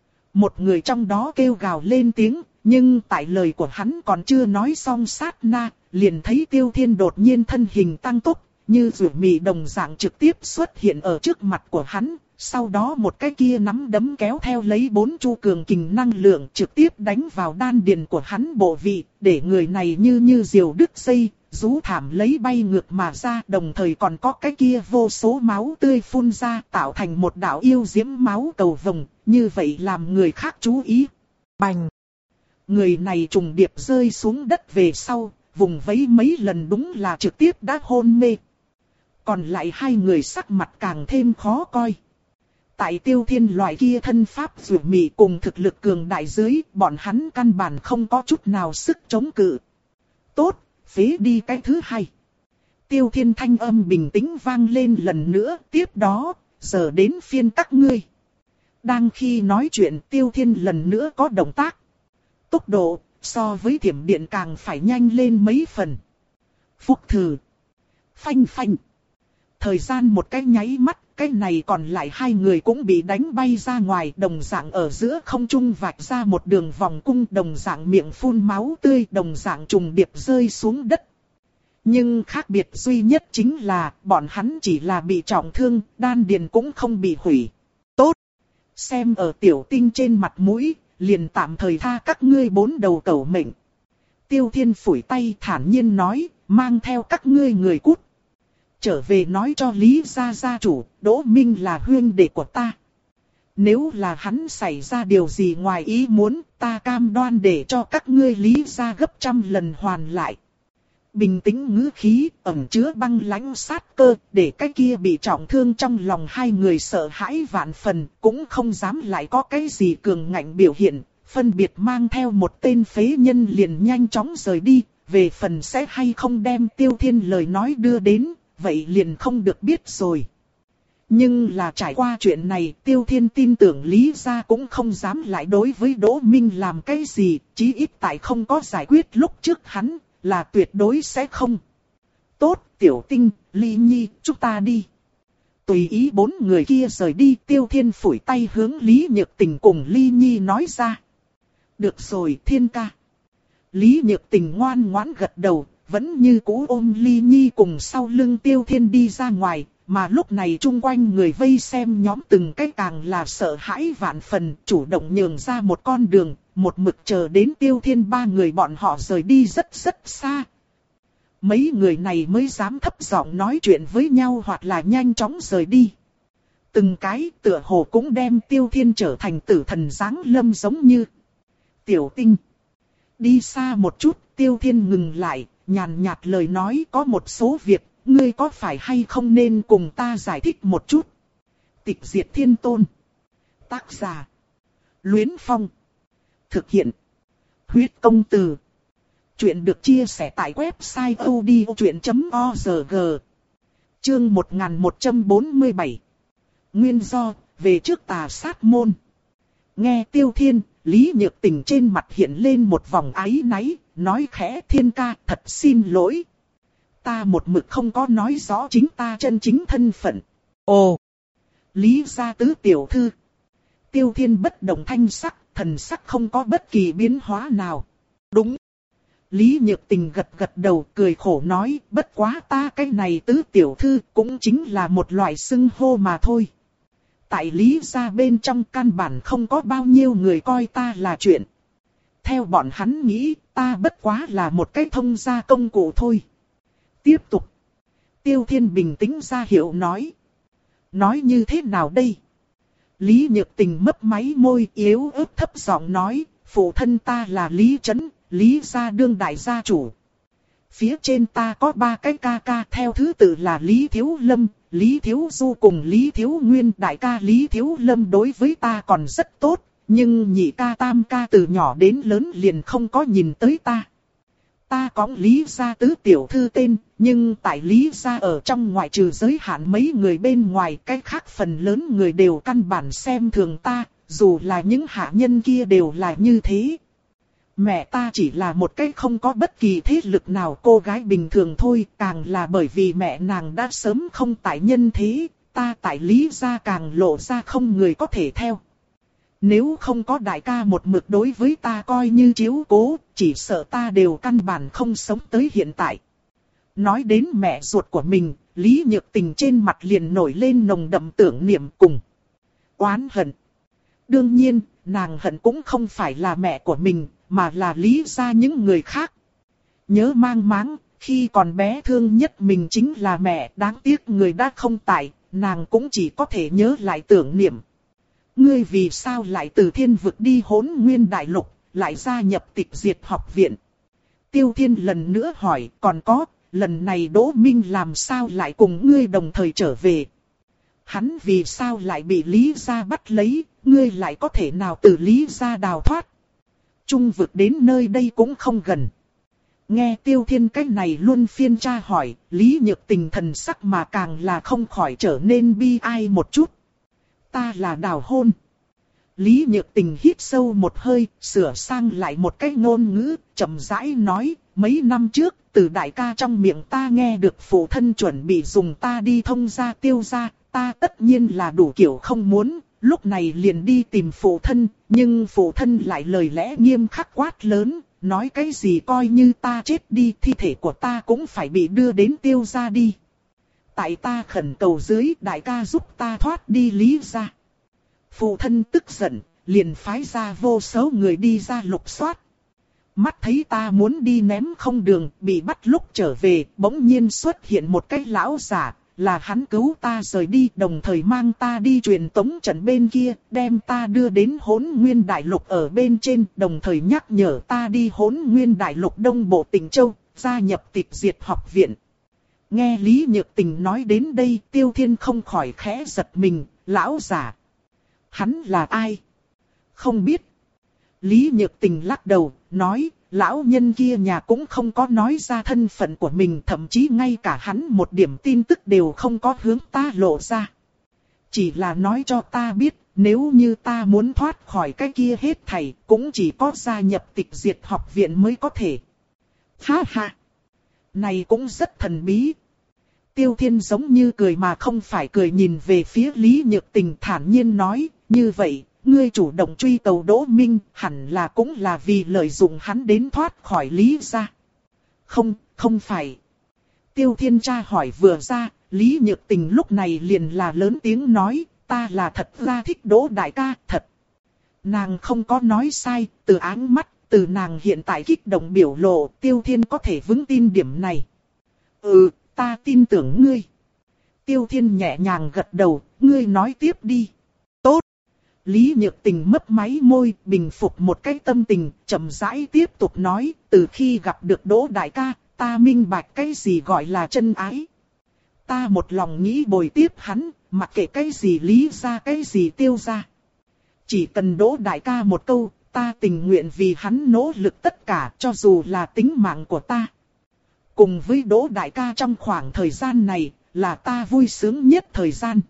một người trong đó kêu gào lên tiếng, nhưng tại lời của hắn còn chưa nói xong sát na, liền thấy Tiêu Thiên đột nhiên thân hình tăng tốc, như rủi mì đồng dạng trực tiếp xuất hiện ở trước mặt của hắn. Sau đó một cái kia nắm đấm kéo theo lấy bốn chu cường kình năng lượng trực tiếp đánh vào đan điền của hắn bộ vị, để người này như như diều đứt dây, rú thảm lấy bay ngược mà ra, đồng thời còn có cái kia vô số máu tươi phun ra tạo thành một đạo yêu diễm máu cầu vồng, như vậy làm người khác chú ý. Bành! Người này trùng điệp rơi xuống đất về sau, vùng vẫy mấy lần đúng là trực tiếp đã hôn mê. Còn lại hai người sắc mặt càng thêm khó coi. Tại Tiêu Thiên loại kia thân pháp rủi mị cùng thực lực cường đại dưới, bọn hắn căn bản không có chút nào sức chống cự. Tốt, phế đi cái thứ hai. Tiêu Thiên thanh âm bình tĩnh vang lên lần nữa, tiếp đó, giờ đến phiên các ngươi. Đang khi nói chuyện Tiêu Thiên lần nữa có động tác. Tốc độ, so với thiểm điện càng phải nhanh lên mấy phần. Phúc thử. Phanh phanh. Thời gian một cái nháy mắt, cái này còn lại hai người cũng bị đánh bay ra ngoài, đồng dạng ở giữa không trung vạch ra một đường vòng cung, đồng dạng miệng phun máu tươi, đồng dạng trùng điệp rơi xuống đất. Nhưng khác biệt duy nhất chính là, bọn hắn chỉ là bị trọng thương, đan điền cũng không bị hủy. Tốt! Xem ở Tiểu Tinh trên mặt mũi, liền tạm thời tha các ngươi bốn đầu cẩu mệnh. Tiêu Thiên phủi tay thản nhiên nói, mang theo các ngươi người cút. Trở về nói cho Lý gia gia chủ, Đỗ Minh là huynh đệ của ta. Nếu là hắn xảy ra điều gì ngoài ý muốn, ta cam đoan để cho các ngươi Lý gia gấp trăm lần hoàn lại. Bình tĩnh ngữ khí, ẩn chứa băng lãnh sát cơ, để cái kia bị trọng thương trong lòng hai người sợ hãi vạn phần, cũng không dám lại có cái gì cường ngạnh biểu hiện, phân biệt mang theo một tên phế nhân liền nhanh chóng rời đi, về phần sẽ hay không đem Tiêu Thiên lời nói đưa đến, vậy liền không được biết rồi. Nhưng là trải qua chuyện này, Tiêu Thiên tin tưởng Lý gia cũng không dám lại đối với Đỗ Minh làm cái gì, chí ít tại không có giải quyết lúc trước hắn, là tuyệt đối sẽ không. Tốt, Tiểu Tinh, Ly Nhi, chúng ta đi. Tùy ý bốn người kia rời đi, Tiêu Thiên phủi tay hướng Lý Nhược Tình cùng Ly Nhi nói ra. Được rồi, Thiên ca. Lý Nhược Tình ngoan ngoãn gật đầu, vẫn như cũ ôm Ly Nhi cùng sau lưng Tiêu Thiên đi ra ngoài, mà lúc này chung quanh người vây xem nhóm từng cái càng là sợ hãi vạn phần, chủ động nhường ra một con đường, một mực chờ đến Tiêu Thiên ba người bọn họ rời đi rất rất xa. Mấy người này mới dám thấp giọng nói chuyện với nhau hoặc là nhanh chóng rời đi. Từng cái tựa hồ cũng đem Tiêu Thiên trở thành tử thần giáng lâm giống như. Tiểu Tinh. Đi xa một chút, Tiêu Thiên ngừng lại, nhàn nhạt lời nói, có một số việc, ngươi có phải hay không nên cùng ta giải thích một chút. Tịch Diệt Thiên Tôn. Tác giả. Luyến Phong. Thực hiện. Huyết Công Từ. Chuyện được chia sẻ tại website odchuyện chấm org. Chương một nghìn một trăm bốn mươi bảy. Nguyên do, về trước Tà Sát Môn. Nghe Tiêu Thiên, Lý Nhược Tình trên mặt hiện lên một vòng áy náy, nói khẽ, Thiên ca, thật xin lỗi. Ta một mực không có nói rõ chính ta chân chính thân phận. Ồ! Lý gia tứ tiểu thư. Tiêu Thiên bất động thanh sắc, thần sắc không có bất kỳ biến hóa nào. Đúng. Lý Nhược Tình gật gật đầu cười khổ nói, bất quá ta cái này tứ tiểu thư cũng chính là một loại xưng hô mà thôi. Tại Lý gia bên trong căn bản không có bao nhiêu người coi ta là chuyện. Theo bọn hắn nghĩ, ta bất quá là một cái thông gia công cụ thôi. Tiếp tục. Tiêu Thiên bình tĩnh ra hiệu nói. Nói như thế nào đây? Lý Nhược Tình mấp máy môi yếu ớt thấp giọng nói, phụ thân ta là Lý Trấn, Lý gia đương đại gia chủ. Phía trên ta có ba cái ca ca theo thứ tự là Lý Thiếu Lâm, Lý Thiếu Du cùng Lý Thiếu Nguyên. Đại ca Lý Thiếu Lâm đối với ta còn rất tốt, nhưng nhị ca tam ca từ nhỏ đến lớn liền không có nhìn tới ta. Ta có Lý gia tứ tiểu thư tên, nhưng tại Lý gia ở trong ngoại trừ giới hạn mấy người bên ngoài, cái khác phần lớn người đều căn bản xem thường ta, dù là những hạ nhân kia đều là như thế. Mẹ ta chỉ là một cái không có bất kỳ thế lực nào cô gái bình thường thôi, càng là bởi vì mẹ nàng đã sớm không tại nhân thế, ta tại Lý gia càng lộ ra không người có thể theo. Nếu không có đại ca một mực đối với ta coi như chiếu cố, chỉ sợ ta đều căn bản không sống tới hiện tại. Nói đến mẹ ruột của mình, Lý Nhược Tình trên mặt liền nổi lên nồng đậm tưởng niệm cùng oán hận. Đương nhiên, nàng hận cũng không phải là mẹ của mình, mà là Lý gia những người khác. Nhớ mang máng, khi còn bé thương nhất mình chính là mẹ, đáng tiếc người đã không tại, nàng cũng chỉ có thể nhớ lại tưởng niệm. Ngươi vì sao lại từ thiên vực đi Hỗn Nguyên Đại Lục, lại gia nhập Tịch Diệt học viện? Tiêu Thiên lần nữa hỏi, còn có, lần này Đỗ Minh làm sao lại cùng ngươi đồng thời trở về? Hắn vì sao lại bị Lý gia bắt lấy, ngươi lại có thể nào từ Lý gia đào thoát? Trung vực đến nơi đây cũng không gần. Nghe Tiêu Thiên cách này luôn phiên tra hỏi, Lý Nhược Tình thần sắc mà càng là không khỏi trở nên bi ai một chút. Ta là đào hôn. Lý Nhược Tình hít sâu một hơi, sửa sang lại một cái ngôn ngữ, chậm rãi nói, mấy năm trước, từ đại ca trong miệng ta nghe được phụ thân chuẩn bị dùng ta đi thông gia Tiêu gia, ta tất nhiên là đủ kiểu không muốn, lúc này liền đi tìm phụ thân, nhưng phụ thân lại lời lẽ nghiêm khắc quát lớn, nói cái gì coi như ta chết đi, thi thể của ta cũng phải bị đưa đến Tiêu gia đi. Tại ta khẩn cầu dưới, đại ca giúp ta thoát đi Lý gia. Phụ thân tức giận, liền phái ra vô số người đi ra lục soát. Mắt thấy ta muốn đi ném không đường, bị bắt lúc trở về, bỗng nhiên xuất hiện một cái lão giả, là hắn cứu ta rời đi, đồng thời mang ta đi truyền tống trận bên kia, đem ta đưa đến Hỗn Nguyên Đại Lục ở bên trên, đồng thời nhắc nhở ta đi Hỗn Nguyên Đại Lục Đông Bộ Tỉnh Châu, gia nhập Tịch Diệt học viện. Nghe Lý Nhược Tình nói đến đây, Tiêu Thiên không khỏi khẽ giật mình, lão giả. Hắn là ai? Không biết. Lý Nhược Tình lắc đầu, nói, lão nhân kia nhà cũng không có nói ra thân phận của mình, thậm chí ngay cả hắn một điểm tin tức đều không có hướng ta lộ ra. Chỉ là nói cho ta biết, nếu như ta muốn thoát khỏi cái kia hết thảy, cũng chỉ có gia nhập Tịch Diệt học viện mới có thể. Ha ha! Này cũng rất thần bí. Tiêu Thiên giống như cười mà không phải cười nhìn về phía Lý Nhược Tình thản nhiên nói, như vậy, ngươi chủ động truy tàu Đỗ Minh, hẳn là cũng là vì lợi dụng hắn đến thoát khỏi Lý gia. Không, không phải. Tiêu Thiên tra hỏi vừa ra, Lý Nhược Tình lúc này liền là lớn tiếng nói, ta là thật ra thích Đỗ đại ca, thật. Nàng không có nói sai, từ áng mắt, từ nàng hiện tại kích động biểu lộ, Tiêu Thiên có thể vững tin điểm này. Ừ, ta tin tưởng ngươi. Tiêu Thiên nhẹ nhàng gật đầu, ngươi nói tiếp đi. Tốt. Lý Nhược Tình mấp máy môi, bình phục một cái tâm tình, chậm rãi tiếp tục nói, từ khi gặp được Đỗ đại ca, ta minh bạch cái gì gọi là chân ái. Ta một lòng nghĩ bồi tiếp hắn, mặc kệ cái gì Lý gia cái gì Tiêu gia. Chỉ cần Đỗ đại ca một câu, ta tình nguyện vì hắn nỗ lực tất cả, cho dù là tính mạng của ta. Cùng với Đỗ đại ca trong khoảng thời gian này, là ta vui sướng nhất thời gian.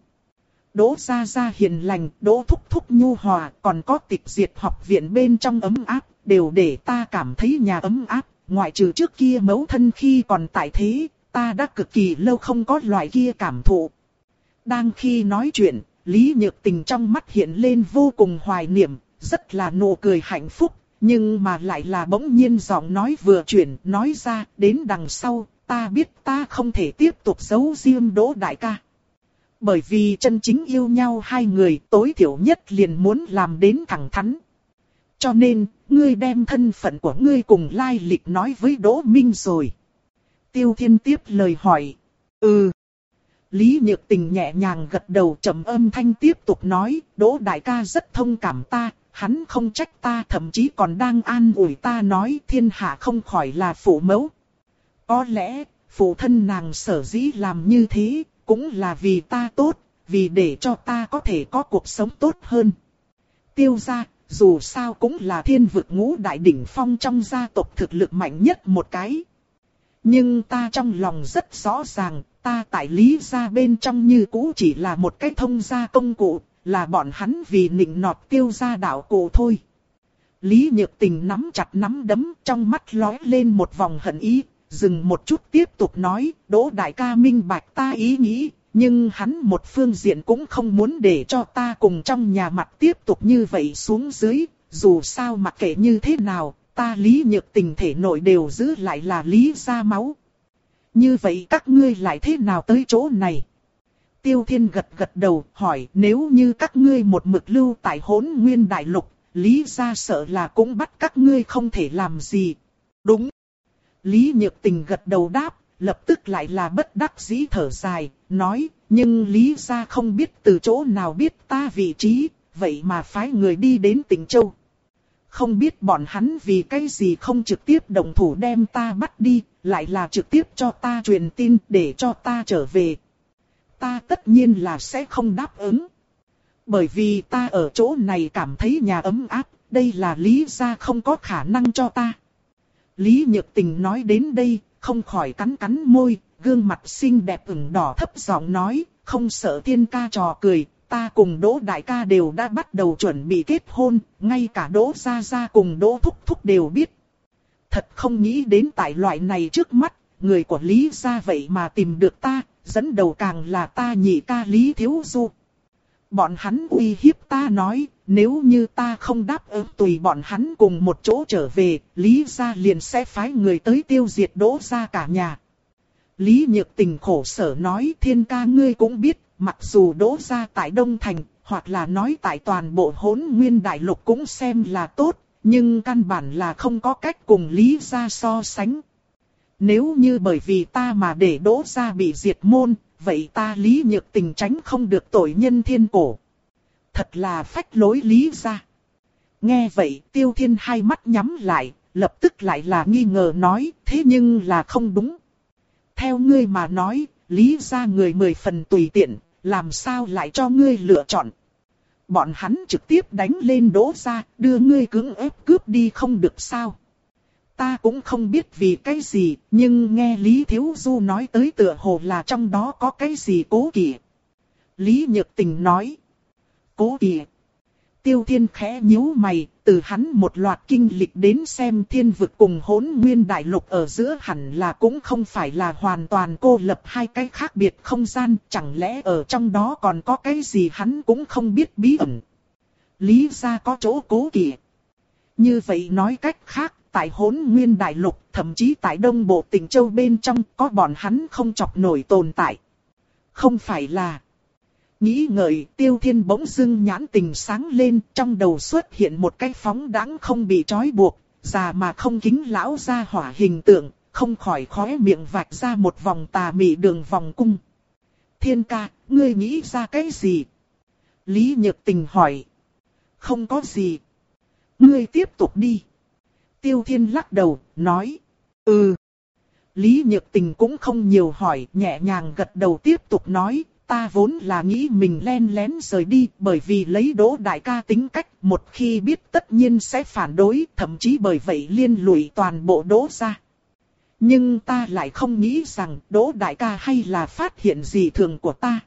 Đỗ gia gia hiền lành, Đỗ thúc thúc nhu hòa, còn có Tịch Diệt học viện bên trong ấm áp, đều để ta cảm thấy nhà ấm áp. Ngoại trừ trước kia mẫu thân khi còn tại thế, ta đã cực kỳ lâu không có loại kia cảm thụ. Đang khi nói chuyện, Lý Nhược Tình trong mắt hiện lên vô cùng hoài niệm, rất là nụ cười hạnh phúc, nhưng mà lại là bỗng nhiên giọng nói vừa chuyển, nói ra, đến đằng sau, ta biết ta không thể tiếp tục giấu riêng Đỗ đại ca. Bởi vì chân chính yêu nhau hai người tối thiểu nhất liền muốn làm đến thẳng thắn. Cho nên, ngươi đem thân phận của ngươi cùng lai lịch nói với Đỗ Minh rồi. Tiêu Thiên tiếp lời hỏi. Ừ. Lý Nhược Tình nhẹ nhàng gật đầu, trầm âm thanh tiếp tục nói, Đỗ đại ca rất thông cảm ta, hắn không trách ta, thậm chí còn đang an ủi ta nói thiên hạ không khỏi là phụ mẫu. Có lẽ, phụ thân nàng sở dĩ làm như thế, cũng là vì ta tốt, vì để cho ta có thể có cuộc sống tốt hơn. Tiêu gia, dù sao cũng là thiên vực ngũ đại đỉnh phong trong gia tộc thực lực mạnh nhất một cái. Nhưng ta trong lòng rất rõ ràng, ta tại Lý gia bên trong như cũ chỉ là một cái thông gia công cụ, là bọn hắn vì nịnh nọt Tiêu gia đạo cụ thôi. Lý Nhược Tình nắm chặt nắm đấm, trong mắt lóe lên một vòng hận ý, dừng một chút tiếp tục nói, Đỗ đại ca minh bạch ta ý nghĩ, nhưng hắn một phương diện cũng không muốn để cho ta cùng trong nhà mặt tiếp tục như vậy xuống dưới, dù sao mặc kệ như thế nào, ta Lý Nhược Tình thể nội đều giữ lại là Lý gia máu. Như vậy các ngươi lại thế nào tới chỗ này? Tiêu Thiên gật gật đầu, hỏi, nếu như các ngươi một mực lưu tại Hỗn Nguyên Đại Lục, Lý gia sợ là cũng bắt các ngươi không thể làm gì. Đúng. Lý Nhược Tình gật đầu đáp, lập tức lại là bất đắc dĩ thở dài, nói, nhưng Lý gia không biết từ chỗ nào biết ta vị trí, vậy mà phái người đi đến Tịnh Châu. Không biết bọn hắn vì cái gì không trực tiếp động thủ đem ta bắt đi, lại là trực tiếp cho ta truyền tin để cho ta trở về. Ta tất nhiên là sẽ không đáp ứng. Bởi vì ta ở chỗ này cảm thấy nhà ấm áp, đây là Lý gia không có khả năng cho ta. Lý Nhược Tình nói đến đây, không khỏi cắn cắn môi, gương mặt xinh đẹp ửng đỏ thấp giọng nói, không sợ Thiên ca trò cười, ta cùng Đỗ đại ca đều đã bắt đầu chuẩn bị kết hôn, ngay cả Đỗ gia gia cùng Đỗ thúc thúc đều biết. Thật không nghĩ đến tại loại này trước mắt, người của Lý gia vậy mà tìm được ta, dẫn đầu càng là ta nhị ca Lý Thiếu Du. Bọn hắn uy hiếp ta nói, nếu như ta không đáp ứng tùy bọn hắn cùng một chỗ trở về, Lý gia liền sẽ phái người tới tiêu diệt Đỗ gia cả nhà. Lý Nhược Tình khổ sở nói, Thiên ca ngươi cũng biết, mặc dù Đỗ gia tại Đông Thành, hoặc là nói tại toàn bộ Hỗn Nguyên Đại Lục cũng xem là tốt, nhưng căn bản là không có cách cùng Lý gia so sánh. Nếu như bởi vì ta mà để Đỗ gia bị diệt môn, vậy ta Lý Nhược Tình tránh không được tội nhân thiên cổ. Thật là phách lối Lý gia. Nghe vậy Tiêu Thiên hai mắt nhắm lại, lập tức lại là nghi ngờ nói, thế nhưng là không đúng. Theo ngươi mà nói, Lý gia người mười phần tùy tiện, làm sao lại cho ngươi lựa chọn. Bọn hắn trực tiếp đánh lên Đỗ gia, đưa ngươi cưỡng ép cướp đi không được sao. Ta cũng không biết vì cái gì, nhưng nghe Lý Thiếu Du nói tới tựa hồ là trong đó có cái gì cố kỵ. Lý Nhược Tình nói. Cố kỵ. Tiêu Thiên khẽ nhíu mày, từ hắn một loạt kinh lịch đến xem thiên vực cùng Hỗn Nguyên Đại Lục ở giữa hẳn là cũng không phải là hoàn toàn cô lập hai cái khác biệt không gian, chẳng lẽ ở trong đó còn có cái gì hắn cũng không biết bí ẩn. Lý gia có chỗ cố kỵ. Như vậy nói cách khác, tại Hỗn Nguyên Đại Lục, thậm chí tại Đông Bộ Tịnh Châu bên trong, có bọn hắn không chọc nổi tồn tại. Không phải là... Nghĩ ngợi, Tiêu Thiên bỗng dưng nhãn tình sáng lên, trong đầu xuất hiện một cái phóng đãng không bị trói buộc, già mà không kính lão ra hỏa hình tượng, không khỏi khóe miệng vạch ra một vòng tà mị đường vòng cung. Thiên ca, ngươi nghĩ ra cái gì? Lý Nhược Tình hỏi. Không có gì. Ngươi tiếp tục đi. Tiêu Thiên lắc đầu, nói. Ừ. Lý Nhược Tình cũng không nhiều hỏi, nhẹ nhàng gật đầu tiếp tục nói. Ta vốn là nghĩ mình len lén rời đi, bởi vì lấy Đỗ đại ca tính cách, một khi biết tất nhiên sẽ phản đối, thậm chí bởi vậy liên lụy toàn bộ Đỗ gia. Nhưng ta lại không nghĩ rằng Đỗ đại ca hay là phát hiện gì thường của ta.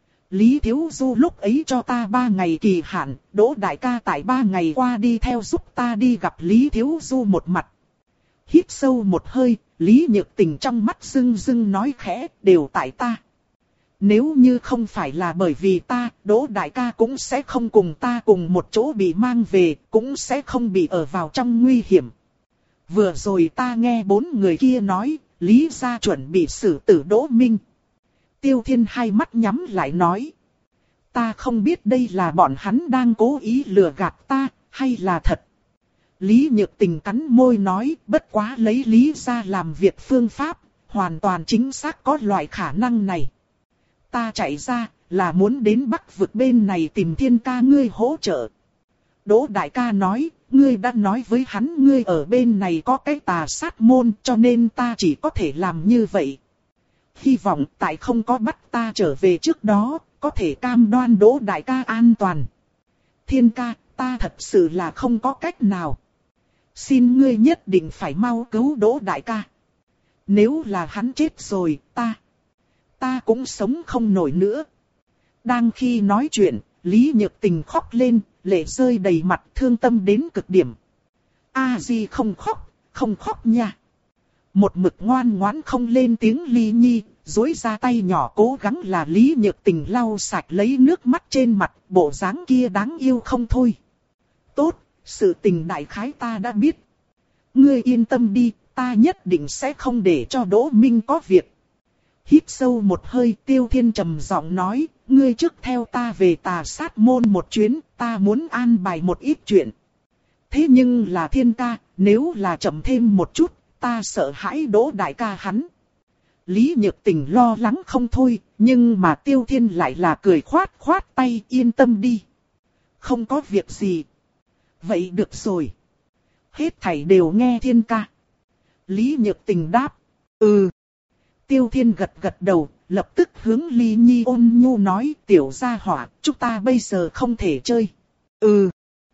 Lý Thiếu Du lúc ấy cho ta ba ngày kỳ hạn, Đỗ đại ca tại ba ngày qua đi theo giúp ta đi gặp Lý Thiếu Du một mặt. Hít sâu một hơi, Lý Nhược Tình trong mắt rưng rưng nói khẽ, đều tại ta. Nếu như không phải là bởi vì ta, Đỗ đại ca cũng sẽ không cùng ta cùng một chỗ bị mang về, cũng sẽ không bị ở vào trong nguy hiểm. Vừa rồi ta nghe bốn người kia nói, Lý gia chuẩn bị xử tử Đỗ Minh. Tiêu Thiên hai mắt nhắm lại nói. Ta không biết đây là bọn hắn đang cố ý lừa gạt ta, hay là thật. Lý Nhược Tình cắn môi nói, bất quá lấy Lý gia làm việc phương pháp, hoàn toàn chính xác có loại khả năng này. Ta chạy ra, là muốn đến Bắc vực bên này tìm Thiên ca ngươi hỗ trợ. Đỗ đại ca nói, ngươi đã nói với hắn ngươi ở bên này có cái tà sát môn, cho nên ta chỉ có thể làm như vậy. Hy vọng tại không có bắt ta trở về trước đó, có thể cam đoan Đỗ đại ca an toàn. Thiên ca, ta thật sự là không có cách nào. Xin ngươi nhất định phải mau cứu Đỗ đại ca. Nếu là hắn chết rồi, ta, ta cũng sống không nổi nữa. Đang khi nói chuyện, Lý Nhược Tình khóc lên, lệ rơi đầy mặt, thương tâm đến cực điểm. A Di không khóc, không khóc nha. Một mực ngoan ngoãn không lên tiếng Ly Nhi, duỗi ra tay nhỏ cố gắng là Lý Nhược Tình lau sạch lấy nước mắt trên mặt, bộ dáng kia đáng yêu không thôi. Tốt, sự tình đại khái ta đã biết. Ngươi yên tâm đi, ta nhất định sẽ không để cho Đỗ Minh có việc. Hít sâu một hơi, Tiêu Thiên trầm giọng nói, ngươi trước theo ta về tà sát môn một chuyến, ta muốn an bài một ít chuyện. Thế nhưng là Thiên ca, nếu là chậm thêm một chút, ta sợ hãi Đỗ đại ca hắn. Lý Nhược Tình lo lắng không thôi, nhưng mà Tiêu Thiên lại là cười khoát khoát tay, yên tâm đi. Không có việc gì. Vậy được rồi. Hết thảy đều nghe Thiên ca. Lý Nhược Tình đáp, ừ. Tiêu Thiên gật gật đầu, lập tức hướng Ly Nhi ôn nhu nói, tiểu gia hỏa, chúng ta bây giờ không thể chơi. Ừ.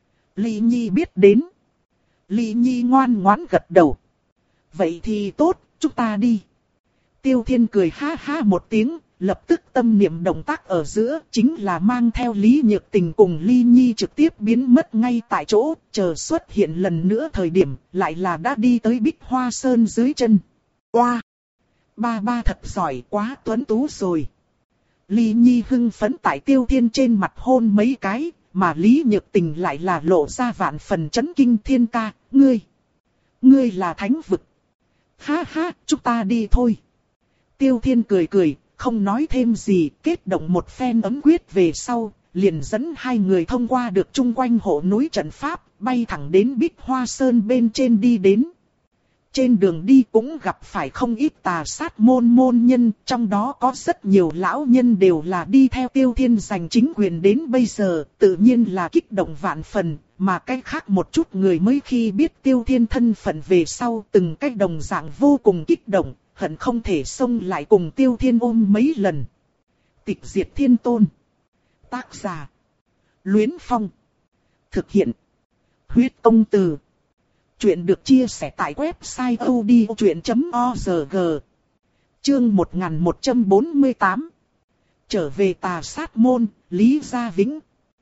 Ly Nhi biết đến. Ly Nhi ngoan ngoãn gật đầu. Vậy thì tốt, chúng ta đi. Tiêu Thiên cười ha ha một tiếng, lập tức tâm niệm động tác ở giữa, chính là mang theo Lý Nhược Tình cùng Ly Nhi trực tiếp biến mất ngay tại chỗ, chờ xuất hiện lần nữa thời điểm, lại là đã đi tới Bích Hoa Sơn dưới chân. Oa! Wow. Ba ba thật giỏi, quá tuấn tú rồi. Ly Nhi hưng phấn tại Tiêu Thiên trên mặt hôn mấy cái, mà Lý Nhược Tình lại là lộ ra vạn phần chấn kinh. Thiên ca, ngươi, ngươi là thánh vực. Ha ha, chúng ta đi thôi. Tiêu Thiên cười cười, không nói thêm gì, kết động một phen ấm quyết về sau, liền dẫn hai người thông qua được chung quanh hộ núi trận pháp, bay thẳng đến Bích Hoa Sơn bên trên đi đến. Trên đường đi cũng gặp phải không ít tà sát môn môn nhân, trong đó có rất nhiều lão nhân đều là đi theo Tiêu Thiên giành chính quyền đến bây giờ, tự nhiên là kích động vạn phần, mà cái khác một chút người mới khi biết Tiêu Thiên thân phận về sau từng cái đồng dạng vô cùng kích động, hận không thể xông lại cùng Tiêu Thiên ôm mấy lần. Tịch diệt thiên tôn. Tác giả. Luyến Phong. Thực hiện. Huyết Công Từ. Chuyện được chia sẻ tại website odchuyện chấm org. Chương một nghìn một trăm bốn mươi tám. Trở về tà sát môn, Lý Gia Vĩnh.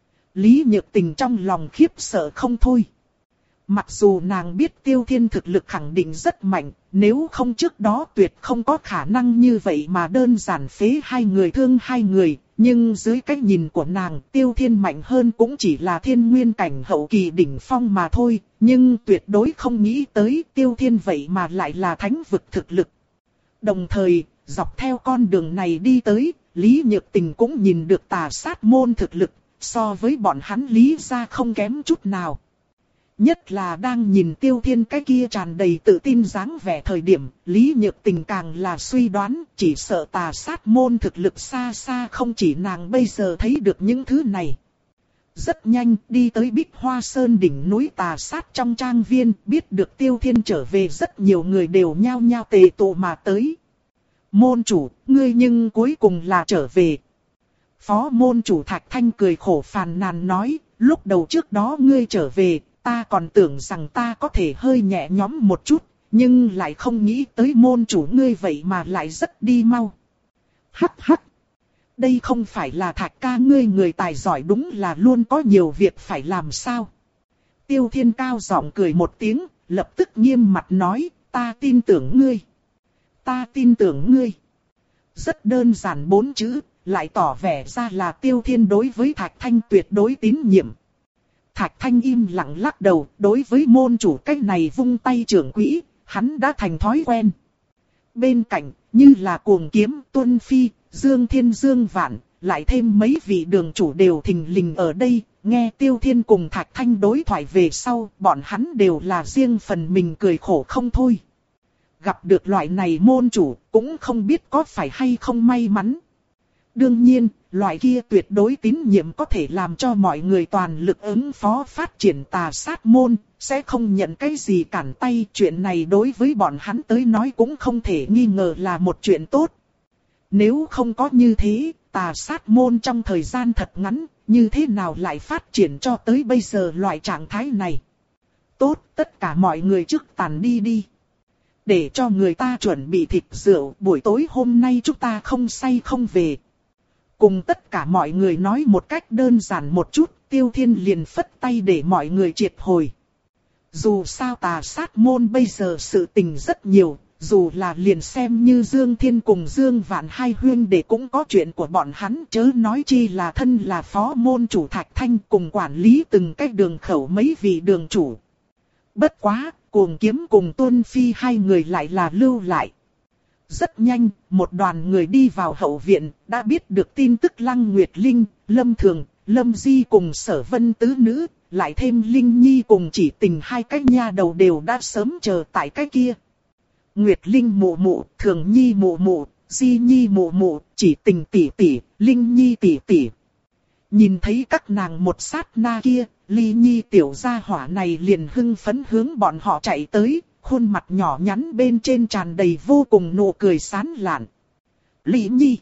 Lý Nhược Tình trong lòng khiếp sợ không thôi. Mặc dù nàng biết Tiêu Thiên thực lực khẳng định rất mạnh, nếu không trước đó tuyệt không có khả năng như vậy mà đơn giản phế hai người thương hai người. Nhưng dưới cách nhìn của nàng, Tiêu Thiên mạnh hơn cũng chỉ là thiên nguyên cảnh hậu kỳ đỉnh phong mà thôi. Nhưng tuyệt đối không nghĩ tới Tiêu Thiên vậy mà lại là thánh vực thực lực. Đồng thời, dọc theo con đường này đi tới, Lý Nhược Tình cũng nhìn được tà sát môn thực lực, so với bọn hắn Lý gia không kém chút nào. Nhất là đang nhìn Tiêu Thiên cái kia tràn đầy tự tin dáng vẻ thời điểm, Lý Nhược Tình càng là suy đoán, chỉ sợ tà sát môn thực lực xa xa không chỉ nàng bây giờ thấy được những thứ này. Rất nhanh, đi tới Bích Hoa Sơn đỉnh núi tà sát trong trang viên, biết được Tiêu Thiên trở về rất nhiều người đều nhao nhao tề tụ mà tới. Môn chủ, ngươi nhưng cuối cùng là trở về. Phó môn chủ Thạch Thanh cười khổ phàn nàn nói, lúc đầu trước đó ngươi trở về, ta còn tưởng rằng ta có thể hơi nhẹ nhõm một chút, nhưng lại không nghĩ tới môn chủ ngươi vậy mà lại rất đi mau. Hắc hắc. Đây không phải là Thạch ca ngươi người tài giỏi, đúng là luôn có nhiều việc phải làm sao. Tiêu Thiên cao giọng cười một tiếng, lập tức nghiêm mặt nói, ta tin tưởng ngươi. Ta tin tưởng ngươi. Rất đơn giản bốn chữ, lại tỏ vẻ ra là Tiêu Thiên đối với Thạch Thanh tuyệt đối tín nhiệm. Thạch Thanh im lặng lắc đầu, đối với môn chủ cách này vung tay trưởng quỹ, hắn đã thành thói quen. Bên cạnh, như là Cuồng Kiếm, Tuân Phi, Dương Thiên Dương Vạn, lại thêm mấy vị đường chủ đều thình lình ở đây, nghe Tiêu Thiên cùng Thạch Thanh đối thoại về sau, bọn hắn đều là riêng phần mình cười khổ không thôi. Gặp được loại này môn chủ, cũng không biết có phải hay không may mắn. Đương nhiên, loại kia tuyệt đối tín nhiệm có thể làm cho mọi người toàn lực ứng phó phát triển tà sát môn, sẽ không nhận cái gì cản tay. Chuyện này đối với bọn hắn tới nói cũng không thể nghi ngờ là một chuyện tốt. Nếu không có như thế, tà sát môn trong thời gian thật ngắn, như thế nào lại phát triển cho tới bây giờ loại trạng thái này. Tốt, tất cả mọi người trước tàn đi đi. Để cho người ta chuẩn bị thịt rượu, buổi tối hôm nay chúng ta không say không về. Cùng tất cả mọi người nói một cách đơn giản một chút, Tiêu Thiên liền phất tay để mọi người triệt hồi. Dù sao tà sát môn bây giờ sự tình rất nhiều, dù là liền xem như Dương Thiên cùng Dương Vạn hai huyên để cũng có chuyện của bọn hắn, chớ nói chi là thân là phó môn chủ Thạch Thanh cùng quản lý từng cái đường khẩu mấy vị đường chủ. Bất quá, Cuồng Kiếm cùng Tuân Phi hai người lại là lưu lại. Rất nhanh, một đoàn người đi vào hậu viện, đã biết được tin tức Lăng Nguyệt Linh, Lâm Thường, Lâm Di cùng Sở Vân tứ nữ, lại thêm Linh Nhi cùng Chỉ Tình hai cái nha đầu đều đã sớm chờ tại cái kia. Nguyệt Linh mụ mụ, Thường Nhi mụ mụ, Di Nhi mụ mụ, Chỉ Tình tỷ tỷ, Linh Nhi tỷ tỷ. Nhìn thấy các nàng một sát na kia, Ly Nhi tiểu gia hỏa này liền hưng phấn hướng bọn họ chạy tới, khuôn mặt nhỏ nhắn bên trên tràn đầy vô cùng nụ cười sán lạn. Ly Nhi.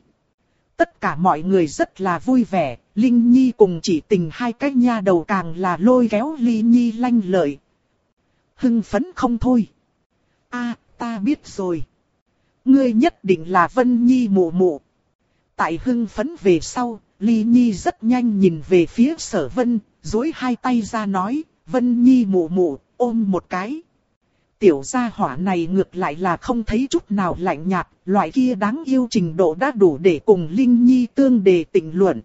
Tất cả mọi người rất là vui vẻ, Linh Nhi cùng Chỉ Tình hai cái nha đầu càng là lôi kéo Ly Nhi lanh lợi. Hưng phấn không thôi. A, ta biết rồi. Ngươi nhất định là Vân Nhi mụ mụ. Tại hưng phấn về sau, Ly Nhi rất nhanh nhìn về phía Sở Vân, duỗi hai tay ra nói, Vân Nhi mụ mụ, ôm một cái. Tiểu gia hỏa này ngược lại là không thấy chút nào lạnh nhạt, loại kia đáng yêu trình độ đã đủ để cùng Linh Nhi tương đề tịnh luận.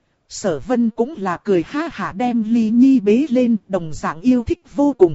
Sở Vân cũng là cười ha hả đem Ly Nhi bế lên, đồng dạng yêu thích vô cùng.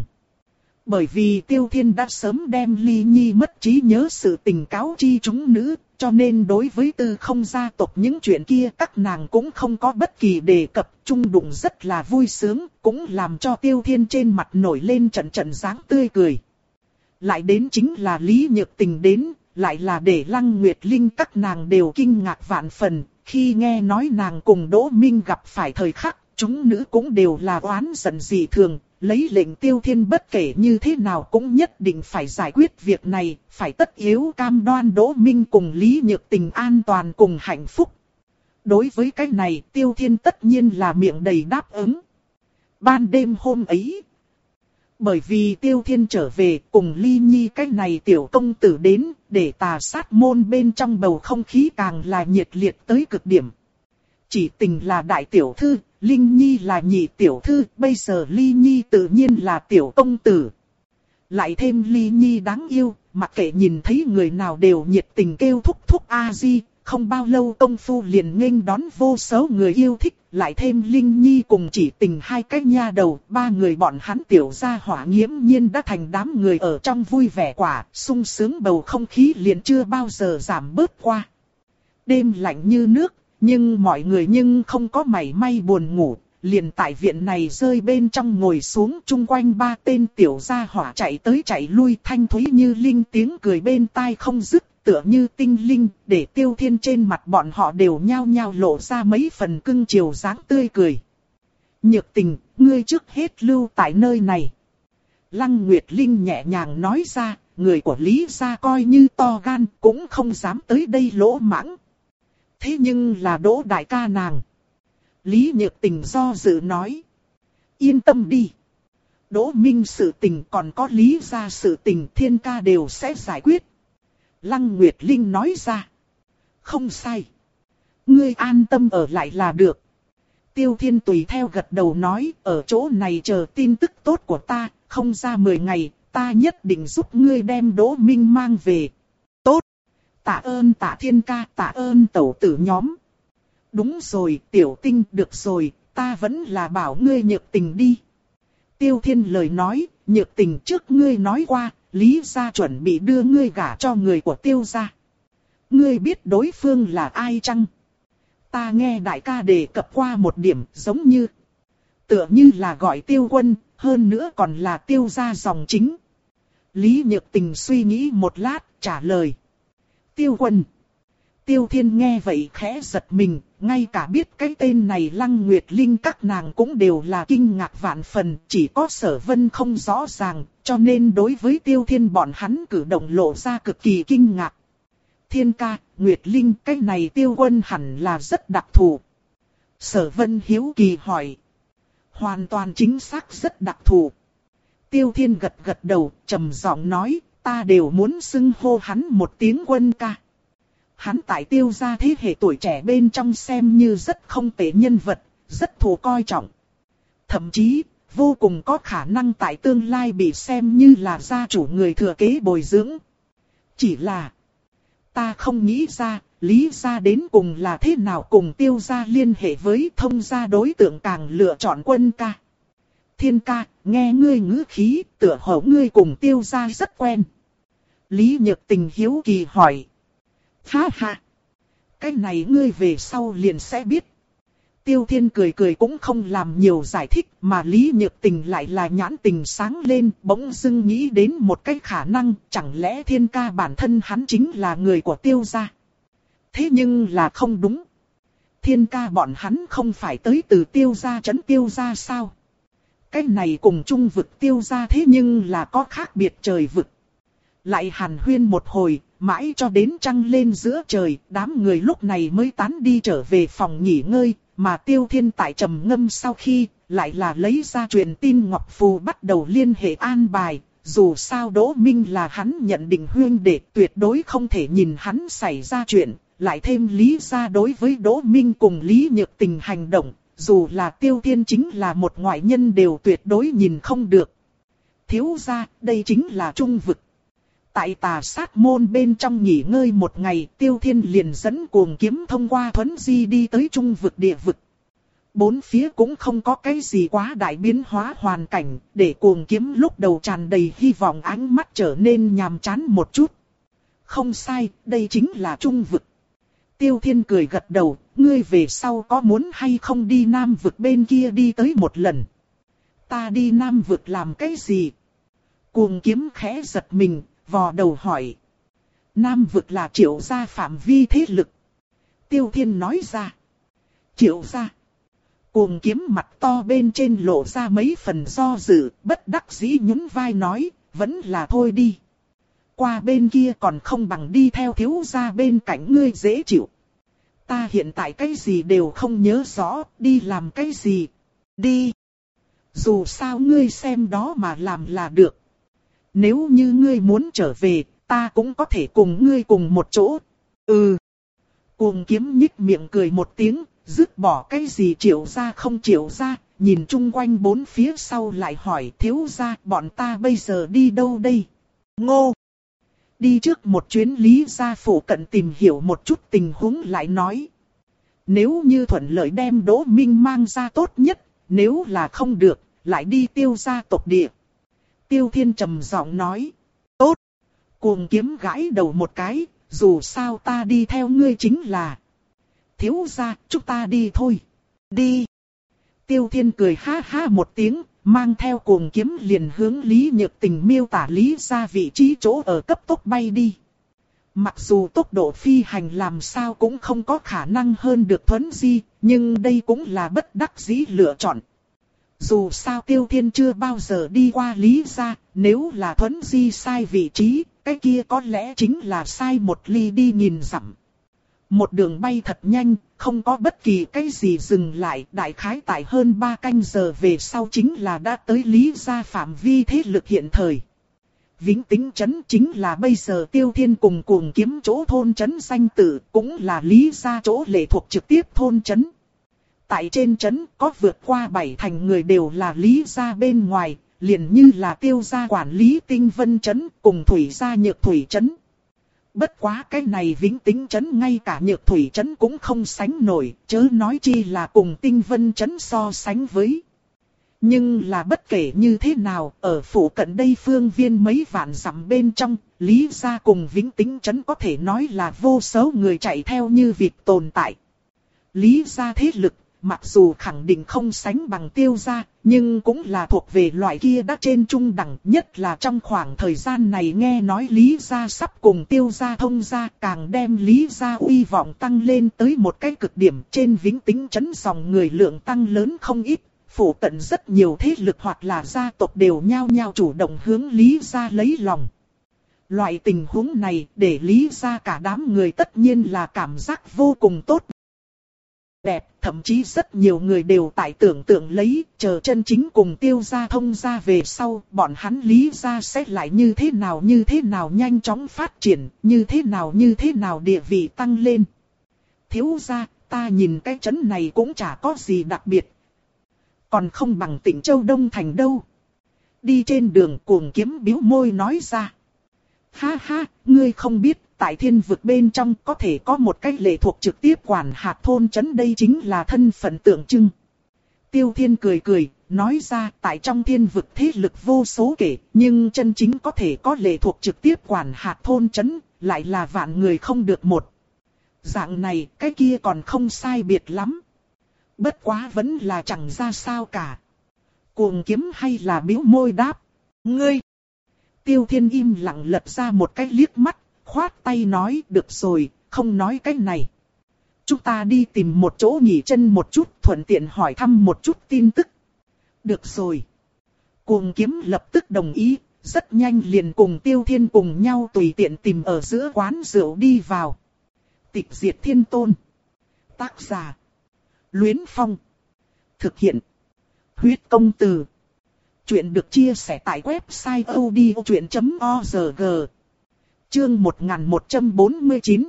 Bởi vì Tiêu Thiên đã sớm đem Ly Nhi mất trí nhớ sự tình cáo chi chúng nữ, cho nên đối với Tư Không gia tộc những chuyện kia các nàng cũng không có bất kỳ đề cập, chung đụng rất là vui sướng, cũng làm cho Tiêu Thiên trên mặt nổi lên trận trận dáng tươi cười. Lại đến chính là Lý Nhược Tình đến, lại là để Lăng Nguyệt Linh các nàng đều kinh ngạc vạn phần, khi nghe nói nàng cùng Đỗ Minh gặp phải thời khắc, chúng nữ cũng đều là oán giận dị thường, lấy lệnh Tiêu Thiên bất kể như thế nào cũng nhất định phải giải quyết việc này, phải tất yếu cam đoan Đỗ Minh cùng Lý Nhược Tình an toàn cùng hạnh phúc. Đối với cái này Tiêu Thiên tất nhiên là miệng đầy đáp ứng. Ban đêm hôm ấy, bởi vì Tiêu Thiên trở về cùng Ly Nhi cái này tiểu công tử đến, để tà sát môn bên trong bầu không khí càng là nhiệt liệt tới cực điểm. Chỉ Tình là đại tiểu thư, Linh Nhi là nhị tiểu thư, bây giờ Ly Nhi tự nhiên là tiểu công tử. Lại thêm Ly Nhi đáng yêu, mặc kệ nhìn thấy người nào đều nhiệt tình kêu thúc thúc a di, không bao lâu công phu liền nghênh đón vô số người yêu thích, lại thêm Linh Nhi cùng Chỉ Tình hai cái nha đầu, ba người bọn hắn tiểu gia hỏa nghiễm nhiên đã thành đám người ở trong vui vẻ quả, sung sướng bầu không khí liền chưa bao giờ giảm bớt qua. Đêm lạnh như nước, nhưng mọi người nhưng không có mảy may buồn ngủ, liền tại viện này rơi bên trong ngồi xuống, chung quanh ba tên tiểu gia hỏa chạy tới chạy lui, thanh thúy như linh tiếng cười bên tai không dứt, tựa như tinh linh, để Tiêu Thiên trên mặt bọn họ đều nhao nhao lộ ra mấy phần cưng chiều dáng tươi cười. Nhược Tình, ngươi trước hết lưu tại nơi này. Lăng Nguyệt Linh nhẹ nhàng nói ra, người của Lý gia coi như to gan, cũng không dám tới đây lỗ mãng. Thế nhưng là Đỗ đại ca nàng. Lý Nhược Tình do dự nói. Yên tâm đi. Đỗ Minh sự tình còn có Lý gia sự tình Thiên ca đều sẽ giải quyết. Lăng Nguyệt Linh nói ra. Không sai. Ngươi an tâm ở lại là được. Tiêu Thiên tùy theo gật đầu nói, ở chỗ này chờ tin tức tốt của ta, không ra mười ngày, ta nhất định giúp ngươi đem Đỗ Minh mang về. Tốt. Tạ ơn Tạ Thiên ca, tạ ơn tẩu tử nhóm. Đúng rồi, tiểu tinh, được rồi, ta vẫn là bảo ngươi Nhược Tình đi. Tiêu Thiên lời nói, Nhược Tình trước ngươi nói qua, Lý gia chuẩn bị đưa ngươi gả cho người của Tiêu gia. Ngươi biết đối phương là ai chăng? Ta nghe đại ca đề cập qua một điểm giống như, tựa như là gọi Tiêu Quân, hơn nữa còn là Tiêu gia dòng chính. Lý Nhược Tình suy nghĩ một lát, trả lời. Tiêu Quân. Tiêu Thiên nghe vậy khẽ giật mình, ngay cả biết cái tên này Lăng Nguyệt Linh các nàng cũng đều là kinh ngạc vạn phần, chỉ có Sở Vân không rõ ràng, cho nên đối với Tiêu Thiên bọn hắn cử động lộ ra cực kỳ kinh ngạc. Thiên ca, Nguyệt Linh, cái này Tiêu Quân hẳn là rất đặc thù. Sở Vân hiếu kỳ hỏi. Hoàn toàn chính xác rất đặc thù. Tiêu Thiên gật gật đầu, trầm giọng nói, ta đều muốn xưng hô hắn một tiếng Quân ca. Hắn tại Tiêu gia thế hệ tuổi trẻ bên trong xem như rất không tệ nhân vật, rất thù coi trọng. Thậm chí, vô cùng có khả năng tại tương lai bị xem như là gia chủ người thừa kế bồi dưỡng. Chỉ là, ta không nghĩ ra, Lý gia đến cùng là thế nào cùng Tiêu gia liên hệ với Thông gia đối tượng càng lựa chọn Quân ca. Thiên ca, nghe ngươi ngữ khí, tựa hồ ngươi cùng Tiêu gia rất quen. Lý Nhược Tình hiếu kỳ hỏi. Ha ha! Cái này ngươi về sau liền sẽ biết. Tiêu Thiên cười cười cũng không làm nhiều giải thích, mà Lý Nhược Tình lại là nhãn tình sáng lên, bỗng dưng nghĩ đến một cái khả năng, chẳng lẽ Thiên ca bản thân hắn chính là người của Tiêu gia. Thế nhưng là không đúng. Thiên ca bọn hắn không phải tới từ Tiêu gia trấn Tiêu gia sao? Cái này cùng chung vực Tiêu gia thế nhưng là có khác biệt trời vực. Lại hàn huyên một hồi, mãi cho đến trăng lên giữa trời, đám người lúc này mới tán đi trở về phòng nghỉ ngơi, mà Tiêu Thiên tại trầm ngâm sau khi, lại là lấy ra truyền tin ngọc phù bắt đầu liên hệ an bài, dù sao Đỗ Minh là hắn nhận định huyên đệ tuyệt đối không thể nhìn hắn xảy ra chuyện, lại thêm lý ra đối với Đỗ Minh cùng Lý Nhược Tình hành động, dù là Tiêu Thiên chính là một ngoại nhân đều tuyệt đối nhìn không được. Thiếu gia, đây chính là trung vực. Tại Tà Sát môn bên trong nghỉ ngơi một ngày, Tiêu Thiên liền dẫn Cuồng Kiếm thông qua thuấn di đi tới trung vực địa vực. Bốn phía cũng không có cái gì quá đại biến hóa hoàn cảnh, để Cuồng Kiếm lúc đầu tràn đầy hy vọng ánh mắt trở nên nhàm chán một chút. Không sai, đây chính là trung vực. Tiêu Thiên cười gật đầu, ngươi về sau có muốn hay không đi Nam vực bên kia đi tới một lần? Ta đi Nam vực làm cái gì? Cuồng Kiếm khẽ giật mình, vò đầu hỏi. Nam vực là Triệu gia phạm vi thế lực. Tiêu Thiên nói ra. Triệu gia. Cuồng Kiếm mặt to bên trên lộ ra mấy phần do dự, bất đắc dĩ nhún vai nói, vẫn là thôi đi. Qua bên kia còn không bằng đi theo thiếu gia bên cạnh ngươi dễ chịu. Ta hiện tại cái gì đều không nhớ rõ, đi làm cái gì. Đi. Dù sao ngươi xem đó mà làm là được. Nếu như ngươi muốn trở về, ta cũng có thể cùng ngươi cùng một chỗ. Ừ. Cuồng Kiếm nhích miệng cười một tiếng, dứt bỏ cái gì Triệu gia không Triệu gia, nhìn chung quanh bốn phía sau lại hỏi thiếu gia bọn ta bây giờ đi đâu đây? Ngô. Đi trước một chuyến Lý gia phủ cận tìm hiểu một chút tình huống lại nói. Nếu như thuận lợi đem Đỗ Minh mang ra tốt nhất, nếu là không được, lại đi Tiêu gia tộc địa. Tiêu Thiên trầm giọng nói. Tốt. Cuồng Kiếm gãi đầu một cái, dù sao ta đi theo ngươi chính là. Thiếu gia, chúng ta đi thôi. Đi. Tiêu Thiên cười ha ha một tiếng, mang theo Cuồng Kiếm liền hướng Lý Nhược Tình miêu tả Lý ra vị trí chỗ ở cấp tốc bay đi. Mặc dù tốc độ phi hành làm sao cũng không có khả năng hơn được thuấn di, nhưng đây cũng là bất đắc dĩ lựa chọn. Dù sao Tiêu Thiên chưa bao giờ đi qua Lý gia, nếu là thuấn di sai vị trí, cái kia có lẽ chính là sai một ly đi nghìn dặm. Một đường bay thật nhanh, không có bất kỳ cái gì dừng lại, đại khái tại hơn ba canh giờ về sau chính là đã tới Lý gia phạm vi thế lực hiện thời. Vĩnh Tính trấn chính là bây giờ Tiêu Thiên cùng Cuồng Kiếm chỗ thôn trấn danh tự, cũng là Lý gia chỗ lệ thuộc trực tiếp thôn trấn. Tại trên trấn có vượt qua bảy thành người đều là Lý gia bên ngoài, liền như là Tiêu gia quản lý Tinh Vân trấn cùng Thủy gia Nhược Thủy trấn. Bất quá cái này Vĩnh Tĩnh trấn ngay cả Nhược Thủy trấn cũng không sánh nổi, chớ nói chi là cùng Tinh Vân trấn so sánh với. Nhưng là bất kể như thế nào, ở phủ cận đây phương viên mấy vạn dặm bên trong, Lý gia cùng Vĩnh Tĩnh trấn có thể nói là vô số người chạy theo như việc tồn tại. Lý gia thế lực, mặc dù khẳng định không sánh bằng Tiêu gia, nhưng cũng là thuộc về loại kia đã trên trung đẳng, nhất là trong khoảng thời gian này nghe nói Lý gia sắp cùng Tiêu gia thông gia, càng đem Lý gia uy vọng tăng lên tới một cái cực điểm. Trên Vĩnh Tĩnh trấn dòng người lượng tăng lớn không ít, phủ cận rất nhiều thế lực hoặc là gia tộc đều nhao nhao chủ động hướng Lý gia lấy lòng. Loại tình huống này để Lý gia cả đám người tất nhiên là cảm giác vô cùng tốt đẹp, thậm chí rất nhiều người đều tại tưởng tượng lấy, chờ chân chính cùng Tiêu gia thông gia về sau, bọn hắn Lý gia sẽ lại như thế nào như thế nào nhanh chóng phát triển, như thế nào như thế nào địa vị tăng lên. Thiếu gia, ta nhìn cái trấn này cũng chả có gì đặc biệt, còn không bằng Tịnh Châu Đông Thành đâu. Đi trên đường Cuồng Kiếm bĩu môi nói ra. Ha ha, ngươi không biết, tại thiên vực bên trong có thể có một cái lệ thuộc trực tiếp quản hạt thôn trấn, đây chính là thân phận tượng trưng. Tiêu Thiên cười cười, nói ra tại trong thiên vực thế lực vô số kể, nhưng chân chính có thể có lệ thuộc trực tiếp quản hạt thôn trấn, lại là vạn người không được một. Dạng này, cái kia còn không sai biệt lắm. Bất quá vẫn là chẳng ra sao cả. Cuồng Kiếm hay là bĩu môi đáp. Ngươi! Tiêu Thiên im lặng lật ra một cái liếc mắt, khoát tay nói, được rồi, không nói cái này. Chúng ta đi tìm một chỗ nghỉ chân một chút, thuận tiện hỏi thăm một chút tin tức. Được rồi. Cuồng Kiếm lập tức đồng ý, rất nhanh liền cùng Tiêu Thiên cùng nhau tùy tiện tìm ở giữa quán rượu đi vào. Tịch Diệt Thiên Tôn. Tác giả. Luyến Phong. Thực hiện. Huyết Công Từ. Chuyện được chia sẻ tại website odchuyện chấm org. Chương một nghìn một trăm bốn mươi chín.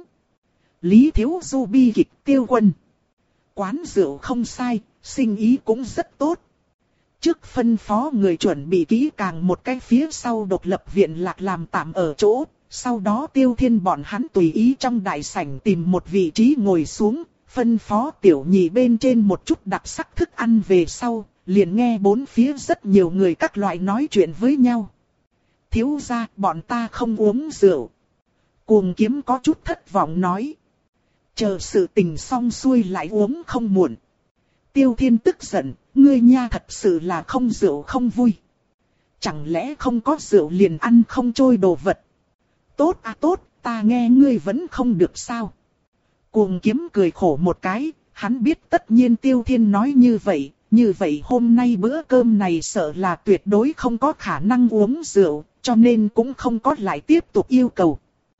Lý Thiếu Du bi kịch Tiêu Quân. Quán rượu không sai, sinh ý cũng rất tốt. Trước phân phó người chuẩn bị kỹ càng một cái phía sau độc lập viện lạc làm tạm ở chỗ. Sau đó Tiêu Thiên bọn hắn tùy ý trong đại sảnh tìm một vị trí ngồi xuống. Phân phó tiểu nhị bên trên một chút đặc sắc thức ăn về sau, liền nghe bốn phía rất nhiều người các loại nói chuyện với nhau. Thiếu gia, bọn ta không uống rượu. Cuồng Kiếm có chút thất vọng nói. Chờ sự tình xong xuôi lại uống không muộn. Tiêu Thiên tức giận, ngươi nha thật sự là không rượu không vui. Chẳng lẽ không có rượu liền ăn không trôi đồ vật. Tốt à tốt, ta nghe ngươi vẫn không được sao. Cuồng Kiếm cười khổ một cái, hắn biết tất nhiên Tiêu Thiên nói như vậy, như vậy hôm nay bữa cơm này sợ là tuyệt đối không có khả năng uống rượu, cho nên cũng không có lại tiếp tục yêu cầu.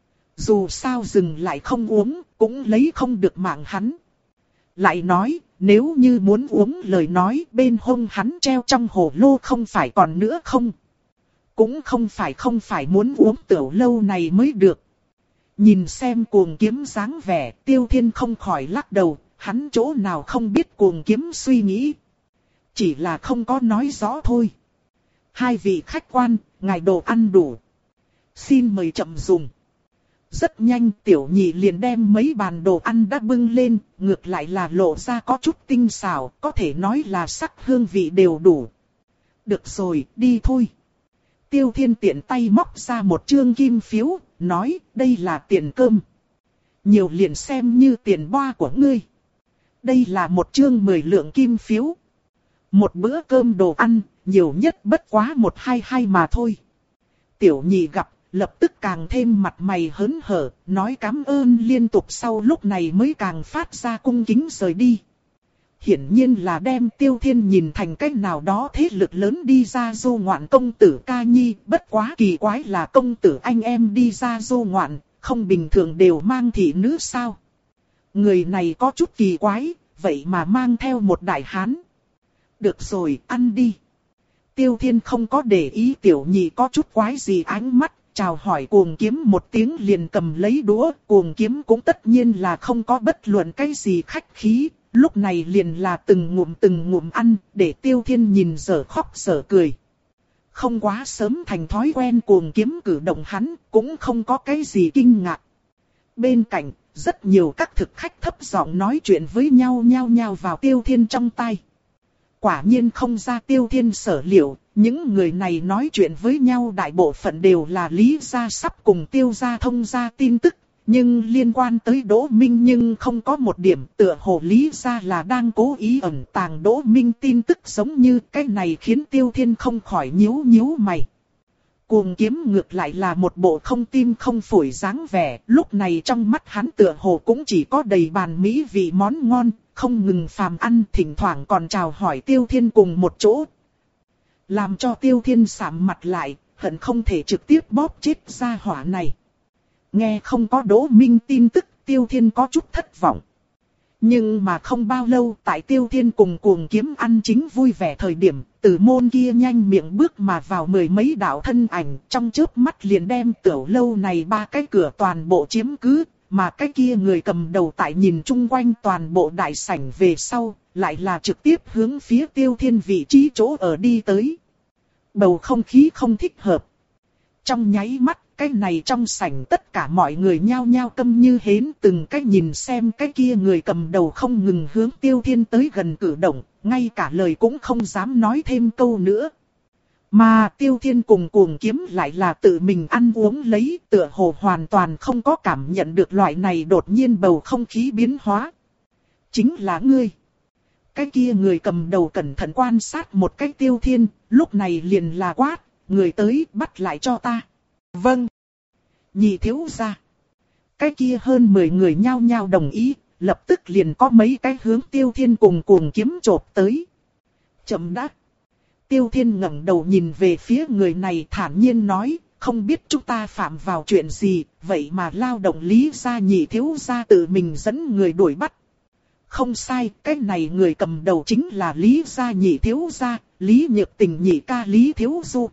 Dù sao dừng lại không uống, cũng lấy không được mạng hắn. Lại nói, nếu như muốn uống lời nói bên hông hắn treo trong hồ lô không phải còn nữa không? Cũng không phải không phải muốn uống tiểu lâu này mới được. Nhìn xem Cuồng Kiếm dáng vẻ, Tiêu Thiên không khỏi lắc đầu, hắn chỗ nào không biết Cuồng Kiếm suy nghĩ. Chỉ là không có nói rõ thôi. Hai vị khách quan, ngài đồ ăn đủ. Xin mời chậm dùng. Rất nhanh tiểu nhị liền đem mấy bàn đồ ăn đã bưng lên, ngược lại là lộ ra có chút tinh xảo, có thể nói là sắc hương vị đều đủ. Được rồi, đi thôi. Tiêu Thiên tiện tay móc ra một trương kim phiếu, nói đây là tiền cơm. Nhiều liền xem như tiền boa của ngươi. Đây là một trương mười lượng kim phiếu. Một bữa cơm đồ ăn, nhiều nhất bất quá một hai hai mà thôi. Tiểu nhị gặp, lập tức càng thêm mặt mày hớn hở, nói cảm ơn liên tục, sau lúc này mới càng phát ra cung kính rời đi. Hiển nhiên là đem Tiêu Thiên nhìn thành cách nào đó thế lực lớn đi ra du ngoạn công tử ca nhi, bất quá kỳ quái là công tử anh em đi ra du ngoạn, không bình thường đều mang thị nữ sao. Người này có chút kỳ quái, vậy mà mang theo một đại hán. Được rồi, ăn đi. Tiêu Thiên không có để ý tiểu nhị có chút quái gì ánh mắt, chào hỏi Cuồng Kiếm một tiếng liền cầm lấy đũa. Cuồng Kiếm cũng tất nhiên là không có bất luận cái gì khách khí, lúc này liền là từng ngụm từng ngụm ăn, để Tiêu Thiên nhìn dở khóc dở cười. Không quá sớm thành thói quen Cuồng Kiếm cử động hắn, cũng không có cái gì kinh ngạc. Bên cạnh, rất nhiều các thực khách thấp giọng nói chuyện với nhau nhao nhao vào Tiêu Thiên trong tai. Quả nhiên không ra Tiêu Thiên sở liệu, những người này nói chuyện với nhau đại bộ phận đều là Lý gia sắp cùng Tiêu gia thông gia tin tức. Nhưng liên quan tới Đỗ Minh nhưng không có một điểm tựa hồ Lý gia là đang cố ý ẩn tàng Đỗ Minh tin tức giống như cái này khiến Tiêu Thiên không khỏi nhíu nhíu mày. Cuồng Kiếm ngược lại là một bộ không tim không phổi dáng vẻ, lúc này trong mắt hắn tựa hồ cũng chỉ có đầy bàn mỹ vị món ngon, không ngừng phàm ăn, thỉnh thoảng còn chào hỏi Tiêu Thiên cùng một chỗ. Làm cho Tiêu Thiên sạm mặt lại, hận không thể trực tiếp bóp chết gia hỏa này. Nghe không có Đỗ Minh tin tức, Tiêu Thiên có chút thất vọng. Nhưng mà không bao lâu, tại Tiêu Thiên cùng Cuồng Kiếm ăn chính vui vẻ thời điểm, Tử môn kia nhanh miệng bước mà vào mười mấy đạo thân ảnh, trong chớp mắt liền đem tiểu lâu này ba cái cửa toàn bộ chiếm cứ, mà cái kia người cầm đầu tại nhìn chung quanh toàn bộ đại sảnh về sau, lại là trực tiếp hướng phía Tiêu Thiên vị trí chỗ ở đi tới. Bầu không khí không thích hợp. Trong nháy mắt, cái này trong sảnh tất cả mọi người nhao nhao câm như hến, từng cái nhìn xem cái kia người cầm đầu không ngừng hướng Tiêu Thiên tới gần cử động, ngay cả lời cũng không dám nói thêm câu nữa. Mà Tiêu Thiên cùng Cuồng Kiếm lại là tự mình ăn uống lấy, tựa hồ hoàn toàn không có cảm nhận được loại này đột nhiên bầu không khí biến hóa. Chính là ngươi. Cái kia người cầm đầu cẩn thận quan sát một cái Tiêu Thiên, lúc này liền là quát, người tới bắt lại cho ta. Vâng. Nhị thiếu gia. Cái kia hơn mười người nhao nhao đồng ý, lập tức liền có mấy cái hướng Tiêu Thiên cùng Cuồng Kiếm chộp tới. Chậm đã. Tiêu Thiên ngẩng đầu nhìn về phía người này thản nhiên nói, không biết chúng ta phạm vào chuyện gì, vậy mà lao động Lý gia nhị thiếu gia tự mình dẫn người đuổi bắt. Không sai, cái này người cầm đầu chính là Lý gia nhị thiếu gia, Lý Nhược Tình nhị ca Lý Thiếu Du.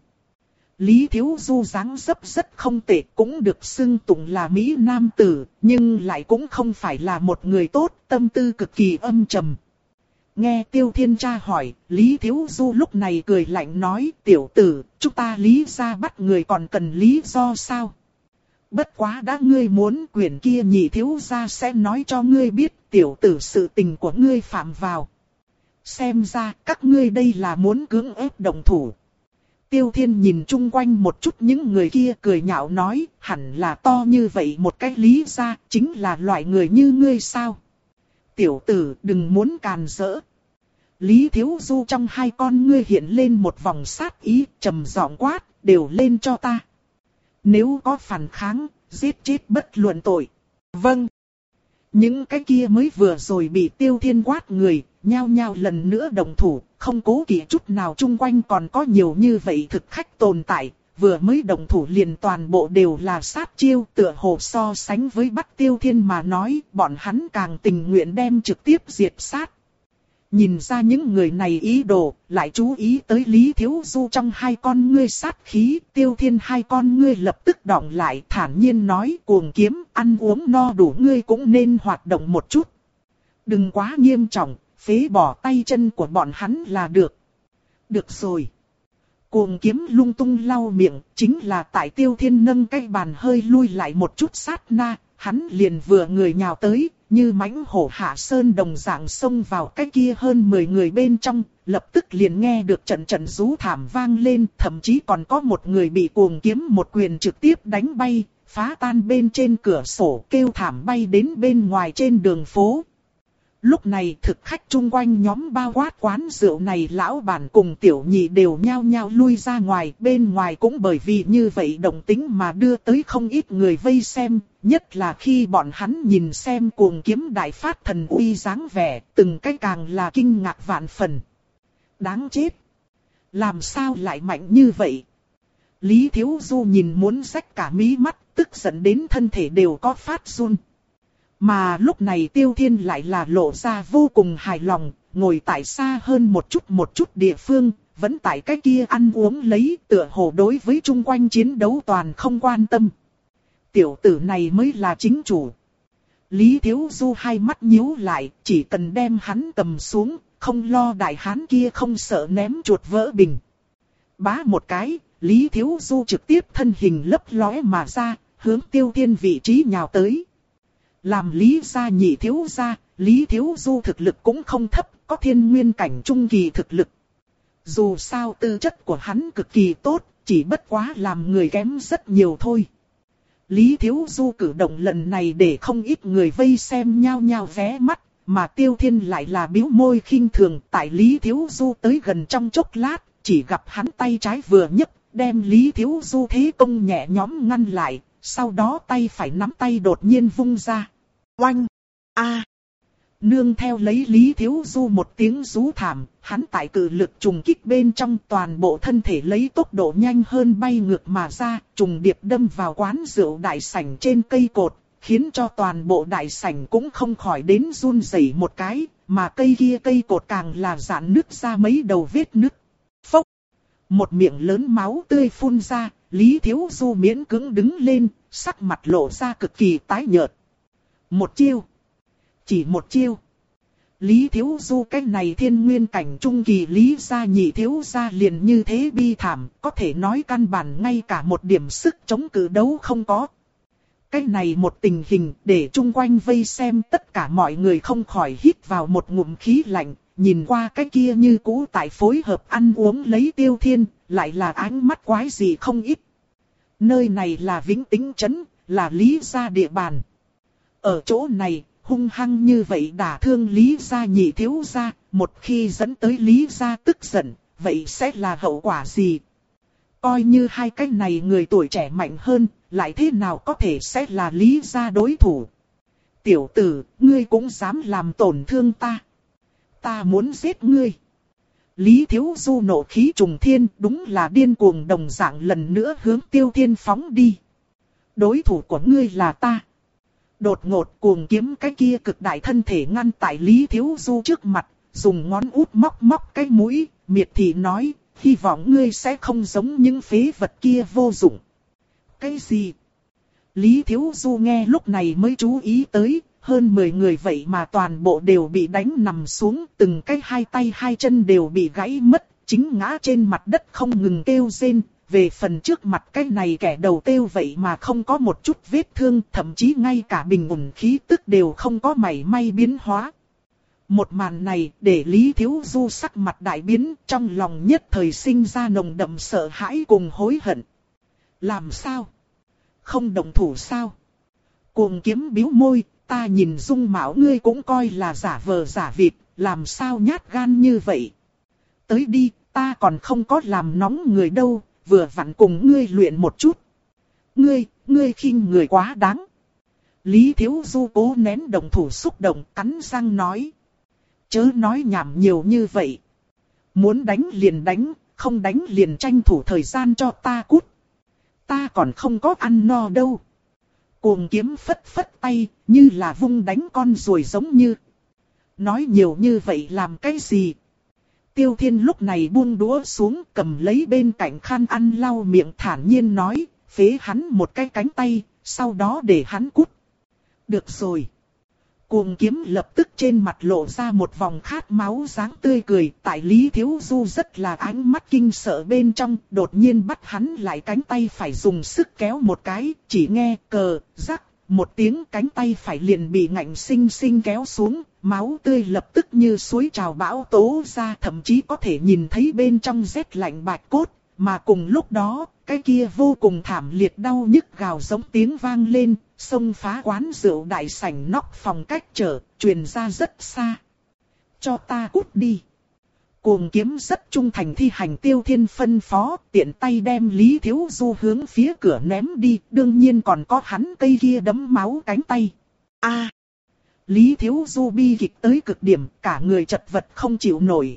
Lý Thiếu Du dáng dấp rất không tệ, cũng được xưng tụng là Mỹ Nam tử, nhưng lại cũng không phải là một người tốt, tâm tư cực kỳ âm trầm. Nghe Tiêu Thiên tra hỏi, Lý Thiếu Du lúc này cười lạnh nói, tiểu tử, chúng ta Lý gia bắt người còn cần lý do sao? Bất quá đã ngươi muốn quyển kia nhị thiếu gia sẽ nói cho ngươi biết tiểu tử sự tình của ngươi phạm vào. Xem ra các ngươi đây là muốn cưỡng ép động thủ. Tiêu Thiên nhìn chung quanh một chút những người kia cười nhạo nói, hẳn là to như vậy một cái Lý gia, chính là loại người như ngươi sao? Tiểu tử đừng muốn càn rỡ. Lý Thiếu Du trong hai con ngươi hiện lên một vòng sát ý, trầm giọng quát, đều lên cho ta. Nếu có phản kháng, giết chết bất luận tội. Vâng. Những cái kia mới vừa rồi bị Tiêu Thiên quát người, nhao nhao lần nữa động thủ, không cố kỵ chút nào, chung quanh còn có nhiều như vậy thực khách tồn tại, vừa mới động thủ liền toàn bộ đều là sát chiêu, tựa hồ so sánh với bắt Tiêu Thiên mà nói, bọn hắn càng tình nguyện đem trực tiếp diệt sát. Nhìn ra những người này ý đồ, lại chú ý tới Lý Thiếu Du trong hai con ngươi sát khí, Tiêu Thiên hai con ngươi lập tức đọng lại, thản nhiên nói, Cuồng Kiếm, ăn uống no đủ ngươi cũng nên hoạt động một chút. Đừng quá nghiêm trọng, phế bỏ tay chân của bọn hắn là được. Được rồi. Cuồng Kiếm lung tung lau miệng, chính là tại Tiêu Thiên nâng cái bàn hơi lui lại một chút sát na, hắn liền vừa người nhào tới, như mãnh hổ hạ sơn đồng dạng xông vào cái kia hơn mười người bên trong, lập tức liền nghe được trận trận rú thảm vang lên, thậm chí còn có một người bị Cuồng Kiếm một quyền trực tiếp đánh bay, phá tan bên trên cửa sổ, kêu thảm bay đến bên ngoài trên đường phố. Lúc này thực khách chung quanh nhóm bao quát quán rượu này lão bản cùng tiểu nhị đều nhao nhao lui ra ngoài, bên ngoài cũng bởi vì như vậy động tính mà đưa tới không ít người vây xem, nhất là khi bọn hắn nhìn xem Cuồng Kiếm đại phát thần uy dáng vẻ, từng cái càng là kinh ngạc vạn phần. Đáng chết! Làm sao lại mạnh như vậy? Lý Thiếu Du nhìn muốn rách cả mí mắt, tức giận đến thân thể đều có phát run. Mà lúc này Tiêu Thiên lại là lộ ra vô cùng hài lòng, ngồi tại xa hơn một chút một chút địa phương, vẫn tại cái kia ăn uống lấy, tựa hồ đối với chung quanh chiến đấu toàn không quan tâm. Tiểu tử này mới là chính chủ. Lý Thiếu Du hai mắt nhíu lại, chỉ cần đem hắn cầm xuống, không lo đại hán kia không sợ ném chuột vỡ bình. Bá một cái, Lý Thiếu Du trực tiếp thân hình lấp lóe mà ra, hướng Tiêu Thiên vị trí nhào tới. Làm Lý gia nhị thiếu gia, Lý Thiếu Du thực lực cũng không thấp, có thiên nguyên cảnh trung kỳ thực lực. Dù sao tư chất của hắn cực kỳ tốt, chỉ bất quá làm người kém rất nhiều thôi. Lý Thiếu Du cử động lần này để không ít người vây xem nhao nhao vé mắt, mà Tiêu Thiên lại là bĩu môi khinh thường. Tại Lý Thiếu Du tới gần trong chốc lát, chỉ gặp hắn tay trái vừa nhấc, đem Lý Thiếu Du thế công nhẹ nhõm ngăn lại, sau đó tay phải nắm tay đột nhiên vung ra. Oanh! A! Nương theo lấy Lý Thiếu Du một tiếng rú thảm, hắn tại cự lực trùng kích bên trong toàn bộ thân thể lấy tốc độ nhanh hơn bay ngược mà ra, trùng điệp đâm vào quán rượu đại sảnh trên cây cột, khiến cho toàn bộ đại sảnh cũng không khỏi đến run rẩy một cái, mà cây kia cây cột càng là rạn nứt ra mấy đầu vết nứt. Phốc! Một miệng lớn máu tươi phun ra, Lý Thiếu Du miễn cưỡng đứng lên, sắc mặt lộ ra cực kỳ tái nhợt. Một chiêu! Chỉ một chiêu. Lý Thiếu Du cái này thiên nguyên cảnh trung kỳ Lý gia nhị thiếu gia liền như thế bi thảm, có thể nói căn bản ngay cả một điểm sức chống cự đấu không có. Cái này một tình hình để chung quanh vây xem tất cả mọi người không khỏi hít vào một ngụm khí lạnh, nhìn qua cái kia như cũ tại phối hợp ăn uống lấy Tiêu Thiên, lại là ánh mắt quái gì không ít. Nơi này là Vĩnh Tĩnh trấn, là Lý gia địa bàn. Ở chỗ này, hung hăng như vậy đả thương Lý gia nhị thiếu gia, một khi dẫn tới Lý gia tức giận, vậy sẽ là hậu quả gì? Coi như hai cái này người tuổi trẻ mạnh hơn, lại thế nào có thể sẽ là Lý gia đối thủ? Tiểu tử, ngươi cũng dám làm tổn thương ta. Ta muốn giết ngươi. Lý Thiếu Du nộ khí trùng thiên, đúng là điên cuồng đồng dạng lần nữa hướng Tiêu Thiên phóng đi. Đối thủ của ngươi là ta. Đột ngột cuồng kiếm cái kia cực đại thân thể ngăn tại Lý Thiếu Du trước mặt, dùng ngón út móc móc cái mũi, miệt thị nói, hy vọng ngươi sẽ không giống những phế vật kia vô dụng. Cái gì? Lý Thiếu Du nghe lúc này mới chú ý tới, hơn mười người vậy mà toàn bộ đều bị đánh nằm xuống, từng cái hai tay hai chân đều bị gãy mất, chính ngã trên mặt đất không ngừng kêu rên. Về phần trước mặt cái này kẻ đầu tiêu vậy mà không có một chút vết thương, thậm chí ngay cả bình ổn khí tức đều không có mảy may biến hóa. Một màn này để Lý Thiếu Du sắc mặt đại biến, trong lòng nhất thời sinh ra nồng đậm sợ hãi cùng hối hận. Làm sao? Không động thủ sao? Cuồng kiếm bĩu môi, ta nhìn dung mạo ngươi cũng coi là giả vờ giả vịt, làm sao nhát gan như vậy? Tới đi, ta còn không có làm nóng người đâu. Vừa vặn cùng ngươi luyện một chút. Ngươi, ngươi khinh người quá đáng. Lý Thiếu Du cố nén động thủ xúc động, cắn răng nói. Chớ nói nhảm nhiều như vậy. Muốn đánh liền đánh, không đánh liền tranh thủ thời gian cho ta cút. Ta còn không có ăn no đâu. Cuồng kiếm phất phất tay, như là vung đánh con ruồi giống như. Nói nhiều như vậy làm cái gì? Tiêu Thiên lúc này buông đũa xuống, cầm lấy bên cạnh khăn ăn lau miệng, thản nhiên nói, phế hắn một cái cánh tay, sau đó để hắn cút. Được rồi. Cuồng kiếm lập tức trên mặt lộ ra một vòng khát máu dáng tươi cười, tại Lý Thiếu Du rất là ánh mắt kinh sợ bên trong, đột nhiên bắt hắn lại cánh tay phải dùng sức kéo một cái, chỉ nghe cờ, rắc, một tiếng cánh tay phải liền bị ngạnh sinh sinh kéo xuống. Máu tươi lập tức như suối trào bão tố ra, thậm chí có thể nhìn thấy bên trong rét lạnh bạch cốt, mà cùng lúc đó, cái kia vô cùng thảm liệt đau nhức gào giống tiếng vang lên, xông phá quán rượu đại sảnh nóc phòng cách trở, truyền ra rất xa. Cho ta cút đi. Cuồng kiếm rất trung thành thi hành Tiêu Thiên phân phó, tiện tay đem Lý Thiếu Du hướng phía cửa ném đi, đương nhiên còn có hắn cây kia đấm máu cánh tay. A! Lý Thiếu Du bi kịch tới cực điểm, cả người chật vật không chịu nổi.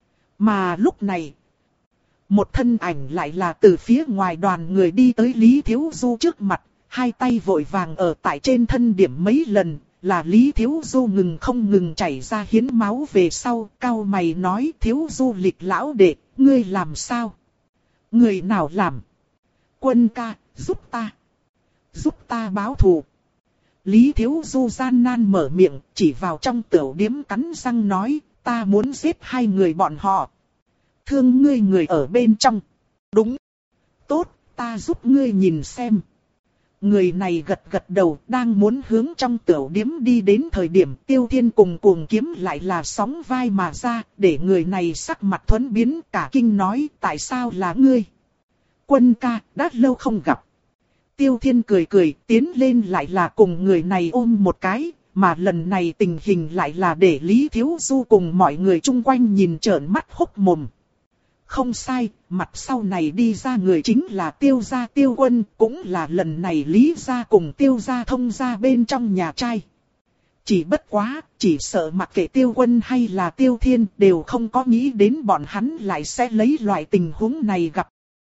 Mà lúc này, một thân ảnh lại là từ phía ngoài đoàn người đi tới Lý Thiếu Du trước mặt, hai tay vội vàng ở tại trên thân điểm mấy lần, là Lý Thiếu Du ngừng không ngừng chảy ra hiến máu về sau, cau mày nói, Thiếu Du lịch lão đệ, ngươi làm sao? Người nào làm? Quân ca, giúp ta. Giúp ta báo thù. Lý Thiếu Du gian nan mở miệng, chỉ vào trong tiểu điếm cắn răng nói, ta muốn giết hai người bọn họ. Thương ngươi người ở bên trong. Đúng. Tốt, ta giúp ngươi nhìn xem. người này gật gật đầu, đang muốn hướng trong tiểu điếm đi đến thời điểm Tiêu Thiên cùng Cuồng Kiếm lại là sóng vai mà ra, để người này sắc mặt thuẫn biến, cả kinh nói, tại sao là ngươi? Quân ca, đã lâu không gặp. Tiêu Thiên cười cười, tiến lên lại là cùng người này ôm một cái, mà lần này tình hình lại là để Lý Thiếu Du cùng mọi người chung quanh nhìn trợn mắt hốc mồm. Không sai, mặt sau này đi ra người chính là Tiêu gia Tiêu Quân, cũng là lần này Lý gia cùng Tiêu gia thông gia bên trong nhà trai. Chỉ bất quá, chỉ sợ mặc kệ Tiêu Quân hay là Tiêu Thiên đều không có nghĩ đến bọn hắn lại sẽ lấy loại tình huống này gặp